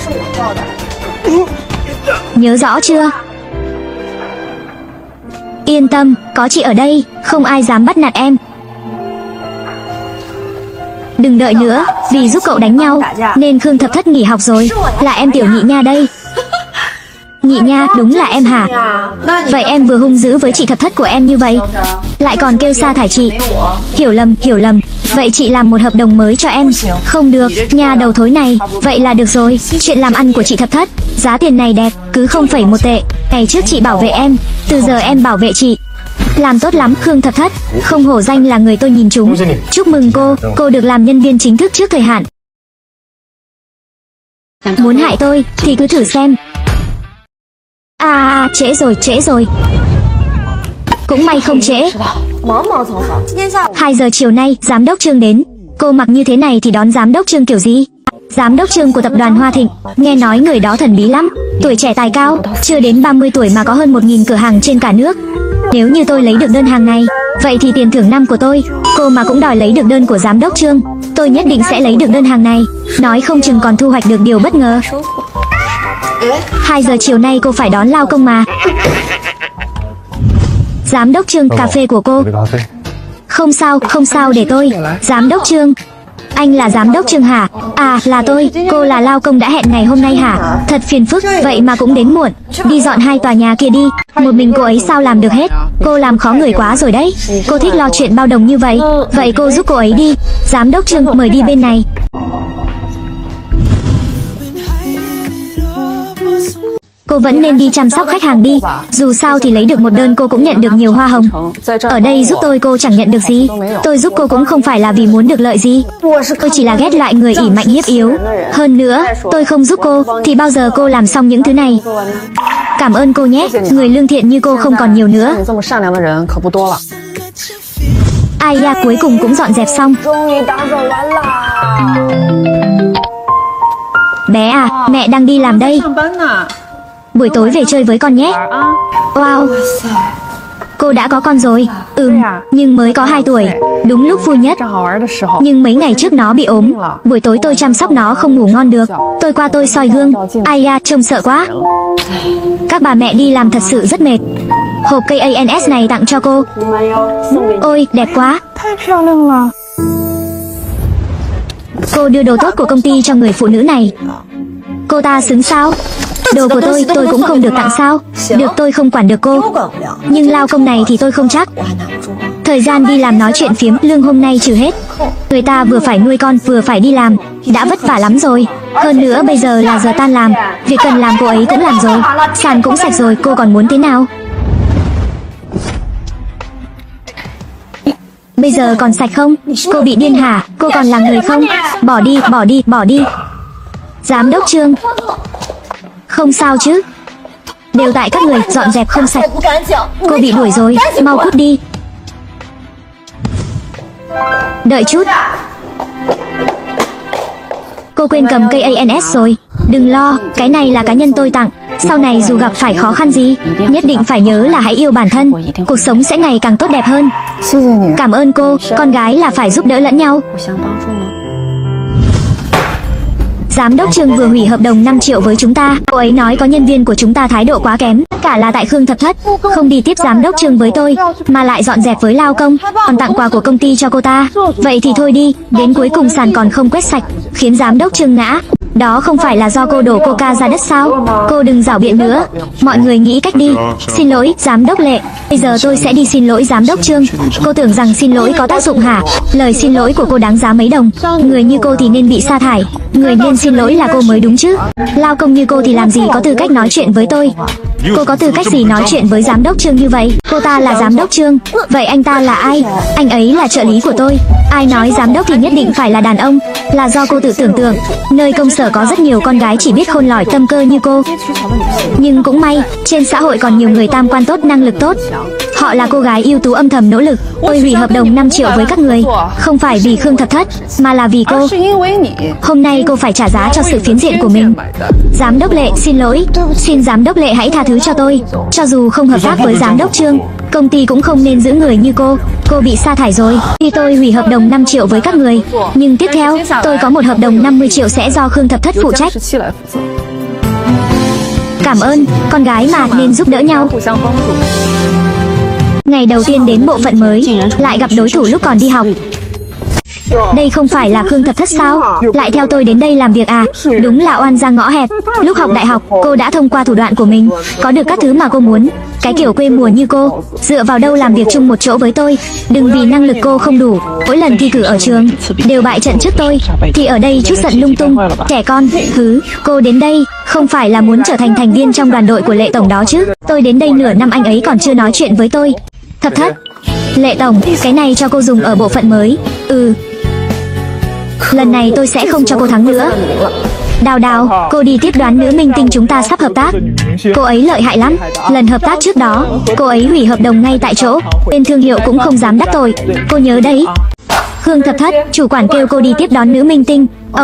Nhớ rõ chưa? Yên tâm, có chị ở đây, không ai dám bắt nạt em. Đừng đợi nữa, vì giúp cậu đánh nhau nên Khương Thập Thất nghỉ học rồi. Là em tiểu nhị nha đây. Nhị nha, đúng là em hả? Vậy em vừa hung dữ với chị Thập Thất của em như vậy, lại còn kêu sa thải chị. Hiểu lầm. Vậy chị làm một hợp đồng mới cho em. Không được, nhà đầu thối này. Vậy là được rồi, chuyện làm ăn của chị Thập Thất. Giá tiền này đẹp, cứ 0,1 tệ. Ngày trước chị bảo vệ em, từ giờ em bảo vệ chị. Làm tốt lắm Khương Thập Thất, không hổ danh là người tôi nhìn trúng. Chúc mừng cô được làm nhân viên chính thức trước thời hạn. Muốn hại tôi thì cứ thử xem. Trễ rồi. Cũng may không trễ. 2 giờ chiều nay giám đốc Trương đến. Cô mặc như thế này thì đón giám đốc Trương kiểu gì? Giám đốc Trương của tập đoàn Hoa Thịnh. Nghe nói người đó thần bí lắm. Tuổi trẻ tài cao, chưa đến 30 tuổi mà có hơn 1.000 cửa hàng trên cả nước. Nếu như tôi lấy được đơn hàng này, vậy thì tiền thưởng năm của tôi. Cô mà cũng đòi lấy được đơn của giám đốc Trương, tôi nhất định sẽ lấy được đơn hàng này. Nói không chừng còn thu hoạch được điều bất ngờ. 2 giờ chiều nay cô phải đón lao công mà. Giám đốc Trương, cà phê của cô. Không sao, để tôi. Giám đốc Trương. Anh là giám đốc Trương hả? Là tôi. Cô là lao công đã hẹn ngày hôm nay hả? Thật phiền phức, vậy mà cũng đến muộn. Đi dọn 2 tòa nhà kia đi. Một mình cô ấy sao làm được hết? Cô làm khó người quá rồi đấy. Cô thích lo chuyện bao đồng như vậy. Vậy cô giúp cô ấy đi. Giám đốc Trương, mời đi bên này. Cô vẫn nên đi chăm sóc khách hàng đi. Dù sao thì lấy được một đơn cô cũng nhận được nhiều hoa hồng. Ở đây giúp tôi cô chẳng nhận được gì. Tôi giúp cô cũng không phải là vì muốn được lợi gì. Tôi chỉ là ghét loại người ỷ mạnh hiếp yếu. Hơn nữa, tôi không giúp cô thì bao giờ cô làm xong những thứ này. Cảm ơn cô nhé. Người lương thiện như cô không còn nhiều nữa. Ai da, cuối cùng cũng dọn dẹp xong. Bé à, mẹ đang đi làm đây. Buổi tối về chơi với con nhé. Wow, cô đã có con rồi. Nhưng mới có 2 tuổi. Đúng lúc vui nhất. Nhưng mấy ngày trước nó bị ốm. Buổi tối tôi chăm sóc nó không ngủ ngon được. Tôi qua tôi soi gương. Ai da, trông sợ quá. Các bà mẹ đi làm thật sự rất mệt. Hộp cây ANS này tặng cho cô. Ôi, đẹp quá. Cô đưa đồ tốt của công ty cho người phụ nữ này. Cô ta xứng sao? Đồ của tôi cũng không được tặng sao? Được, tôi không quản được cô. Nhưng lao công này thì tôi không chắc. Thời gian đi làm nói chuyện phiếm, lương hôm nay trừ hết. Người ta vừa phải nuôi con vừa phải đi làm, đã vất vả lắm rồi. Hơn nữa bây giờ là giờ tan làm. Việc cần làm cô ấy cũng làm rồi. Sàn cũng sạch rồi, cô còn muốn thế nào? Bây giờ còn sạch không? Cô bị điên hả? Cô còn là người không? Bỏ đi. Giám đốc Trương. Không sao chứ? Đều tại các người dọn dẹp không sạch. Cô bị đuổi rồi, mau cút đi. Đợi chút. Cô quên cầm cây ANS rồi. Đừng lo, cái này là cá nhân tôi tặng. Sau này dù gặp phải khó khăn gì, nhất định phải nhớ là hãy yêu bản thân. Cuộc sống sẽ ngày càng tốt đẹp hơn. Cảm ơn cô, con gái là phải giúp đỡ lẫn nhau. Giám đốc Trương vừa hủy hợp đồng 5 triệu với chúng ta. Cô ấy nói có nhân viên của chúng ta thái độ quá kém. Tất cả là tại Khương Thập Thất. Không đi tiếp giám đốc Trương với tôi, mà lại dọn dẹp với lao công, còn tặng quà của công ty cho cô ta. Vậy thì thôi đi, đến cuối cùng sàn còn không quét sạch, khiến giám đốc Trương ngã. Đó không phải là do cô đổ coca ra đất sao? Cô đừng giảo biện nữa. Mọi người nghĩ cách đi. Xin lỗi, giám đốc Lệ. Bây giờ tôi sẽ đi xin lỗi giám đốc Trương. Cô tưởng rằng xin lỗi có tác dụng hả? Lời xin lỗi của cô đáng giá mấy đồng. Người như cô thì nên bị sa thải. Người nên xin lỗi là cô mới đúng chứ. Lao công như cô thì làm gì có tư cách nói chuyện với tôi? Cô có tư cách gì nói chuyện với giám đốc Trương như vậy? Cô ta là giám đốc Trương. Vậy anh ta là ai? Anh ấy là trợ lý của tôi. Ai nói giám đốc thì nhất định phải là đàn ông? Là do cô tự tưởng tượng. Nơi công sở có rất nhiều con gái chỉ biết khôn lỏi tâm cơ như cô. Nhưng cũng may, trên xã hội còn nhiều người tam quan tốt, năng lực tốt. Họ là cô gái ưu tú âm thầm nỗ lực. Tôi hủy hợp đồng 5 triệu với các người, không phải vì Khương Thập Thất, mà là vì cô. Hôm nay cô phải trả giá cho sự phiến diện của mình. Giám đốc Lệ, xin lỗi. Xin giám đốc Lệ hãy tha thứ cho tôi. Cho dù không hợp tác với giám đốc Trương, công ty cũng không nên giữ người như cô. Cô bị sa thải rồi. Khi tôi hủy hợp đồng 5 triệu với các người, nhưng tiếp theo tôi có một hợp đồng 50 triệu sẽ do Khương Thập Thất phụ trách. Cảm ơn, con gái mà nên giúp đỡ nhau. Ngày đầu tiên đến bộ phận mới, lại gặp đối thủ lúc còn đi học. Đây không phải là Khương Thập Thất sao? Lại theo tôi đến đây làm việc à? Đúng là oan ra ngõ hẹp. Lúc học đại học, cô đã thông qua thủ đoạn của mình, có được các thứ mà cô muốn. Cái kiểu quê mùa như cô, dựa vào đâu làm việc chung một chỗ với tôi? Đừng vì năng lực cô không đủ, mỗi lần thi cử ở trường đều bại trận trước tôi, thì ở đây chút giận lung tung. Trẻ con, thứ. Cô đến đây không phải là muốn trở thành thành viên trong đoàn đội của Lệ tổng đó chứ? Tôi đến đây nửa năm anh ấy còn chưa nói chuyện với tôi. Thập Thất. Lệ tổng, cái này cho cô dùng ở bộ phận mới. Lần này tôi sẽ không cho cô thắng nữa. Đào Đào, cô đi tiếp đoán nữ minh tinh chúng ta sắp hợp tác. Cô ấy lợi hại lắm. Lần hợp tác trước đó, cô ấy hủy hợp đồng ngay tại chỗ. Bên thương hiệu cũng không dám đắc tội. Cô nhớ đấy. Khương Thập Thất, chủ quản kêu cô đi tiếp đón nữ minh tinh.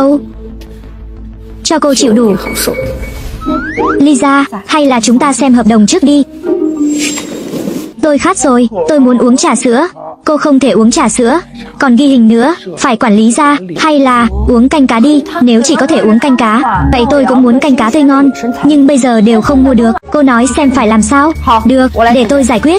Cho cô chịu đủ. Lisa, hay là chúng ta xem hợp đồng trước đi. Tôi khát rồi, tôi muốn uống trà sữa. Cô không thể uống trà sữa, còn ghi hình nữa, phải quản lý ra. Hay là uống canh cá đi. Nếu chỉ có thể uống canh cá, vậy tôi cũng muốn canh cá tươi ngon. Nhưng bây giờ đều không mua được. Cô nói xem phải làm sao. Được, để tôi giải quyết.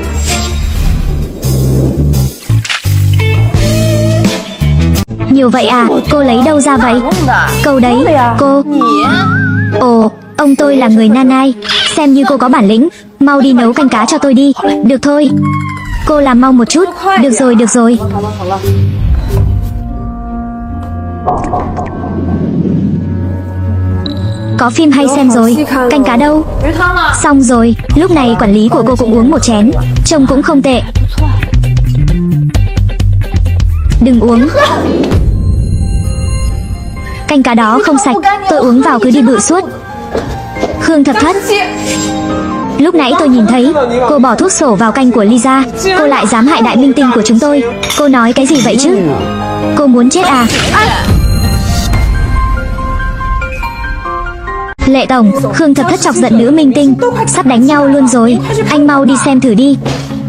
Nhiều vậy à? Cô lấy đâu ra vậy? Câu đấy, cô. Ồ, ông tôi là người Nanai. Xem như cô có bản lĩnh. Mau đi nấu canh cá cho tôi đi. Được thôi. Cô làm mau một chút. Được rồi, được rồi. Có phim hay xem rồi. Canh cá đâu? Xong rồi. Lúc này quản lý của cô cũng uống một chén. Trông cũng không tệ. Đừng uống. Canh cá đó không sạch. Tôi uống vào cứ đi bự suốt. Khương Thập Thất. Lúc nãy tôi nhìn thấy cô bỏ thuốc sổ vào canh của Lisa. Cô lại dám hại đại minh tinh của chúng tôi. Cô nói cái gì vậy chứ? Cô muốn chết à? Lệ tổng, Khương Thập Thất chọc giận nữ minh tinh, sắp đánh nhau luôn rồi. Anh mau đi xem thử đi.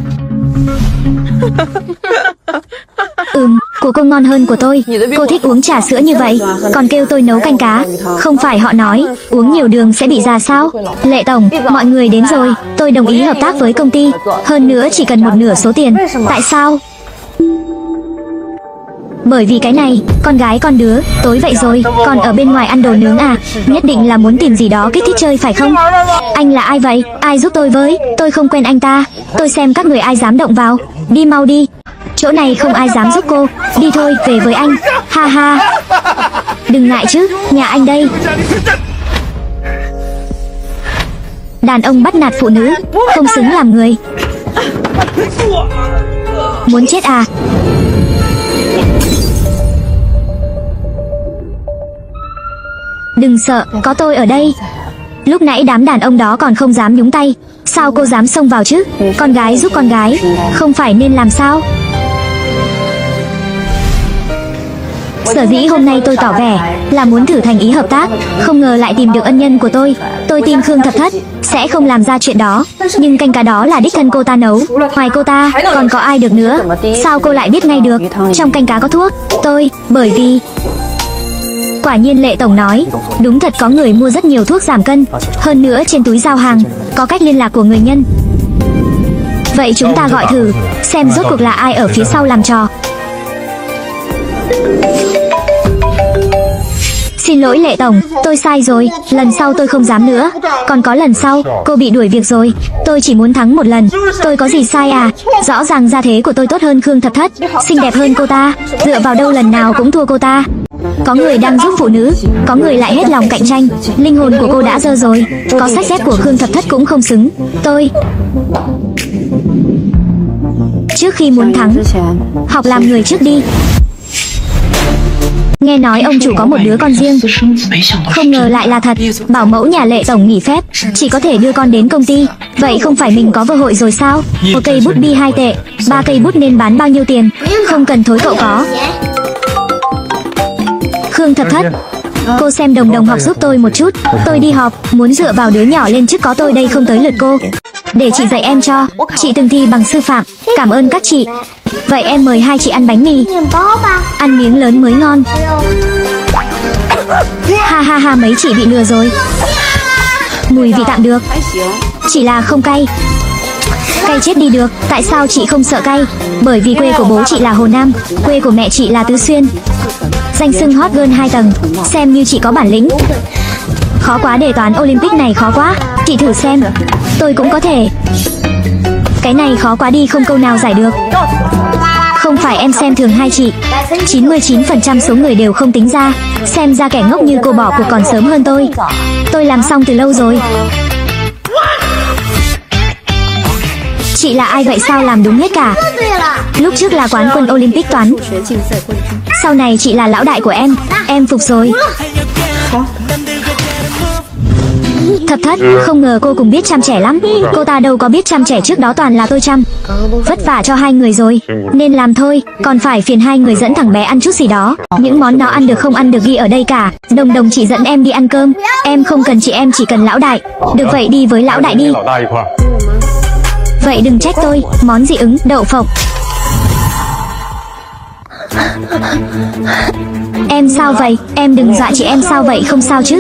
Của cô ngon hơn của tôi. Cô thích uống trà sữa như vậy, còn kêu tôi nấu canh cá. Không phải họ nói uống nhiều đường sẽ bị già sao? Lệ tổng, mọi người đến rồi. Tôi đồng ý hợp tác với công ty. Hơn nữa chỉ cần một nửa số tiền. Tại sao? Bởi vì cái này, con gái con đứa, tối vậy rồi, còn ở bên ngoài ăn đồ nướng à? Nhất định là muốn tìm gì đó kích thích chơi phải không? Anh là ai vậy? Ai giúp tôi với? Tôi không quen anh ta. Tôi xem các người ai dám động vào. Đi mau đi. Chỗ này không ai dám giúp cô. Đi thôi, về với anh. Ha ha. Đừng ngại chứ, nhà anh đây. Đàn ông bắt nạt phụ nữ, không xứng làm người. Muốn chết à? Đừng sợ, có tôi ở đây. Lúc nãy đám đàn ông đó còn không dám nhúng tay, sao cô dám xông vào chứ? Con gái giúp con gái, không phải nên làm sao? Sở dĩ hôm nay tôi tỏ vẻ là muốn thử thành ý hợp tác, không ngờ lại tìm được ân nhân của tôi. Tôi tin Khương Thập Thất sẽ không làm ra chuyện đó, nhưng canh cá đó là đích thân cô ta nấu, ngoài cô ta còn có ai được nữa? Sao cô lại biết ngay được trong canh cá có thuốc? Bởi vì quả nhiên Lệ tổng nói, đúng thật có người mua rất nhiều thuốc giảm cân, hơn nữa trên túi giao hàng có cách liên lạc của người nhân. Vậy chúng ta gọi thử xem rốt cuộc là ai ở phía sau làm trò. Xin lỗi Lệ tổng, tôi sai rồi, lần sau tôi không dám nữa. Còn có lần sau, cô bị đuổi việc rồi. Tôi chỉ muốn thắng một lần, tôi có gì sai à? Rõ ràng gia thế của tôi tốt hơn Khương Thập Thất, xinh đẹp hơn cô ta, dựa vào đâu lần nào cũng thua cô ta. Có người đang giúp phụ nữ, có người lại hết lòng cạnh tranh. Linh hồn của cô đã dơ rồi, có sách dép của Khương Thập Thất cũng không xứng. Trước khi muốn thắng, học làm người trước đi. Nghe nói ông chủ có một đứa con riêng, không ngờ lại là thật. Bảo mẫu nhà Lệ tổng nghỉ phép, chỉ có thể đưa con đến công ty. Vậy không phải mình có cơ hội rồi sao? Một cây bút bi 2 tệ, 3 cây bút nên bán bao nhiêu tiền? Không cần thối cậu có. Khương Thập Thất, cô xem Đồng Đồng học giúp tôi một chút. Tôi đi họp, muốn dựa vào đứa nhỏ lên trước, có tôi đây không tới lượt cô. Để chị dạy em cho, chị từng thi bằng sư phạm. Cảm ơn các chị. Vậy em mời hai chị ăn bánh mì, ăn miếng lớn mới ngon. Ha ha ha, mấy chị bị lừa rồi. Mùi vị tạm được, chỉ là không cay. Cay chết đi được. Tại sao chị không sợ cay? Bởi vì quê của bố chị là Hồ Nam, quê của mẹ chị là Tứ Xuyên. Danh xưng hot girl 2 tầng, xem như chị có bản lĩnh. Khó quá, đề toán Olympic này khó quá. Chị thử xem. Tôi cũng có thể. Cái này khó quá đi, không câu nào giải được. Không phải em xem thường hai chị, 99% số người đều không tính ra. Xem ra kẻ ngốc như cô bỏ cuộc còn sớm hơn tôi. Tôi làm xong từ lâu rồi. Chị là ai vậy, sao làm đúng hết cả? Lúc trước là quán quân Olympic toán, sau này chị là lão đại của em phục rồi. Thập Thất, không ngờ cô cũng biết chăm trẻ lắm. Cô ta đâu có biết chăm trẻ, trước đó toàn là tôi chăm. Vất vả cho hai người rồi, nên làm thôi. Còn phải phiền hai người dẫn thằng bé ăn chút gì đó. Những món nó ăn được không ăn được ghi ở đây cả. Đồng Đồng chị dẫn em đi ăn cơm. Em không cần chị, em chỉ cần lão đại. Được vậy đi với lão đại đi. Vậy đừng trách tôi. Món gì ứng? Đậu phộng. Em sao vậy? Em đừng dọa chị, em sao vậy? Không sao chứ?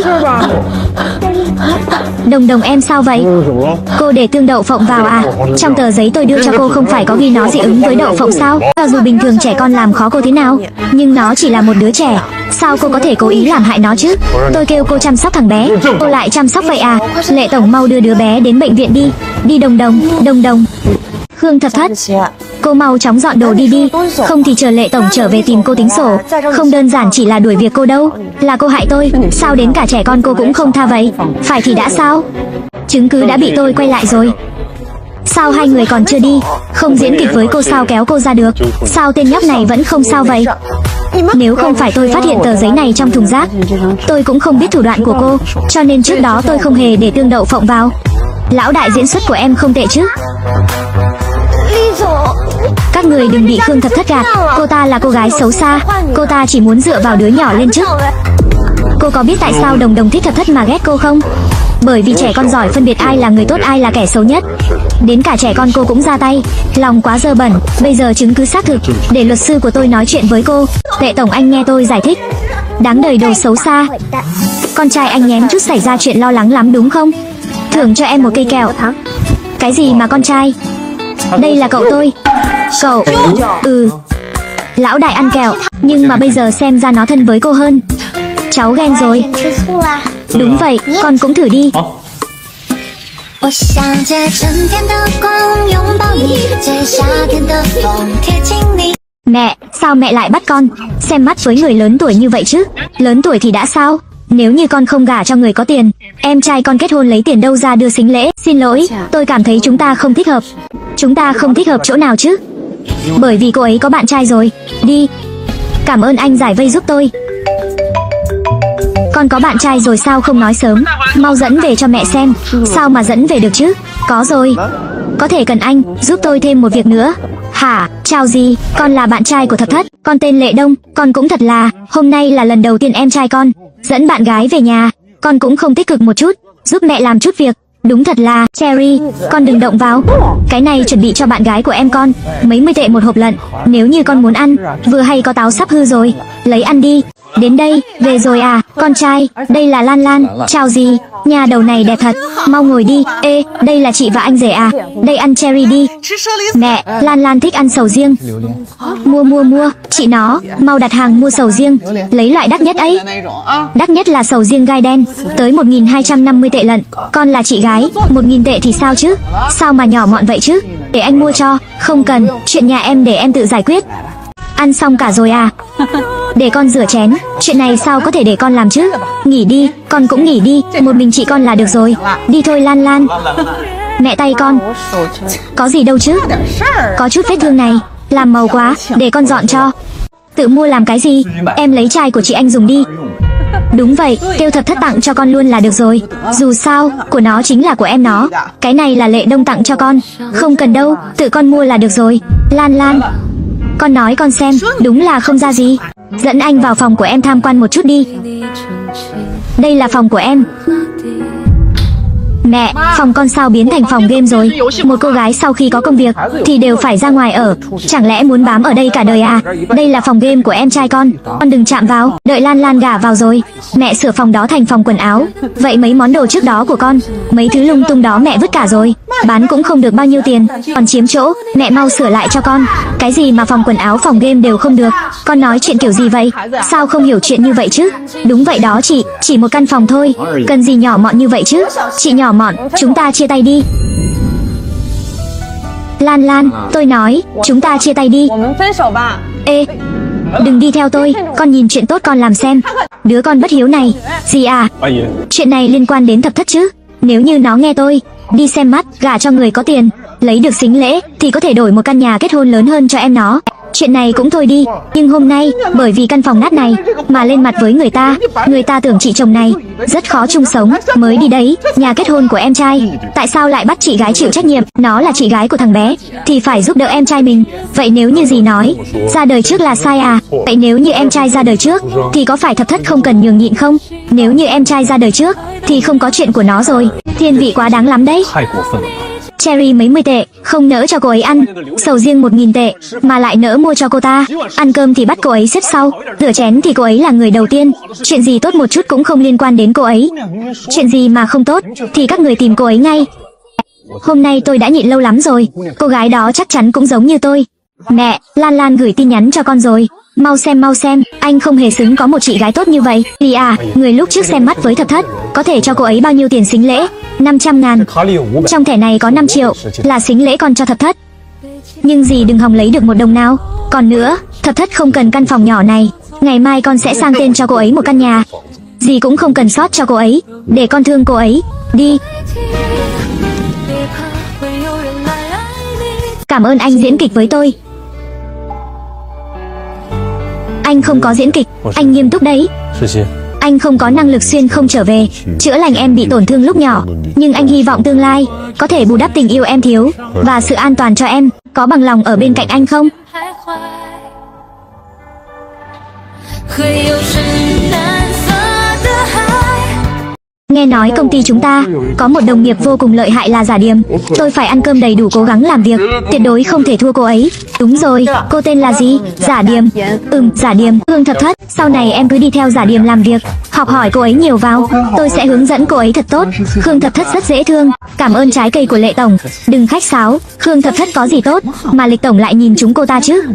Đồng Đồng em sao vậy? Cô để tương đậu phộng vào à? Trong tờ giấy tôi đưa cho cô không phải có ghi nó dị ứng với đậu phộng sao? Cho dù bình thường trẻ con làm khó cô thế nào, nhưng nó chỉ là một đứa trẻ, sao cô có thể cố ý làm hại nó chứ? Tôi kêu cô chăm sóc thằng bé, cô lại chăm sóc vậy à? Lệ tổng mau đưa đứa bé đến bệnh viện đi. Đi Đồng Đồng, Đồng Đồng. Khương Thập Thất, cô mau chóng dọn đồ đi đi, không thì chờ Lệ tổng trở về tìm cô tính sổ. Không đơn giản chỉ là đuổi việc cô đâu, là cô hại tôi. Sao đến cả trẻ con cô cũng không tha vậy? Phải thì đã sao? Chứng cứ đã bị tôi quay lại rồi. Sao hai người còn chưa đi? Không diễn kịch với cô sao kéo cô ra được? Sao tên nhóc này vẫn không sao vậy? Nếu không phải tôi phát hiện tờ giấy này trong thùng rác, tôi cũng không biết thủ đoạn của cô, cho nên trước đó tôi không hề để tương đậu phộng vào. Lão đại, diễn xuất của em không tệ chứ? Các người đừng bị Khương Thập Thất gạt. Cô ta là cô gái xấu xa, cô ta chỉ muốn dựa vào đứa nhỏ lên trước. Cô có biết tại sao Đồng Đồng thích Thập Thất mà ghét cô không? Bởi vì trẻ con giỏi phân biệt ai là người tốt ai là kẻ xấu nhất. Đến cả trẻ con cô cũng ra tay, lòng quá dơ bẩn. Bây giờ chứng cứ xác thực, để luật sư của tôi nói chuyện với cô. Lệ tổng, anh nghe tôi giải thích. Đáng đời đồ xấu xa. Con trai anh nhém chút xảy ra chuyện lo lắng lắm đúng không? Thưởng cho em một cây kẹo. Cái gì mà con trai? Đây là cậu tôi. Cậu? Lão đại ăn kẹo, nhưng mà bây giờ xem ra nó thân với cô hơn. Cháu ghen rồi. Đúng vậy, con cũng thử đi. Mẹ, sao mẹ lại bắt con xem mắt với người lớn tuổi như vậy chứ? Lớn tuổi thì đã sao? Nếu như con không gả cho người có tiền, em trai con kết hôn lấy tiền đâu ra đưa sính lễ? Xin lỗi, tôi cảm thấy chúng ta không thích hợp. Chúng ta không thích hợp chỗ nào chứ? Bởi vì cô ấy có bạn trai rồi. Đi. Cảm ơn anh giải vây giúp tôi. Con có bạn trai rồi sao không nói sớm? Mau dẫn về cho mẹ xem. Sao mà dẫn về được chứ? Có rồi. Có thể cần anh giúp tôi thêm một việc nữa. Hả? Chào gì? Con là bạn trai của Thập Thất. Con tên Lệ Đông. Con cũng thật là, hôm nay là lần đầu tiên em trai con dẫn bạn gái về nhà. Con cũng không tích cực một chút, giúp mẹ làm chút việc. Đúng thật là, Cherry, con đừng động vào. Cái này chuẩn bị cho bạn gái của em con. Mấy mươi tệ một hộp lận. Nếu như con muốn ăn, vừa hay có táo sắp hư rồi. Lấy ăn đi. Đến đây, về rồi à, con trai. Đây là Lan Lan. Chào gì? Nhà đầu này đẹp thật. Mau ngồi đi. Ê, đây là chị và anh rể à? Đây ăn cherry đi. Mẹ, Lan Lan thích ăn sầu riêng. Mua. Chị nó, mau đặt hàng mua sầu riêng. Lấy loại đắt nhất ấy. Đắt nhất là sầu riêng gai đen. Tới 1.250 tệ lận. Con là chị gái, 1.000 tệ thì sao chứ? Sao mà nhỏ mọn vậy chứ? Để anh mua cho. Không cần, chuyện nhà em để em tự giải quyết. Ăn xong cả rồi à? Để con rửa chén. Chuyện này sao có thể để con làm chứ? Nghỉ đi, con cũng nghỉ đi. Một mình chị con là được rồi. Đi thôi Lan Lan. Mẹ tay con. Có gì đâu chứ? Có chút vết thương này. Làm màu quá, để con dọn cho. Tự mua làm cái gì? Em lấy chai của chị anh dùng đi. Đúng vậy, kêu Thập Thất tặng cho con luôn là được rồi. Dù sao, của nó chính là của em nó. Cái này là Lệ Đông tặng cho con. Không cần đâu, tự con mua là được rồi. Lan Lan, con nói con xem, đúng là không ra gì. Dẫn anh vào phòng của em tham quan một chút đi. Đây là phòng của em. Mẹ, phòng con sao biến thành phòng game rồi? Một cô gái sau khi có công việc thì đều phải ra ngoài ở. Chẳng lẽ muốn bám ở đây cả đời à? Đây là phòng game của em trai con đừng chạm vào. Đợi Lan Lan gả vào rồi, mẹ sửa phòng đó thành phòng quần áo. Vậy mấy món đồ trước đó của con, mấy thứ lung tung đó mẹ vứt cả rồi. Bán cũng không được bao nhiêu tiền, còn chiếm chỗ. Mẹ mau sửa lại cho con. Cái gì mà phòng quần áo phòng game đều không được? Con nói chuyện kiểu gì vậy? Sao không hiểu chuyện như vậy chứ? Đúng vậy đó chị, chỉ một căn phòng thôi. Cần gì nhỏ mọn như vậy chứ? Chị nhỏ mọn, chúng ta chia tay đi. Lan Lan, tôi nói, chúng ta chia tay đi. Ê, đừng đi theo tôi, con nhìn chuyện tốt con làm xem. Đứa con bất hiếu này. Gì à? Chuyện này liên quan đến Thập Thất chứ? Nếu như nó nghe tôi đi xem mắt, gả cho người có tiền, lấy được sính lễ thì có thể đổi một căn nhà kết hôn lớn hơn cho em nó. Chuyện này cũng thôi đi, nhưng hôm nay bởi vì căn phòng nát này mà lên mặt với người ta tưởng chị chồng này rất khó chung sống mới đi đấy. Nhà kết hôn của em trai, tại sao lại bắt chị gái chịu trách nhiệm? Nó là chị gái của thằng bé thì phải giúp đỡ em trai mình. Vậy nếu như dì nói ra đời trước là sai à? Vậy nếu như em trai ra đời trước thì có phải Thập Thất không cần nhường nhịn không? Nếu như em trai ra đời trước thì không có chuyện của nó rồi. Thiên vị quá đáng lắm đấy. Cherry mấy mươi tệ, không nỡ cho cô ấy ăn. Sầu riêng 1.000 tệ, mà lại nỡ mua cho cô ta. Ăn cơm thì bắt cô ấy xếp sau, rửa chén thì cô ấy là người đầu tiên. Chuyện gì tốt một chút cũng không liên quan đến cô ấy. Chuyện gì mà không tốt thì các người tìm cô ấy ngay. Hôm nay tôi đã nhịn lâu lắm rồi. Cô gái đó chắc chắn cũng giống như tôi. Mẹ, Lan Lan gửi tin nhắn cho con rồi. Mau xem, anh không hề xứng có một chị gái tốt như vậy. Đi à, người lúc trước xem mắt với Thập Thất có thể cho cô ấy bao nhiêu tiền sính lễ? 500.000. Trong thẻ này có 5 triệu là sính lễ con cho Thập Thất. Nhưng dì đừng hòng lấy được một đồng nào. Còn nữa, Thập Thất không cần căn phòng nhỏ này. Ngày mai con sẽ sang tên cho cô ấy một căn nhà. Dì cũng không cần sót cho cô ấy, để con thương cô ấy. Đi. Cảm ơn anh diễn kịch với tôi. Anh không có diễn kịch, anh nghiêm túc đấy. Anh không có năng lực xuyên không trở về chữa lành em bị tổn thương lúc nhỏ, nhưng anh hy vọng tương lai có thể bù đắp tình yêu em thiếu và sự an toàn cho em. Có bằng lòng ở bên cạnh anh không? Nghe nói công ty chúng ta có một đồng nghiệp vô cùng lợi hại là Giả Điềm. Tôi phải ăn cơm đầy đủ, cố gắng làm việc, tuyệt đối không thể thua cô ấy. Đúng rồi, cô tên là gì? Giả Điềm. Giả Điềm. Hương Thập Thất, sau này em cứ đi theo Giả Điềm làm việc, học hỏi cô ấy nhiều vào. Tôi sẽ hướng dẫn cô ấy thật tốt. Hương Thập Thất rất dễ thương. Cảm ơn trái cây của Lệ tổng. Đừng khách sáo, Hương Thập Thất có gì tốt mà Lịch tổng lại nhìn chúng cô ta chứ?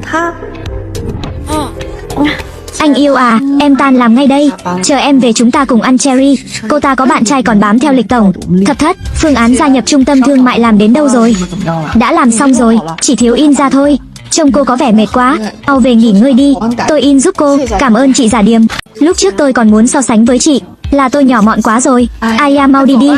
Anh yêu à, em tan làm ngay đây. Chờ em về chúng ta cùng ăn cherry. Cô ta có bạn trai còn bám theo Lịch tổng. Thập Thất, phương án gia nhập trung tâm thương mại làm đến đâu rồi? Đã làm xong rồi, chỉ thiếu in ra thôi. Trông cô có vẻ mệt quá, mau về nghỉ ngơi đi. Tôi in giúp cô, cảm ơn chị Giả Điềm. Lúc trước tôi còn muốn so sánh với chị, là tôi nhỏ mọn quá rồi. Ai à, mau đi đi.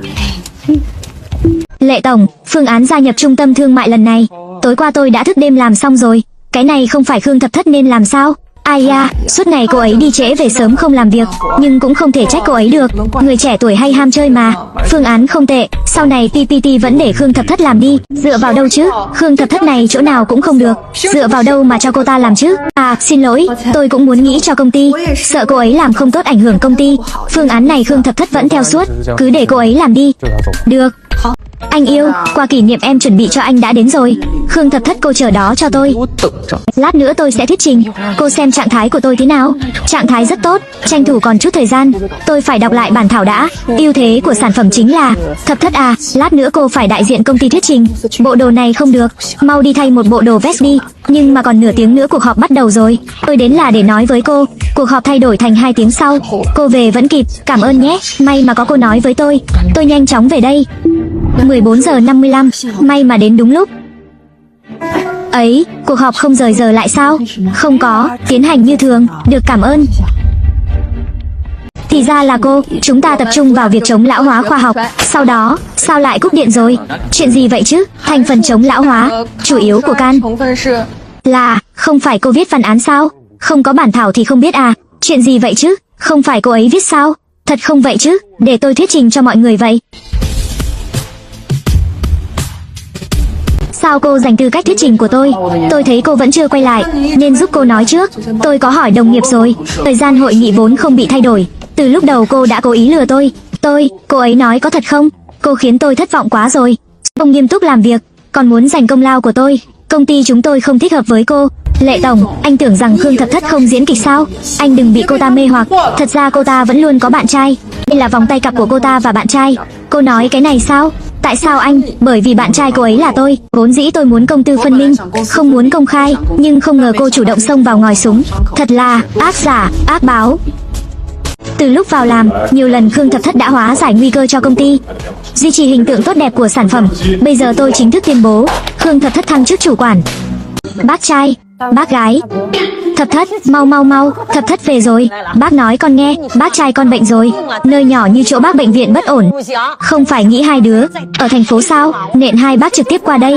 Lệ tổng, phương án gia nhập trung tâm thương mại lần này, tối qua tôi đã thức đêm làm xong rồi. Cái này không phải Khương Thập Thất nên làm sao? Ai da, suốt ngày cô ấy đi trễ về sớm không làm việc, nhưng cũng không thể trách cô ấy được. Người trẻ tuổi hay ham chơi mà. Phương án không tệ, sau này PPT vẫn để Khương Thập Thất làm đi. Dựa vào đâu chứ? Khương Thập Thất này chỗ nào cũng không được. Dựa vào đâu mà cho cô ta làm chứ? À, xin lỗi, tôi cũng muốn nghĩ cho công ty. Sợ cô ấy làm không tốt ảnh hưởng công ty. Phương án này Khương Thập Thất vẫn theo suốt. Cứ để cô ấy làm đi. Được. Anh yêu, quà kỷ niệm em chuẩn bị cho anh đã đến rồi. Khương Thập Thất cô chờ đó cho tôi. Lát nữa tôi sẽ thuyết trình. Cô xem trạng thái của tôi thế nào? Trạng thái rất tốt, tranh thủ còn chút thời gian. Tôi phải đọc lại bản thảo đã. Ưu thế của sản phẩm chính là Thập Thất à, lát nữa cô phải đại diện công ty thuyết trình. Bộ đồ này không được, mau đi thay một bộ đồ vest đi. Nhưng mà còn nửa tiếng nữa cuộc họp bắt đầu rồi. Tôi đến là để nói với cô. Cuộc họp thay đổi thành 2 tiếng sau. Cô về vẫn kịp, cảm ơn nhé. May mà có cô nói với tôi. Tôi nhanh chóng về đây. 14 giờ 55, may mà đến đúng lúc. Ấy, cuộc họp không rời giờ lại sao? Không có, tiến hành như thường, được cảm ơn. Thì ra là cô, chúng ta tập trung vào việc chống lão hóa khoa học. Sau đó, sao lại cúp điện rồi? Chuyện gì vậy chứ? Thành phần chống lão hóa, chủ yếu của can là, không phải cô viết văn án sao? Không có bản thảo thì không biết à? Chuyện gì vậy chứ? Không phải cô ấy viết sao? Thật không vậy chứ? Để tôi thuyết trình cho mọi người vậy. Sao cô giành tư cách thuyết trình của tôi? Tôi thấy cô vẫn chưa quay lại, nên giúp cô nói trước. Tôi có hỏi đồng nghiệp rồi, thời gian hội nghị vốn không bị thay đổi. Từ lúc đầu cô đã cố ý lừa tôi. Cô ấy nói có thật không? Cô khiến tôi thất vọng quá rồi. Không nghiêm túc làm việc, còn muốn giành công lao của tôi. Công ty chúng tôi không thích hợp với cô. Lệ tổng, anh tưởng rằng Khương Thập Thất không diễn kịch sao? Anh đừng bị cô ta mê hoặc. Thật ra cô ta vẫn luôn có bạn trai. Đây là vòng tay cặp của cô ta và bạn trai. Cô nói cái này sao? Tại sao anh? Bởi vì bạn trai cô ấy là tôi. Vốn dĩ tôi muốn công tư phân minh, không muốn công khai, nhưng không ngờ cô chủ động xông vào ngòi súng. Thật là ác giả, ác báo. Từ lúc vào làm, nhiều lần Khương Thập Thất đã hóa giải nguy cơ cho công ty, duy trì hình tượng tốt đẹp của sản phẩm. Bây giờ tôi chính thức tuyên bố, Khương Thập Thất thăng chức chủ quản. Bác trai, bác gái. Thập Thất, mau, Thập Thất về rồi. Bác nói con nghe, bác trai con bệnh rồi. Nơi nhỏ như chỗ bác bệnh viện bất ổn. Không phải nghĩ hai đứa ở thành phố sao? Nện hai bác trực tiếp qua đây.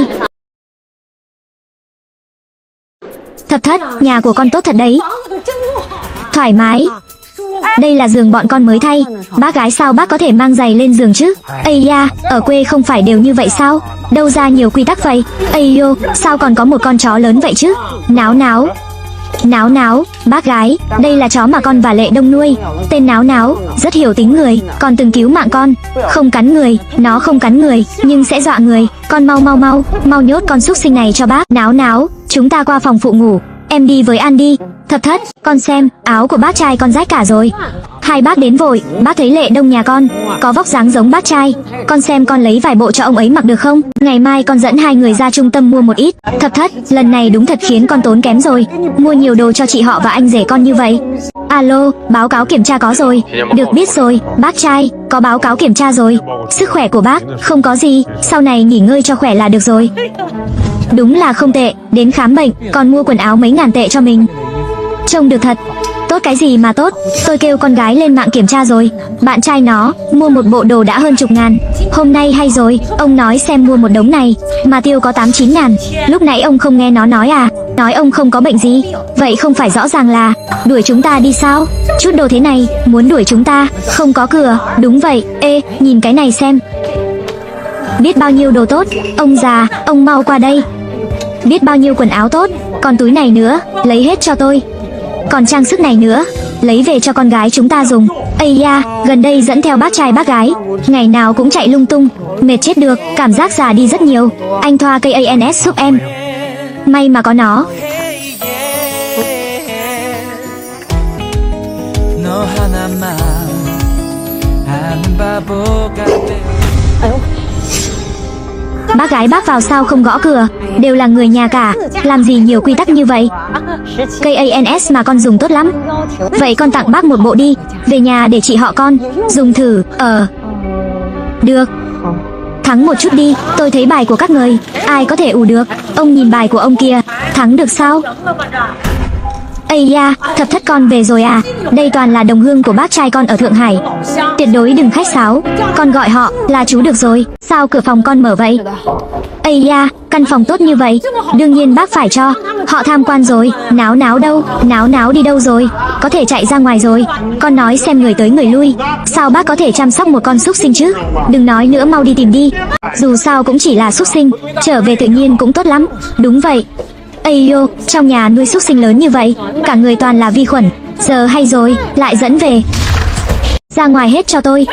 Thập Thất, nhà của con tốt thật đấy. Thoải mái. Đây là giường bọn con mới thay. Bác gái sao bác có thể mang giày lên giường chứ? Ây da, ở quê không phải đều như vậy sao? Đâu ra nhiều quy tắc vậy? Ây yo, sao còn có một con chó lớn vậy chứ? Náo náo, bác gái, đây là chó mà con và Lệ Đông nuôi. Tên Náo náo, rất hiểu tính người, con từng cứu mạng con. Không cắn người, nó không cắn người, nhưng sẽ dọa người. Con mau nhốt con súc sinh này cho bác. Náo náo, chúng ta qua phòng phụ ngủ. Em đi với An đi. Thập Thất, con xem, áo của bác trai con rách cả rồi. Hai bác đến vội, bác thấy Lệ Đông nhà con có vóc dáng giống bác trai. Con xem con lấy vài bộ cho ông ấy mặc được không? Ngày mai con dẫn hai người ra trung tâm mua một ít. Thập Thất, lần này đúng thật khiến con tốn kém rồi. Mua nhiều đồ cho chị họ và anh rể con như vậy. Alo, báo cáo kiểm tra có rồi. Được biết rồi, bác trai, có báo cáo kiểm tra rồi. Sức khỏe của bác, không có gì, sau này nghỉ ngơi cho khỏe là được rồi. Đúng là không tệ, đến khám bệnh, còn mua quần áo mấy ngàn tệ cho mình. Trông được thật. Tốt cái gì mà tốt, tôi kêu con gái lên mạng kiểm tra rồi. Bạn trai nó mua một bộ đồ đã hơn chục ngàn. Hôm nay hay rồi, ông nói xem mua một đống này mà tiêu có 8-9 ngàn. Lúc nãy ông không nghe nó nói à? Nói ông không có bệnh gì. Vậy không phải rõ ràng là đuổi chúng ta đi sao? Chút đồ thế này muốn đuổi chúng ta? Không có cửa. Đúng vậy. Ê, nhìn cái này xem. Biết bao nhiêu đồ tốt. Ông già, ông mau qua đây. Biết bao nhiêu quần áo tốt. Còn túi này nữa, lấy hết cho tôi. Còn trang sức này nữa, lấy về cho con gái chúng ta dùng. Ây da, gần đây dẫn theo bác trai bác gái, ngày nào cũng chạy lung tung, mệt chết được, cảm giác già đi rất nhiều. Anh thoa cây ANS giúp em. May mà có nó. Bác gái bác vào sao không gõ cửa? Đều là người nhà cả, làm gì nhiều quy tắc như vậy? Cây ANS mà con dùng tốt lắm. Vậy con tặng bác một bộ đi, về nhà để chị họ con dùng thử. Được. Thắng một chút đi, tôi thấy bài của các người ai có thể ủ được. Ông nhìn bài của ông kia, thắng được sao? Ây da, Thập Thất con về rồi à? Đây toàn là đồng hương của bác trai con ở Thượng Hải. Tuyệt đối đừng khách sáo, con gọi họ là chú được rồi. Sao cửa phòng con mở vậy? Ây da, căn phòng tốt như vậy, đương nhiên bác phải cho. Họ tham quan rồi. Náo náo đâu? Náo náo đi đâu rồi? Có thể chạy ra ngoài rồi. Con nói xem người tới người lui. Sao bác có thể chăm sóc một con súc sinh chứ? Đừng nói nữa, mau đi tìm đi. Dù sao cũng chỉ là súc sinh, trở về tự nhiên cũng tốt lắm. Đúng vậy. Ây yo, trong nhà nuôi súc sinh lớn như vậy, cả người toàn là vi khuẩn. Giờ hay rồi, lại dẫn về. Ra ngoài hết cho tôi.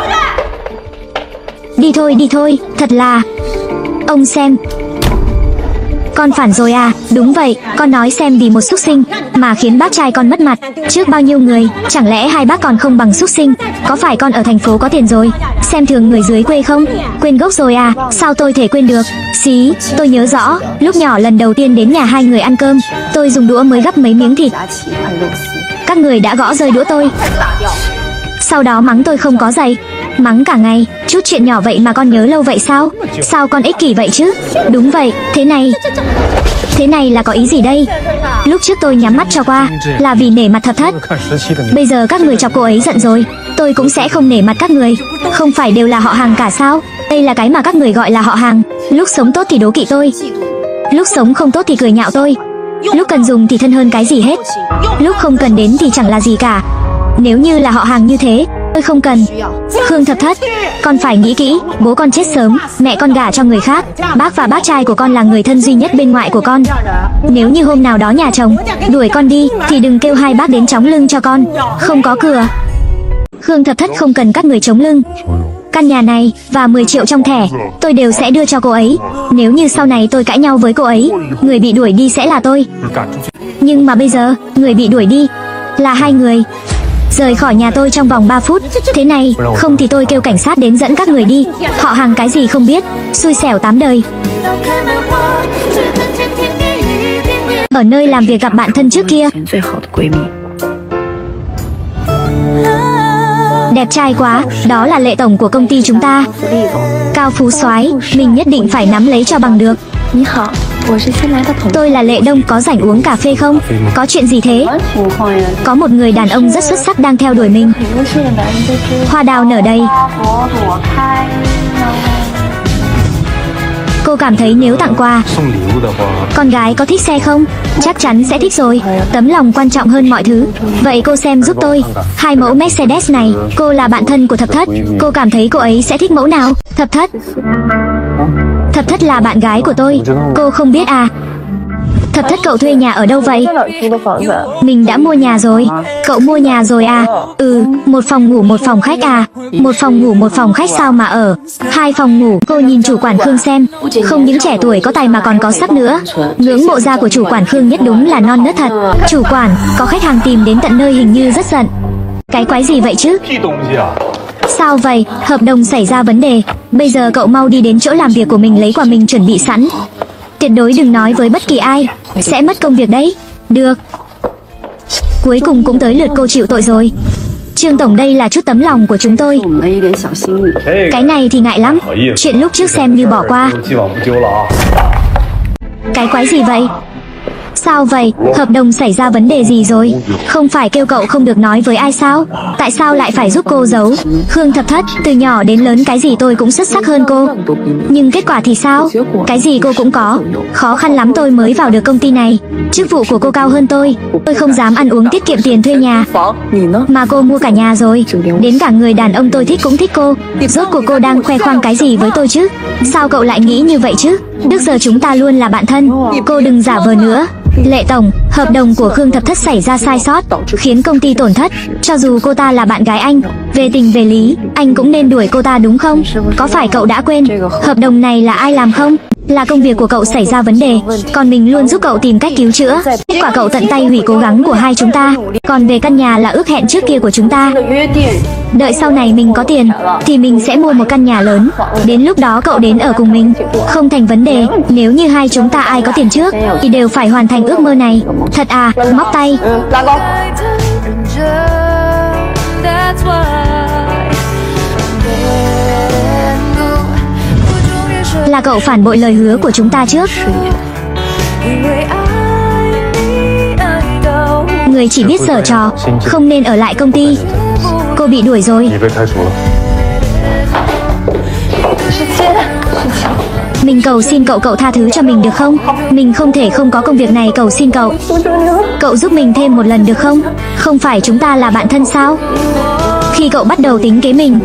Đi thôi, thật là... Ông xem. Con phản rồi à? Đúng vậy, con nói xem vì một súc sinh mà khiến bác trai con mất mặt trước bao nhiêu người, chẳng lẽ hai bác còn không bằng súc sinh? Có phải con ở thành phố có tiền rồi, xem thường người dưới quê không? Quên gốc rồi à? Sao tôi thể quên được? Xí, tôi nhớ rõ, lúc nhỏ lần đầu tiên đến nhà hai người ăn cơm, tôi dùng đũa mới gắp mấy miếng thịt. Các người đã gõ rơi đũa tôi, sau đó mắng tôi không có giày. Mắng cả ngày, chút chuyện nhỏ vậy mà con nhớ lâu vậy sao? Sao con ích kỷ vậy chứ? Đúng vậy, thế này là có ý gì đây? Lúc trước tôi nhắm mắt cho qua là vì nể mặt Thập Thất. Bây giờ các người chọc cô ấy giận rồi, tôi cũng sẽ không nể mặt các người. Không phải đều là họ hàng cả sao? Đây là cái mà các người gọi là họ hàng. Lúc sống tốt thì đố kỵ tôi, lúc sống không tốt thì cười nhạo tôi. Lúc cần dùng thì thân hơn cái gì hết, lúc không cần đến thì chẳng là gì cả. Nếu như là họ hàng như thế, tôi không cần. Khương Thập Thất, con phải nghĩ kỹ. Bố con chết sớm, mẹ con gả cho người khác. Bác và bác trai của con là người thân duy nhất bên ngoại của con. Nếu như hôm nào đó nhà chồng đuổi con đi thì đừng kêu hai bác đến chống lưng cho con. Không có cửa. Khương Thập Thất không cần các người chống lưng. Căn nhà này và 10 triệu trong thẻ tôi đều sẽ đưa cho cô ấy. Nếu như sau này tôi cãi nhau với cô ấy, người bị đuổi đi sẽ là tôi. Nhưng mà bây giờ người bị đuổi đi là hai người. Rời khỏi nhà tôi trong vòng 3 phút. Thế này, không thì tôi kêu cảnh sát đến dẫn các người đi. Họ hàng cái gì không biết, xui xẻo 8 đời. Ở nơi làm việc gặp bạn thân trước kia. Đẹp trai quá, đó là Lệ tổng của công ty chúng ta. Cao phú soái, mình nhất định phải nắm lấy cho bằng được. Tôi là Lệ Đông, có rảnh uống cà phê không? Có chuyện gì thế? Có một người đàn ông rất xuất sắc đang theo đuổi mình. Hoa đào nở đầy. Cô cảm thấy nếu tặng quà, con gái có thích xe không? Chắc chắn sẽ thích rồi. Tấm lòng quan trọng hơn mọi thứ. Vậy cô xem giúp tôi 2 mẫu Mercedes này. Cô là bạn thân của Thập Thất, cô cảm thấy cô ấy sẽ thích mẫu nào? Thập Thất là bạn gái của tôi. Cô không biết à? Thập Thất, cậu thuê nhà ở đâu vậy? Mình đã mua nhà rồi. Cậu mua nhà rồi à? Ừ, 1 phòng ngủ 1 phòng khách à? 1 phòng ngủ 1 phòng khách sao mà ở 2 phòng ngủ? Cô nhìn chủ quản Khương xem, không những trẻ tuổi có tài mà còn có sắc nữa. Ngưỡng mộ da của chủ quản Khương nhất đúng là non nớt thật. Chủ quản, có khách hàng tìm đến tận nơi, hình như rất giận. Cái quái gì vậy chứ? Sao vậy? Hợp đồng xảy ra vấn đề. Bây giờ cậu mau đi đến chỗ làm việc của mình lấy quà mình chuẩn bị sẵn. Tuyệt đối đừng nói với bất kỳ ai, sẽ mất công việc đấy. Được. Cuối cùng cũng tới lượt cô chịu tội rồi. Trương tổng, đây là chút tấm lòng của chúng tôi. Cái này thì ngại lắm, chuyện lúc trước xem như bỏ qua. Cái quái gì vậy? Sao vậy? Hợp đồng xảy ra vấn đề gì rồi? Không phải kêu cậu không được nói với ai sao? Tại sao lại phải giúp cô giấu? Khương Thập Thất, từ nhỏ đến lớn cái gì tôi cũng xuất sắc hơn cô. Nhưng kết quả thì sao? Cái gì cô cũng có. Khó khăn lắm tôi mới vào được công ty này. Chức vụ của cô cao hơn tôi không dám ăn uống tiết kiệm tiền thuê nhà. Mà cô mua cả nhà rồi. Đến cả người đàn ông tôi thích cũng thích cô. Rốt cuộc cô đang khoe khoang cái gì với tôi chứ? Sao cậu lại nghĩ như vậy chứ? Trước giờ chúng ta luôn là bạn thân. Cô đừng giả vờ nữa. Lệ tổng, hợp đồng của Khương Thập Thất xảy ra sai sót, khiến công ty tổn thất. Cho dù cô ta là bạn gái anh, về tình về lý, anh cũng nên đuổi cô ta đúng không? Có phải cậu đã quên, hợp đồng này là ai làm không? Là công việc của cậu xảy ra vấn đề, còn mình luôn giúp cậu tìm cách cứu chữa. Kết quả cậu tận tay hủy cố gắng của hai chúng ta. Còn về căn nhà là ước hẹn trước kia của chúng ta. Đợi sau này mình có tiền thì mình sẽ mua một căn nhà lớn. Đến lúc đó cậu đến ở cùng mình, không thành vấn đề. Nếu như hai chúng ta ai có tiền trước thì đều phải hoàn thành ước mơ này. Thật à? Móc tay. Là cậu phản bội lời hứa của chúng ta trước. người chỉ biết giở trò, không nên ở lại công ty. Cô bị đuổi rồi. Mình cầu xin cậu tha thứ cho mình được không? Mình không thể không có công việc này, cầu xin cậu. Cậu giúp mình thêm một lần được không? Không phải chúng ta là bạn thân sao? Khi cậu bắt đầu tính kế mình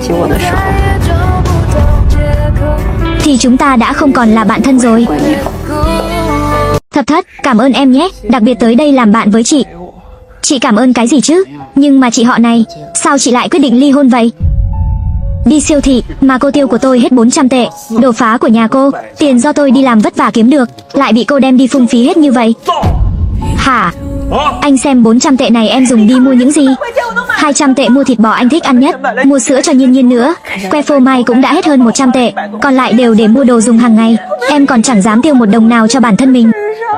thì chúng ta đã không còn là bạn thân rồi. Thập Thất, cảm ơn em nhé, đặc biệt tới đây làm bạn với chị. Chị cảm ơn cái gì chứ? Nhưng mà chị họ này, sao chị lại quyết định ly hôn vậy? Đi siêu thị mà cô tiêu của tôi hết 400 tệ, đồ phá của nhà cô, tiền do tôi đi làm vất vả kiếm được, lại bị cô đem đi phung phí hết như vậy. Hả? Anh xem 400 tệ này em dùng đi mua những gì? 200 tệ mua thịt bò anh thích ăn nhất, mua sữa cho Nhiên Nhiên nữa, que phô mai cũng đã hết hơn 100 tệ, còn lại đều để mua đồ dùng hàng ngày. Em còn chẳng dám tiêu một đồng nào cho bản thân mình.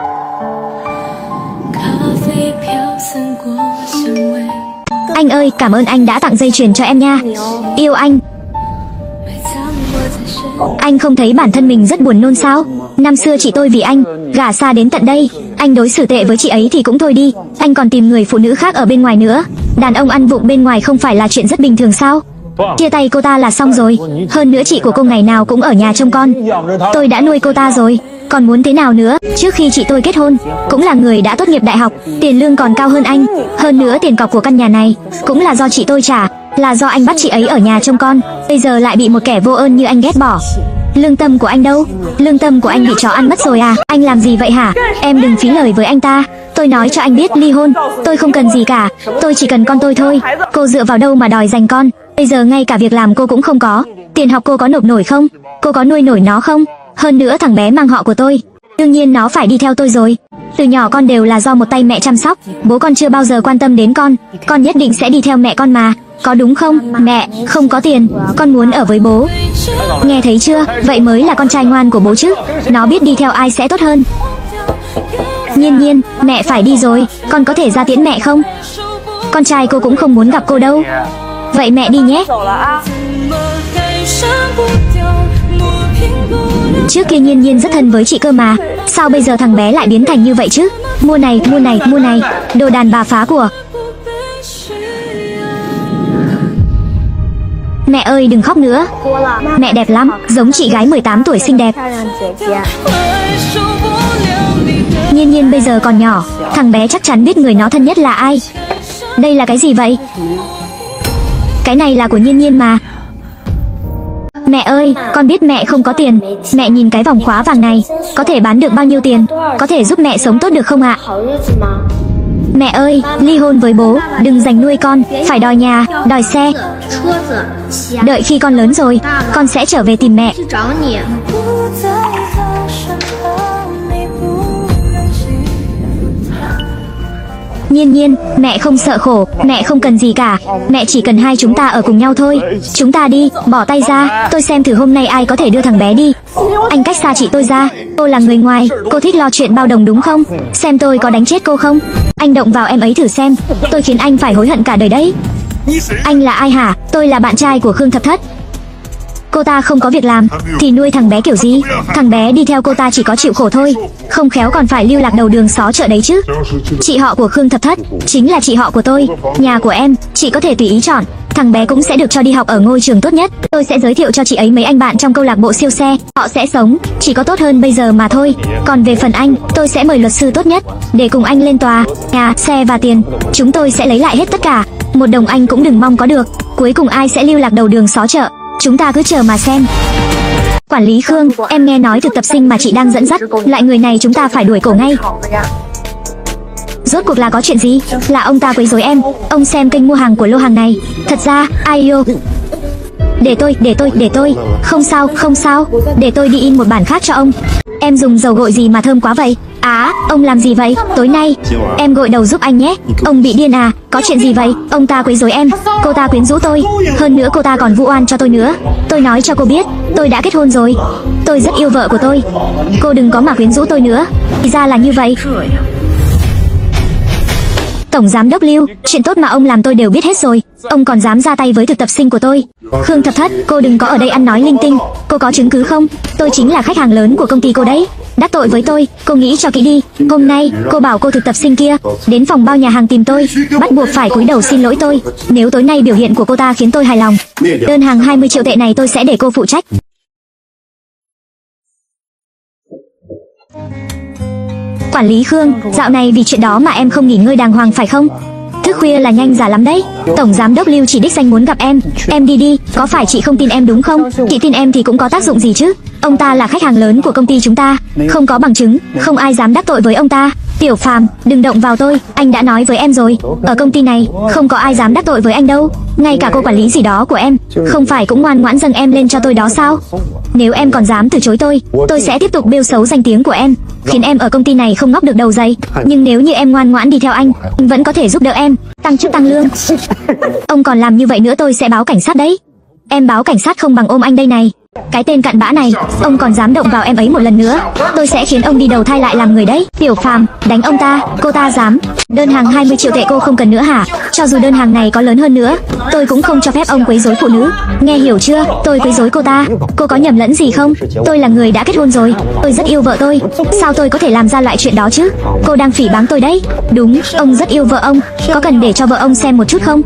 Anh ơi, cảm ơn anh đã tặng dây chuyền cho em nha. Yêu anh. Anh không thấy bản thân mình rất buồn nôn sao? Năm xưa chị tôi vì anh gả xa đến tận đây, anh đối xử tệ với chị ấy thì cũng thôi đi, anh còn tìm người phụ nữ khác ở bên ngoài nữa. Đàn ông ăn vụng bên ngoài không phải là chuyện rất bình thường sao? Chia tay cô ta là xong rồi. Hơn nữa chị của cô ngày nào cũng ở nhà trông con. Tôi đã nuôi cô ta rồi, còn muốn thế nào nữa? Trước khi chị tôi kết hôn, cũng là người đã tốt nghiệp đại học, tiền lương còn cao hơn anh. Hơn nữa tiền cọc của căn nhà này cũng là do chị tôi trả, là do anh bắt chị ấy ở nhà trông con. Bây giờ lại bị một kẻ vô ơn như anh ghét bỏ. Lương tâm của anh đâu? Lương tâm của anh bị chó ăn mất rồi à? Anh làm gì vậy hả? Em đừng phí lời với anh ta. Tôi nói cho anh biết ly hôn, tôi không cần gì cả, tôi chỉ cần con tôi thôi. Cô dựa vào đâu mà đòi giành con? Bây giờ ngay cả việc làm cô cũng không có. Tiền học cô có nộp nổi không? Cô có nuôi nổi nó không? Hơn nữa thằng bé mang họ của tôi, đương nhiên nó phải đi theo tôi rồi. Từ nhỏ con đều là do một tay mẹ chăm sóc, bố con chưa bao giờ quan tâm đến con nhất định sẽ đi theo mẹ con mà. Có đúng không? Mẹ, không có tiền, con muốn ở với bố. Nghe thấy chưa? Vậy mới là con trai ngoan của bố chứ. Nó biết đi theo ai sẽ tốt hơn. Nhiên Nhiên, mẹ phải đi rồi, con có thể ra tiễn mẹ không? Con trai cô cũng không muốn gặp cô đâu. Vậy mẹ đi nhé. Trước kia Nhiên Nhiên rất thân với chị cơ mà, sao bây giờ thằng bé lại biến thành như vậy chứ? Mua này, mua này, mua này, đồ đàn bà phá của. Mẹ ơi đừng khóc nữa. Mẹ đẹp lắm, giống chị gái 18 tuổi xinh đẹp. Nhiên Nhiên bây giờ còn nhỏ, thằng bé chắc chắn biết người nó thân nhất là ai. Đây là cái gì vậy? Cái này là của Nhiên Nhiên mà. Mẹ ơi, con biết mẹ không có tiền. Mẹ nhìn cái vòng khóa vàng này, có thể bán được bao nhiêu tiền? Có thể giúp mẹ sống tốt được không ạ? Mẹ ơi, ly hôn với bố, đừng dành nuôi con, phải đòi nhà, đòi xe. Đợi khi con lớn rồi, con sẽ trở về tìm mẹ. Nhiên Nhiên, mẹ không sợ khổ, mẹ không cần gì cả. Mẹ chỉ cần hai chúng ta ở cùng nhau thôi. Chúng ta đi, bỏ tay ra, tôi xem thử hôm nay ai có thể đưa thằng bé đi. Anh cách xa chị tôi ra, cô là người ngoài, cô thích lo chuyện bao đồng đúng không? Xem tôi có đánh chết cô không? Anh động vào em ấy thử xem, tôi khiến anh phải hối hận cả đời đấy. Anh là ai hả? Tôi là bạn trai của Khương Thập Thất. Cô ta không có việc làm thì nuôi thằng bé kiểu gì? Thằng bé đi theo cô ta chỉ có chịu khổ thôi, không khéo còn phải lưu lạc đầu đường xó chợ đấy chứ. Chị họ của Khương Thập Thất chính là chị họ của tôi. Nhà của em, chị có thể tùy ý chọn. Thằng bé cũng sẽ được cho đi học ở ngôi trường tốt nhất. Tôi sẽ giới thiệu cho chị ấy mấy anh bạn trong câu lạc bộ siêu xe. Họ sẽ sống chỉ có tốt hơn bây giờ mà thôi. Còn về phần anh, tôi sẽ mời luật sư tốt nhất để cùng anh lên tòa. Nhà, xe và tiền, chúng tôi sẽ lấy lại hết tất cả. Một đồng anh cũng đừng mong có được. Cuối cùng ai sẽ lưu lạc đầu đường xó chợ, chúng ta cứ chờ mà xem. Quản lý Khương, em nghe nói thực tập sinh mà chị đang dẫn dắt, loại người này chúng ta phải đuổi cổ ngay. Rốt cuộc là có chuyện gì? Là ông ta quấy rối em. Ông xem kênh mua hàng của lô hàng này. Thật ra, ai yêu. Để tôi. Không sao. Để tôi đi in một bản khác cho ông. Em dùng dầu gội gì mà thơm quá vậy? Ông làm gì vậy? Tối nay em gội đầu giúp anh nhé. Ông bị điên à? Có chuyện gì vậy? Ông ta quấy rối em. Cô ta quyến rũ tôi. Hơn nữa cô ta còn vu oan cho tôi nữa. Tôi nói cho cô biết, tôi đã kết hôn rồi. Tôi rất yêu vợ của tôi. Cô đừng có mà quyến rũ tôi nữa. Thì ra là như vậy. Tổng giám đốc Lưu, chuyện tốt mà ông làm tôi đều biết hết rồi. Ông còn dám ra tay với thực tập sinh của tôi. Khương Thập Thất, cô đừng có ở đây ăn nói linh tinh. Cô có chứng cứ không? Tôi chính là khách hàng lớn của công ty cô đấy. Đắc tội với tôi, cô nghĩ cho kỹ đi. Hôm nay, cô bảo cô thực tập sinh kia đến phòng bao nhà hàng tìm tôi, bắt buộc phải cúi đầu xin lỗi tôi. Nếu tối nay biểu hiện của cô ta khiến tôi hài lòng, đơn hàng 20 triệu tệ này tôi sẽ để cô phụ trách. Quản lý Khương, dạo này vì chuyện đó mà em không nghỉ ngơi đàng hoàng phải không? Thức khuya là nhanh giả lắm đấy. Tổng giám đốc Lưu chỉ đích danh muốn gặp em đi đi. Có phải chị không tin em đúng không? Chị tin em thì cũng có tác dụng gì chứ. Ông ta là khách hàng lớn của công ty chúng ta, không có bằng chứng, không ai dám đắc tội với ông ta. Tiểu Phàm, đừng động vào tôi, anh đã nói với em rồi, ở công ty này không có ai dám đắc tội với anh đâu. Ngay cả cô quản lý gì đó của em, không phải cũng ngoan ngoãn dâng em lên cho tôi đó sao? Nếu em còn dám từ chối tôi sẽ tiếp tục bêu xấu danh tiếng của em, khiến em ở công ty này không ngóc được đầu dậy. Nhưng nếu như em ngoan ngoãn đi theo anh vẫn có thể giúp đỡ em tăng chức tăng lương. Ông còn làm như vậy nữa tôi sẽ báo cảnh sát đấy. Em báo cảnh sát không bằng ôm anh đây này. Cái tên cặn bã này, ông còn dám động vào em ấy một lần nữa, tôi sẽ khiến ông đi đầu thai lại làm người đấy. Tiểu Phàm, đánh ông ta, cô ta dám. Đơn hàng 20 triệu tệ cô không cần nữa hả? Cho dù đơn hàng này có lớn hơn nữa, tôi cũng không cho phép ông quấy rối phụ nữ. Nghe hiểu chưa? Tôi quấy rối cô ta. Cô có nhầm lẫn gì không? Tôi là người đã kết hôn rồi, tôi rất yêu vợ tôi. Sao tôi có thể làm ra loại chuyện đó chứ? Cô đang phỉ báng tôi đấy. Đúng, ông rất yêu vợ ông. Có cần để cho vợ ông xem một chút không?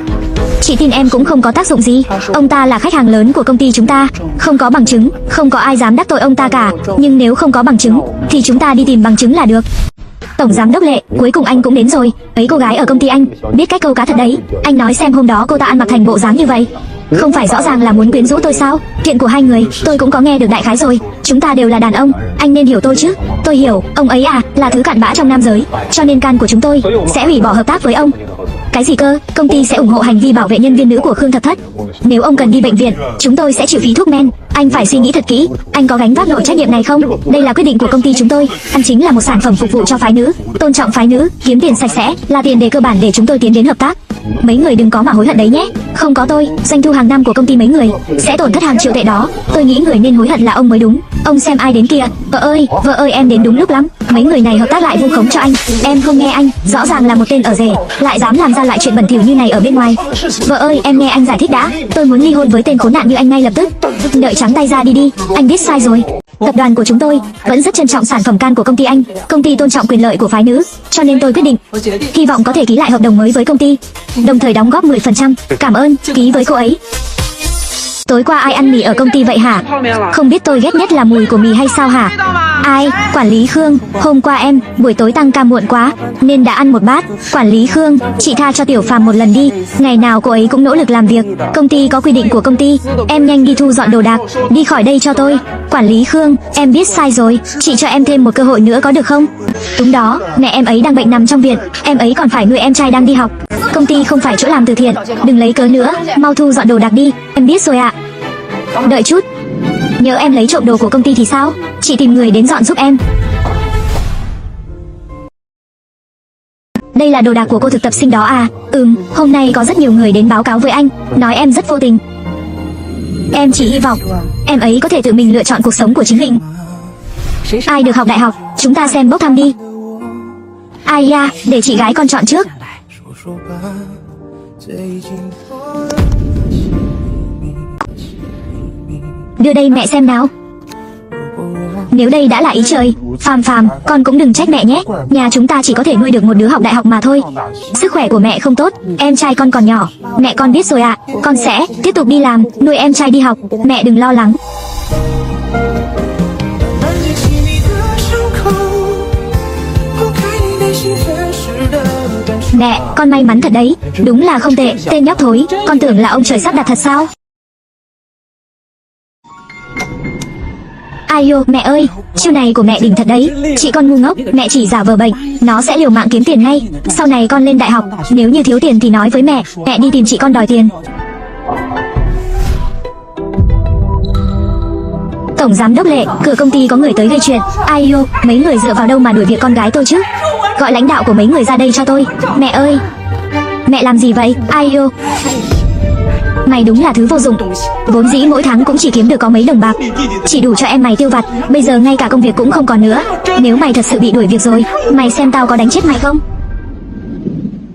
Chị tin em cũng không có tác dụng gì. Ông ta là khách hàng lớn của công ty chúng ta, không có bằng chứng, không có ai dám đắc tội ông ta cả. Nhưng nếu không có bằng chứng thì chúng ta đi tìm bằng chứng là được. Tổng giám đốc Lệ, cuối cùng anh cũng đến rồi. Ấy cô gái ở công ty anh biết cách câu cá thật đấy. Anh nói xem hôm đó cô ta ăn mặc thành bộ dáng như vậy, không phải rõ ràng là muốn quyến rũ tôi sao? Chuyện của hai người tôi cũng có nghe được đại khái rồi. Chúng ta đều là đàn ông, anh nên hiểu tôi chứ. Tôi hiểu, ông ấy là thứ cặn bã trong nam giới, cho nên can của chúng tôi sẽ hủy bỏ hợp tác với ông. Cái gì cơ? Công ty sẽ ủng hộ hành vi bảo vệ nhân viên nữ của Khương Thập Thất. Nếu ông cần đi bệnh viện, chúng tôi sẽ chịu phí thuốc men. Anh phải suy nghĩ thật kỹ, anh có gánh vác nổi trách nhiệm này không? Đây là quyết định của công ty chúng tôi. Anh chính là một sản phẩm phục vụ cho phái nữ, tôn trọng phái nữ, kiếm tiền sạch sẽ là tiền đề cơ bản để chúng tôi tiến đến hợp tác. Mấy người đừng có mà hối hận đấy nhé. Không có tôi, doanh thu hàng năm của công ty mấy người sẽ tổn thất hàng triệu tệ đó. Tôi nghĩ người nên hối hận là ông mới đúng. Ông xem ai đến kìa. Vợ ơi em đến đúng lúc lắm. Mấy người này hợp tác lại vu khống cho anh. Em không nghe anh, rõ ràng là một tên ở rể, lại dám làm ra lại chuyện bẩn thỉu như này ở bên ngoài. Vợ ơi em nghe anh giải thích đã. Tôi muốn ly hôn với tên khốn nạn như anh ngay lập tức. Đợi trắng tay ra đi, anh biết sai rồi. Tập đoàn của chúng tôi vẫn rất trân trọng sản phẩm can của công ty anh. Công ty tôn trọng quyền lợi của phái nữ, cho nên tôi quyết định hy vọng có thể ký lại hợp đồng mới với công ty, đồng thời đóng góp 10%. Cảm ơn, ký với cô ấy. Tối qua ai ăn mì ở công ty vậy hả? Không biết tôi ghét nhất là mùi của mì hay sao hả? Ai? Quản lý Khương, hôm qua em buổi tối tăng ca muộn quá nên đã ăn một bát. Quản lý Khương, chị tha cho Tiểu Phàm một lần đi, ngày nào cô ấy cũng nỗ lực làm việc. Công ty có quy định của công ty, em nhanh đi thu dọn đồ đạc, đi khỏi đây cho tôi. Quản lý Khương, em biết sai rồi, chị cho em thêm một cơ hội nữa có được không? Đúng đó, mẹ em ấy đang bệnh nằm trong viện, em ấy còn phải nuôi em trai đang đi học. Công ty không phải chỗ làm từ thiện, đừng lấy cớ nữa, mau thu dọn đồ đạc đi. Em biết rồi ạ. Đợi chút, nhớ em lấy trộm đồ của công ty thì sao? Chị tìm người đến dọn giúp em. Đây là đồ đạc của cô thực tập sinh đó à? Hôm nay có rất nhiều người đến báo cáo với anh, nói em rất vô tình. Em chỉ hy vọng em ấy có thể tự mình lựa chọn cuộc sống của chính mình. Ai được học đại học, chúng ta xem bốc thăm đi. Ai ya, để chị gái con chọn trước. Đưa đây mẹ xem nào. Nếu đây đã là ý trời, Phàm, con cũng đừng trách mẹ nhé. Nhà chúng ta chỉ có thể nuôi được một đứa học đại học mà thôi. Sức khỏe của mẹ không tốt, em trai con còn nhỏ. Mẹ con biết rồi ạ, con sẽ tiếp tục đi làm, nuôi em trai đi học. Mẹ đừng lo lắng. Mẹ, con may mắn thật đấy. Đúng là không tệ, tên nhóc thối, con tưởng là ông trời sắp đặt thật sao? Ai yo, mẹ ơi, chiêu này của mẹ đỉnh thật đấy. Chị con ngu ngốc, mẹ chỉ giả vờ bệnh, nó sẽ liều mạng kiếm tiền ngay. Sau này con lên đại học, nếu như thiếu tiền thì nói với mẹ đi tìm chị con đòi tiền. Tổng giám đốc Lệ, cửa công ty có người tới gây chuyện. Ai yo, mấy người dựa vào đâu mà đuổi việc con gái tôi chứ? Gọi lãnh đạo của mấy người ra đây cho tôi. Mẹ ơi, mẹ làm gì vậy? Ai yo, mày đúng là thứ vô dụng. Vốn dĩ mỗi tháng cũng chỉ kiếm được có mấy đồng bạc, chỉ đủ cho em mày tiêu vặt. Bây giờ ngay cả công việc cũng không còn nữa. Nếu mày thật sự bị đuổi việc rồi, mày xem tao có đánh chết mày không?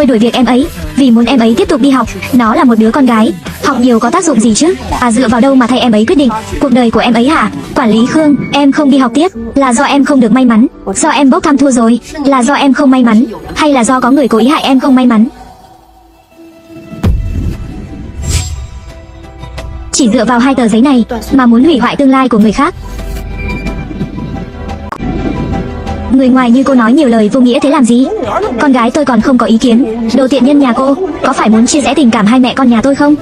Tôi đuổi việc em ấy vì muốn em ấy tiếp tục đi học. Nó là một đứa con gái, học nhiều có tác dụng gì chứ? Dựa vào đâu mà thay em ấy quyết định cuộc đời của em ấy hả? Quản lý Khương, em không đi học tiếp là do em không được may mắn, do em bốc thăm thua rồi là do em không may mắn, hay là do có người cố ý hại em không may mắn? Chỉ dựa vào 2 tờ giấy này mà muốn hủy hoại tương lai của người khác. Người ngoài như cô nói nhiều lời vô nghĩa thế làm gì? Con gái tôi còn không có ý kiến. Đồ tiện nhân nhà cô, có phải muốn chia rẽ tình cảm hai mẹ con nhà tôi không?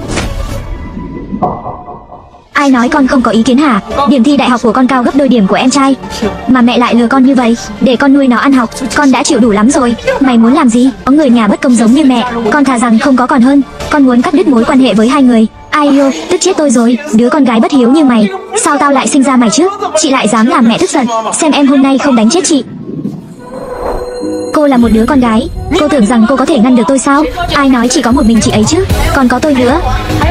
Ai nói con không có ý kiến hả? Điểm thi đại học của con cao gấp đôi điểm của em trai, mà mẹ lại lừa con như vậy để con nuôi nó ăn học. Con đã chịu đủ lắm rồi. Mày muốn làm gì? Có người nhà bất công giống như mẹ, con thà rằng không có còn hơn. Con muốn cắt đứt mối quan hệ với hai người. Ai yêu, tức chết tôi rồi. Đứa con gái bất hiếu như mày, sao tao lại sinh ra mày chứ? Chị lại dám làm mẹ tức giận. Xem em hôm nay không đánh chết chị. Cô là một đứa con gái, cô tưởng rằng cô có thể ngăn được tôi sao? Ai nói chỉ có một mình chị ấy chứ? Còn có tôi nữa.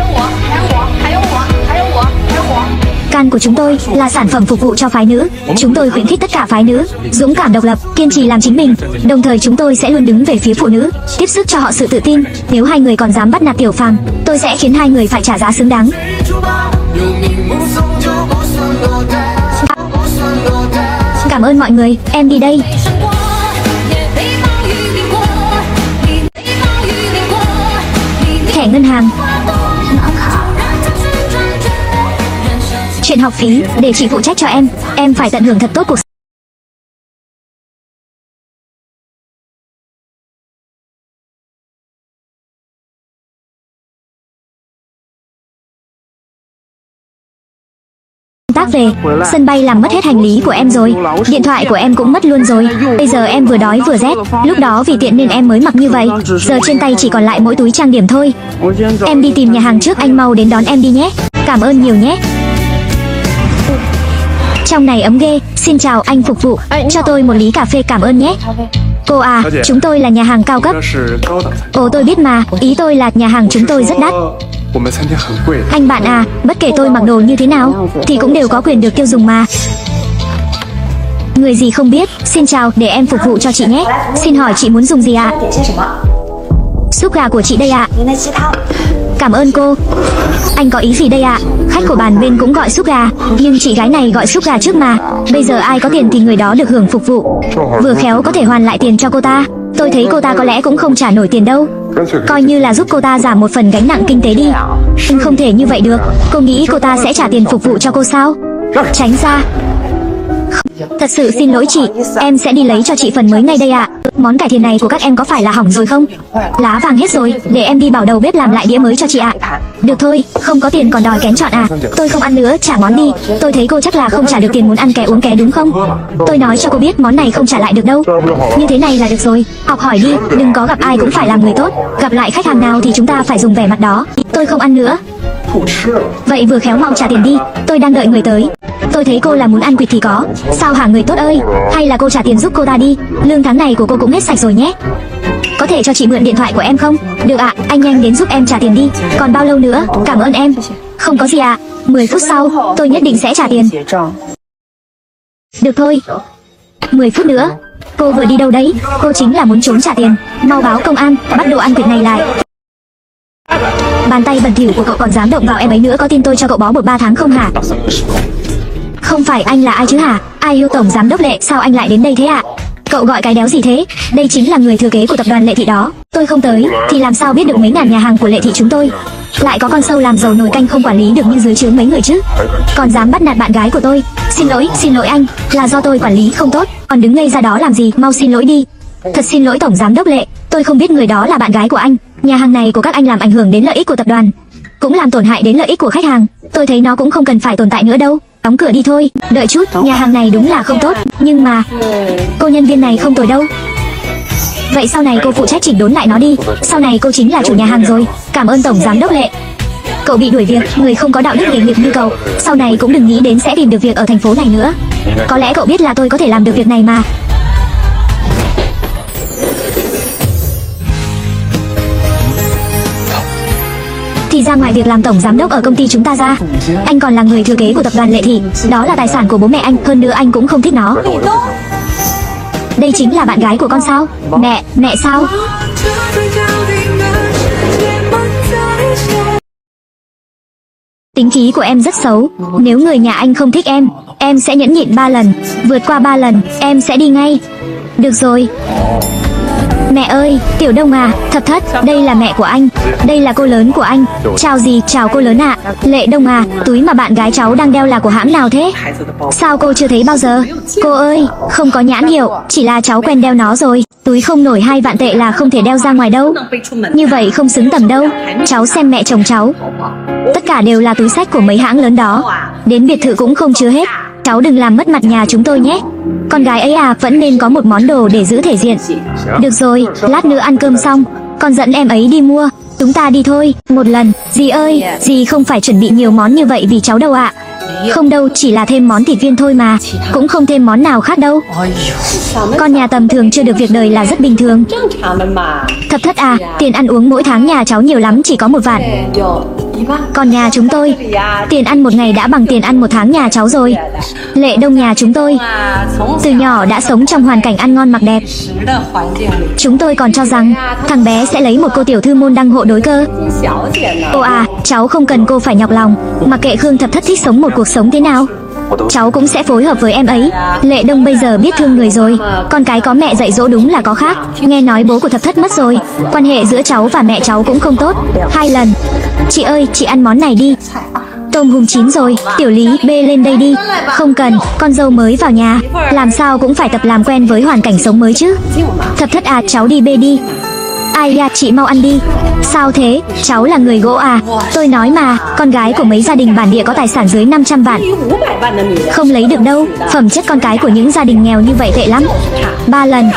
Can của chúng tôi là sản phẩm phục vụ cho phái nữ. Chúng tôi khuyến khích tất cả phái nữ dũng cảm độc lập, kiên trì làm chính mình. Đồng thời chúng tôi sẽ luôn đứng về phía phụ nữ, tiếp sức cho họ sự tự tin. Nếu hai người còn dám bắt nạt Tiểu Phàm, tôi sẽ khiến hai người phải trả giá xứng đáng. Cảm ơn mọi người, em đi đây. Thẻ ngân hàng. Chuyện học phí để chị phụ trách cho em phải tận hưởng thật tốt cuộc sống. Tác về sân bay làm mất hết hành lý của em rồi, điện thoại của em cũng mất luôn rồi. Bây giờ em vừa đói vừa rét, lúc đó vì tiện nên em mới mặc như vậy. Giờ trên tay chỉ còn lại mỗi túi trang điểm thôi. Em đi tìm nhà hàng trước, anh mau đến đón em đi nhé. Cảm ơn nhiều nhé. Trong này ấm ghê. Xin chào, anh phục vụ, cho tôi một ly cà phê cảm ơn nhé. Cô à, chúng tôi là nhà hàng cao cấp. Ồ tôi biết mà, ý tôi là nhà hàng chúng tôi rất đắt. Anh bạn à, bất kể tôi mặc đồ như thế nào thì cũng đều có quyền được tiêu dùng mà. Người gì không biết. Xin chào, để em phục vụ cho chị nhé. Xin hỏi chị muốn dùng gì ạ? Súp gà của chị đây ạ. Cảm ơn cô. Anh có ý gì đây ạ? Khách của bàn bên cũng gọi súp gà, nhưng chị gái này gọi súp gà trước mà. Bây giờ ai có tiền thì người đó được hưởng phục vụ. Vừa khéo có thể hoàn lại tiền cho cô ta. Tôi thấy cô ta có lẽ cũng không trả nổi tiền đâu. Coi như là giúp cô ta giảm một phần gánh nặng kinh tế đi. Không thể như vậy được. Cô nghĩ cô ta sẽ trả tiền phục vụ cho cô sao? Tránh ra. Thật sự xin lỗi chị, em sẽ đi lấy cho chị phần mới ngay đây ạ. Món cải thiện này của các em có phải là hỏng rồi không? Lá vàng hết rồi, để em đi bảo đầu bếp làm lại đĩa mới cho chị ạ. Được thôi, không có tiền còn đòi kén chọn à? Tôi không ăn nữa, trả món đi. Tôi thấy cô chắc là không trả được tiền muốn ăn ké uống ké đúng không? Tôi nói cho cô biết món này không trả lại được đâu. Như thế này là được rồi, học hỏi đi, đừng có gặp ai cũng phải làm người tốt. Gặp lại khách hàng nào thì chúng ta phải dùng vẻ mặt đó. Tôi không ăn nữa. Vậy vừa khéo mau trả tiền đi, tôi đang đợi người tới. Tôi thấy cô là muốn ăn quỵt thì có. Sao hả người tốt ơi? Hay là cô trả tiền giúp cô ta đi. Lương tháng này của cô cũng hết sạch rồi nhé. Có thể cho chị mượn điện thoại của em không? Được ạ, anh nhanh đến giúp em trả tiền đi. Còn bao lâu nữa? Cảm ơn em. Không có gì ạ. 10 phút sau, tôi nhất định sẽ trả tiền. Được thôi. 10 phút nữa. Cô vừa đi đâu đấy? Cô chính là muốn trốn trả tiền. Mau báo công an, bắt đồ ăn quỵt này lại. Bàn tay bẩn thỉu của cậu còn dám động vào em ấy nữa, có tin tôi cho cậu bó 1-3 tháng không hả? Không phải anh là ai chứ hả? Ai yêu tổng giám đốc Lệ, sao anh lại đến đây thế ạ? Cậu gọi cái đéo gì thế? Đây chính là người thừa kế của tập đoàn Lệ Thị đó. Tôi không tới thì làm sao biết được mấy ngàn nhà hàng của Lệ Thị chúng tôi. Lại có con sâu làm giàu nồi canh không quản lý được như dưới trướng mấy người chứ. Còn dám bắt nạt bạn gái của tôi. Xin lỗi anh, là do tôi quản lý không tốt. Còn đứng ngây ra đó làm gì, mau xin lỗi đi. Thật xin lỗi tổng giám đốc Lệ, tôi không biết người đó là bạn gái của anh. Nhà hàng này của các anh làm ảnh hưởng đến lợi ích của tập đoàn, cũng làm tổn hại đến lợi ích của khách hàng. Tôi thấy nó cũng không cần phải tồn tại nữa đâu. Đóng cửa đi thôi. Đợi chút, nhà hàng này đúng là không tốt, nhưng mà cô nhân viên này không tồi đâu. Vậy sau này cô phụ trách chỉnh đốn lại nó đi. Sau này cô chính là chủ nhà hàng rồi. Cảm ơn tổng giám đốc Lệ. Cậu bị đuổi việc, người không có đạo đức nghề nghiệp như cậu sau này cũng đừng nghĩ đến sẽ tìm được việc ở thành phố này nữa. Có lẽ cậu biết là tôi có thể làm được việc này mà. Thì ra ngoài việc làm tổng giám đốc ở công ty chúng ta ra, anh còn là người thừa kế của tập đoàn Lệ Thị. Đó là tài sản của bố mẹ anh, hơn nữa anh cũng không thích nó. Đây chính là bạn gái của con sao? Mẹ sao? Tính khí của em rất xấu. Nếu người nhà anh không thích em sẽ nhẫn nhịn 3 lần. Vượt qua 3 lần, em sẽ đi ngay. Được rồi. Mẹ ơi, Tiểu Đông à, Thập Thất, đây là mẹ của anh. Đây là cô lớn của anh. Chào gì, chào cô lớn ạ. Lệ Đông à, túi mà bạn gái cháu đang đeo là của hãng nào thế? Sao cô chưa thấy bao giờ? Cô ơi, không có nhãn hiệu, chỉ là cháu quen đeo nó rồi. Túi không nổi 2 vạn tệ là không thể đeo ra ngoài đâu. Như vậy không xứng tầm đâu. Cháu xem mẹ chồng cháu. Tất cả đều là túi xách của mấy hãng lớn đó. Đến biệt thự cũng không chứa hết. Cháu đừng làm mất mặt nhà chúng tôi nhé. Con gái ấy à, vẫn nên có một món đồ để giữ thể diện. Được rồi, lát nữa ăn cơm xong con dẫn em ấy đi mua. Chúng ta đi thôi, một lần. Dì ơi, dì không phải chuẩn bị nhiều món như vậy vì cháu đâu ạ. Không đâu, chỉ là thêm món thịt viên thôi mà. Cũng không thêm món nào khác đâu. Con nhà tầm thường chưa được việc đời là rất bình thường. Thập Thất à, tiền ăn uống mỗi tháng nhà cháu nhiều lắm chỉ có 1 vạn. Còn nhà chúng tôi, tiền ăn một ngày đã bằng tiền ăn 1 tháng nhà cháu rồi. Lệ Đông nhà chúng tôi từ nhỏ đã sống trong hoàn cảnh ăn ngon mặc đẹp. Chúng tôi còn cho rằng thằng bé sẽ lấy một cô tiểu thư môn đăng hộ đối cơ. Ô à, cháu không cần cô phải nhọc lòng. Mặc kệ Khương Thập Thất thích sống một cuộc sống thế nào, cháu cũng sẽ phối hợp với em ấy. Lệ Đông bây giờ biết thương người rồi. Con cái có mẹ dạy dỗ đúng là có khác. Nghe nói bố của Thập Thất mất rồi. Quan hệ giữa cháu và mẹ cháu cũng không tốt. 2 lần. Chị ơi, chị ăn món này đi. Tôm hùm chín rồi. Tiểu Lý, bê lên đây đi. Không cần, con dâu mới vào nhà, làm sao cũng phải tập làm quen với hoàn cảnh sống mới chứ. Thập Thất à, cháu đi bê đi. Ai da, chị mau ăn đi. Sao thế, cháu là người gỗ à? Tôi nói mà, con gái của mấy gia đình bản địa có tài sản dưới 500 vạn không lấy được đâu. Phẩm chất con cái của những gia đình nghèo như vậy tệ lắm. 3 lần.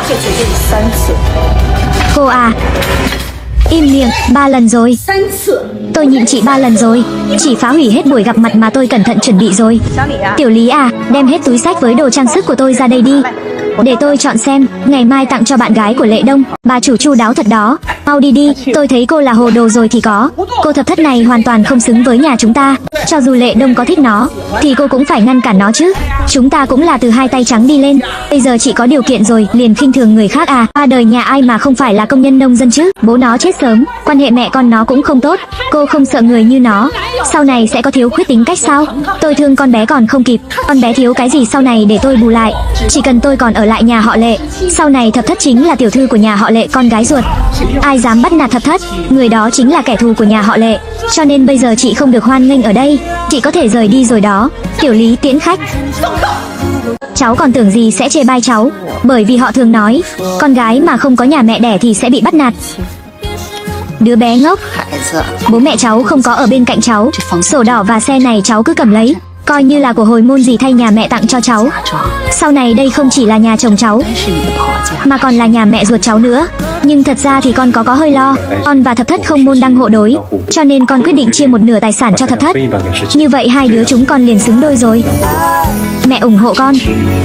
Cô à, im miệng. 3 lần rồi. Tôi nhịn chị 3 lần rồi. Chị phá hủy hết buổi gặp mặt mà tôi cẩn thận chuẩn bị rồi. Tiểu Lý à, đem hết túi xách với đồ trang sức của tôi ra đây đi, để tôi chọn xem, ngày mai tặng cho bạn gái của Lệ Đông. Bà chủ chu đáo thật đó. Mau đi đi, tôi thấy cô là hồ đồ rồi thì có. Cô Thập Thất này hoàn toàn không xứng với nhà chúng ta. Cho dù Lệ Đông có thích nó thì cô cũng phải ngăn cản nó chứ. Chúng ta cũng là từ 2 tay trắng đi lên. Bây giờ chị có điều kiện rồi liền khinh thường người khác à? Ba đời nhà ai mà không phải là công nhân nông dân chứ. Bố nó chết sớm, quan hệ mẹ con nó cũng không tốt. Cô không sợ người như nó sau này sẽ có thiếu khuyết tính cách sao? Tôi thương con bé còn không kịp. Con bé thiếu cái gì sau này để tôi bù lại. Chỉ cần tôi còn ở lại nhà họ Lệ, sau này Thập Thất chính là tiểu thư của nhà họ Lệ, con gái ruột. Ai dám bắt nạt Thập Thất, người đó chính là kẻ thù của nhà họ Lệ. Cho nên bây giờ chị không được hoan nghênh ở đây. Chị có thể rời đi rồi đó. Tiểu Lý tiễn khách. Cháu còn tưởng gì sẽ chê bai cháu, bởi vì họ thường nói con gái mà không có nhà mẹ đẻ thì sẽ bị bắt nạt. Đứa bé ngốc. Bố mẹ cháu không có ở bên cạnh cháu. Sổ đỏ và xe này cháu cứ cầm lấy, coi như là của hồi môn gì thay nhà mẹ tặng cho cháu. Sau này đây không chỉ là nhà chồng cháu mà còn là nhà mẹ ruột cháu nữa. Nhưng thật ra thì con có hơi lo. Con và Thập Thất không môn đăng hộ đối, cho nên con quyết định chia 1/2 tài sản cho Thập Thất. Như vậy 2 đứa chúng con liền xứng đôi rồi. Mẹ ủng hộ con.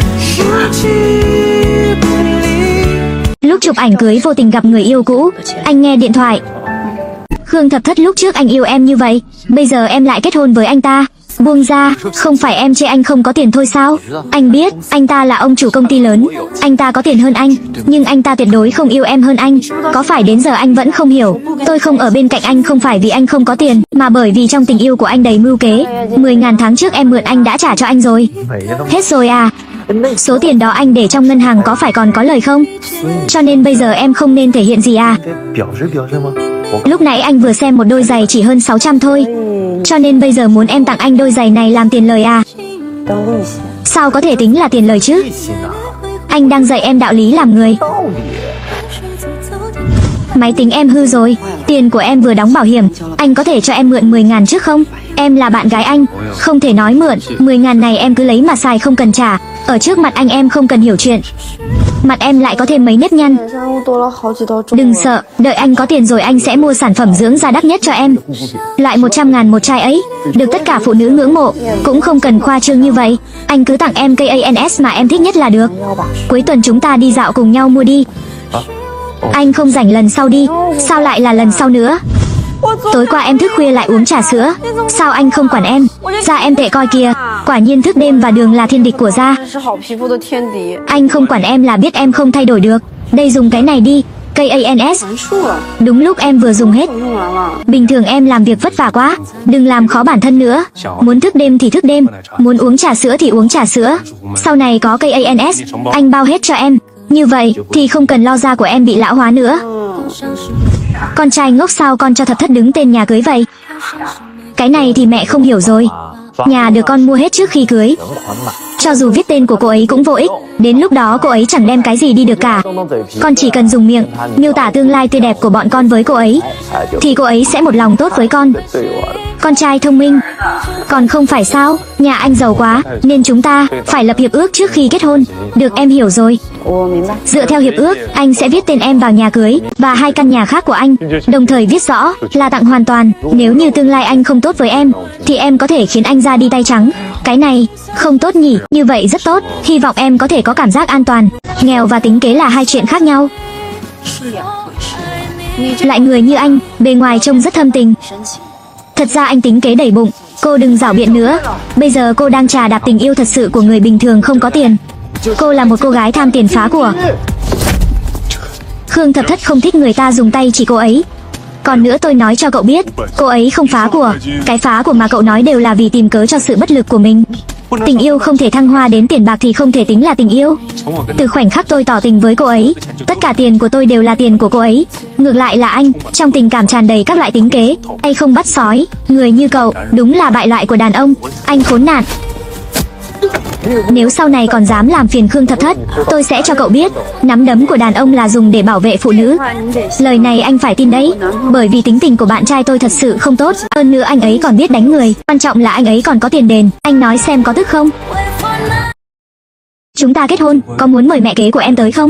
Lúc chụp ảnh cưới vô tình gặp người yêu cũ, anh nghe điện thoại. Khương Thập Thất, lúc trước anh yêu em như vậy, bây giờ em lại kết hôn với anh ta. Buông ra, không phải em chê anh không có tiền thôi sao? Anh biết, anh ta là ông chủ công ty lớn, anh ta có tiền hơn anh, nhưng anh ta tuyệt đối không yêu em hơn anh. Có phải đến giờ anh vẫn không hiểu? Tôi không ở bên cạnh anh không phải vì anh không có tiền, mà bởi vì trong tình yêu của anh đầy mưu kế. 10.000 tháng trước em mượn anh đã trả cho anh rồi. Hết rồi à? Số tiền đó anh để trong ngân hàng có phải còn có lời không? Cho nên bây giờ em không nên thể hiện gì à? Lúc nãy anh vừa xem một đôi giày chỉ hơn 600 thôi, cho nên bây giờ muốn em tặng anh đôi giày này làm tiền lời à? Sao có thể tính là tiền lời chứ? Anh đang dạy em đạo lý làm người. Máy tính em hư rồi, tiền của em vừa đóng bảo hiểm, anh có thể cho em mượn 10.000 trước không? Em là bạn gái anh, không thể nói mượn. 10.000 này em cứ lấy mà xài không cần trả. Ở trước mặt anh em không cần hiểu chuyện. Mặt em lại có thêm mấy nếp nhăn. Đừng sợ, đợi anh có tiền rồi anh sẽ mua sản phẩm dưỡng da đắt nhất cho em. Loại 100.000 một chai ấy, được tất cả phụ nữ ngưỡng mộ. Cũng không cần khoa trương như vậy. Anh cứ tặng em KANS mà em thích nhất là được. Cuối tuần chúng ta đi dạo cùng nhau mua đi. Anh không rảnh lần sau đi. Sao lại là lần sau nữa? Tối qua em thức khuya lại uống trà sữa. Sao anh không quản em? Da em tệ coi kìa. Quả nhiên thức đêm và đường là thiên địch của da. Anh không quản em là biết em không thay đổi được. Đây dùng cái này đi. KANS. Đúng lúc em vừa dùng hết. Bình thường em làm việc vất vả quá, đừng làm khó bản thân nữa. Muốn thức đêm thì thức đêm, muốn uống trà sữa thì uống trà sữa. Sau này có KANS, anh bao hết cho em. Như vậy thì không cần lo da của em bị lão hóa nữa. Con trai ngốc sao con cho Thập Thất đứng tên nhà cưới vậy? Cái này thì mẹ không hiểu rồi. Nhà được con mua hết trước khi cưới. Cho dù viết tên của cô ấy cũng vô ích. Đến lúc đó cô ấy chẳng đem cái gì đi được cả. Con chỉ cần dùng miệng miêu tả tương lai tươi đẹp của bọn con với cô ấy, thì cô ấy sẽ một lòng tốt với con. Con trai thông minh. Còn không phải sao? Nhà anh giàu quá nên chúng ta phải lập hiệp ước trước khi kết hôn. Được, em hiểu rồi. Dựa theo hiệp ước, anh sẽ viết tên em vào nhà cưới và 2 căn nhà khác của anh, đồng thời viết rõ là tặng hoàn toàn. Nếu như tương lai anh không tốt với em thì em có thể khiến anh ra đi tay trắng. Cái này không tốt nhỉ? Như vậy rất tốt. Hy vọng em có thể có cảm giác an toàn. Nghèo và tính kế là 2 chuyện khác nhau. Lại người như anh, bề ngoài trông rất thâm tình, thật ra anh tính kế đầy bụng. Cô đừng giảo biện nữa. Bây giờ cô đang trà đạp tình yêu thật sự của người bình thường không có tiền. Cô là một cô gái tham tiền phá của. Khương Thập Thất không thích người ta dùng tay chỉ cô ấy. Còn nữa tôi nói cho cậu biết, cô ấy không phá của. Cái phá của mà cậu nói đều là vì tìm cớ cho sự bất lực của mình. Tình yêu không thể thăng hoa đến tiền bạc thì không thể tính là tình yêu. Từ khoảnh khắc tôi tỏ tình với cô ấy, tất cả tiền của tôi đều là tiền của cô ấy. Ngược lại là anh, trong tình cảm tràn đầy các loại tính kế. Anh không bắt sói. Người như cậu đúng là bại loại của đàn ông. Anh khốn nạn. Nếu sau này còn dám làm phiền Khương Thập Thất, tôi sẽ cho cậu biết, nắm đấm của đàn ông là dùng để bảo vệ phụ nữ. Lời này anh phải tin đấy, bởi vì tính tình của bạn trai tôi thật sự không tốt. Hơn nữa anh ấy còn biết đánh người, quan trọng là anh ấy còn có tiền đền. Anh nói xem có tức không? Chúng ta kết hôn, có muốn mời mẹ kế của em tới không?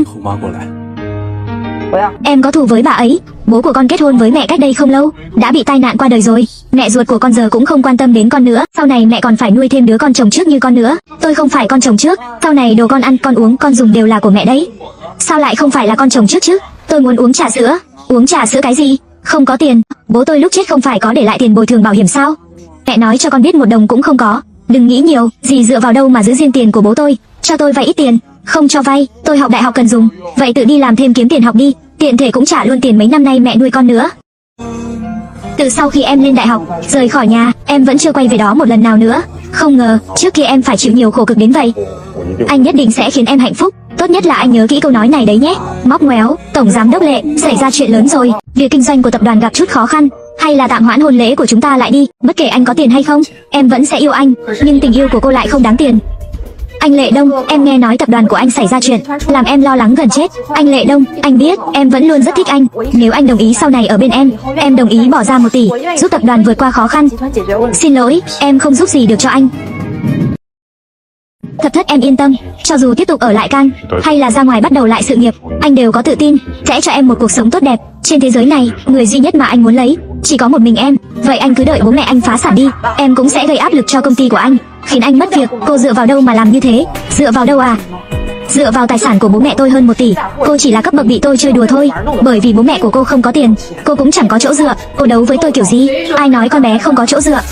Em có thù với bà ấy. Bố của con kết hôn với mẹ cách đây không lâu, đã bị tai nạn qua đời rồi. Mẹ ruột của con giờ cũng không quan tâm đến con nữa. Sau này mẹ còn phải nuôi thêm đứa con chồng trước như con nữa. Tôi không phải con chồng trước. Sau này đồ con ăn, con uống, con dùng đều là của mẹ đấy. Sao lại không phải là con chồng trước chứ? Tôi muốn uống trà sữa. Uống trà sữa cái gì? Không có tiền. Bố tôi lúc chết không phải có để lại tiền bồi thường bảo hiểm sao? Mẹ nói cho con biết 1 đồng cũng không có. Đừng nghĩ nhiều. Dì dựa vào đâu mà giữ riêng tiền của bố tôi? Cho tôi vay ít tiền. Không cho vay. Tôi học đại học cần dùng. Vậy tự đi làm thêm kiếm tiền học đi. Tiện thể cũng trả luôn tiền mấy năm nay mẹ nuôi con nữa. Từ sau khi em lên đại học, rời khỏi nhà, em vẫn chưa quay về đó một lần nào nữa. Không ngờ, trước kia em phải chịu nhiều khổ cực đến vậy. Anh nhất định sẽ khiến em hạnh phúc. Tốt nhất là anh nhớ kỹ câu nói này đấy nhé. Móc ngoéo, Tổng Giám đốc Lệ, xảy ra chuyện lớn rồi. Việc kinh doanh của tập đoàn gặp chút khó khăn. Hay là tạm hoãn hôn lễ của chúng ta lại đi. Bất kể anh có tiền hay không, em vẫn sẽ yêu anh. Nhưng tình yêu của cô lại không đáng tiền. Anh Lệ Đông, em nghe nói tập đoàn của anh xảy ra chuyện, làm em lo lắng gần chết. Anh Lệ Đông, anh biết em vẫn luôn rất thích anh. Nếu anh đồng ý sau này ở bên em đồng ý bỏ ra 1 tỷ, giúp tập đoàn vượt qua khó khăn. Xin lỗi, em không giúp gì được cho anh. Thập Thất em yên tâm, cho dù tiếp tục ở lại Can, hay là ra ngoài bắt đầu lại sự nghiệp, anh đều có tự tin, sẽ cho em một cuộc sống tốt đẹp. Trên thế giới này, người duy nhất mà anh muốn lấy, chỉ có một mình em. Vậy anh cứ đợi bố mẹ anh phá sản đi, em cũng sẽ gây áp lực cho công ty của anh, khiến anh mất việc. Cô dựa vào đâu mà làm như thế? Dựa vào đâu à? Dựa vào tài sản của bố mẹ tôi hơn 1 tỷ. Cô chỉ là cấp bậc bị tôi chơi đùa thôi. Bởi vì bố mẹ của cô không có tiền, cô cũng chẳng có chỗ dựa. Cô đấu với tôi kiểu gì? Ai nói con bé không có chỗ dựa?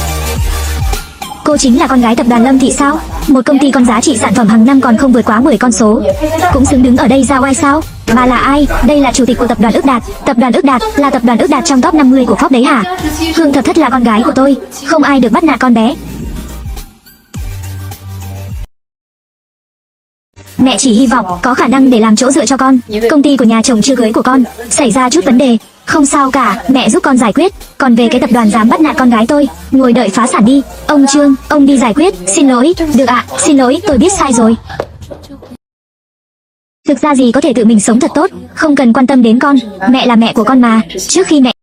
Cô chính là con gái tập đoàn Lâm Thị sao? Một công ty con giá trị sản phẩm hàng năm còn không vượt quá 10 con số, cũng xứng đứng ở đây ra oai sao? Bà là ai? Đây là chủ tịch của tập đoàn Ước Đạt. Tập đoàn Ước Đạt là tập đoàn Ước Đạt trong top 50 của Forbes đấy hả? Khương Thập Thất là con gái của tôi, không ai được bắt nạt con bé. Mẹ chỉ hy vọng có khả năng để làm chỗ dựa cho con. Công ty của nhà chồng chưa cưới của con xảy ra chút vấn đề, không sao cả, mẹ giúp con giải quyết. Còn về cái tập đoàn dám bắt nạt con gái tôi, ngồi đợi phá sản đi. Ông Trương, ông đi giải quyết. Xin lỗi. Được ạ, xin lỗi, tôi biết sai rồi. Thực ra gì có thể tự mình sống thật tốt, không cần quan tâm đến con. Mẹ là mẹ của con mà. Trước khi mẹ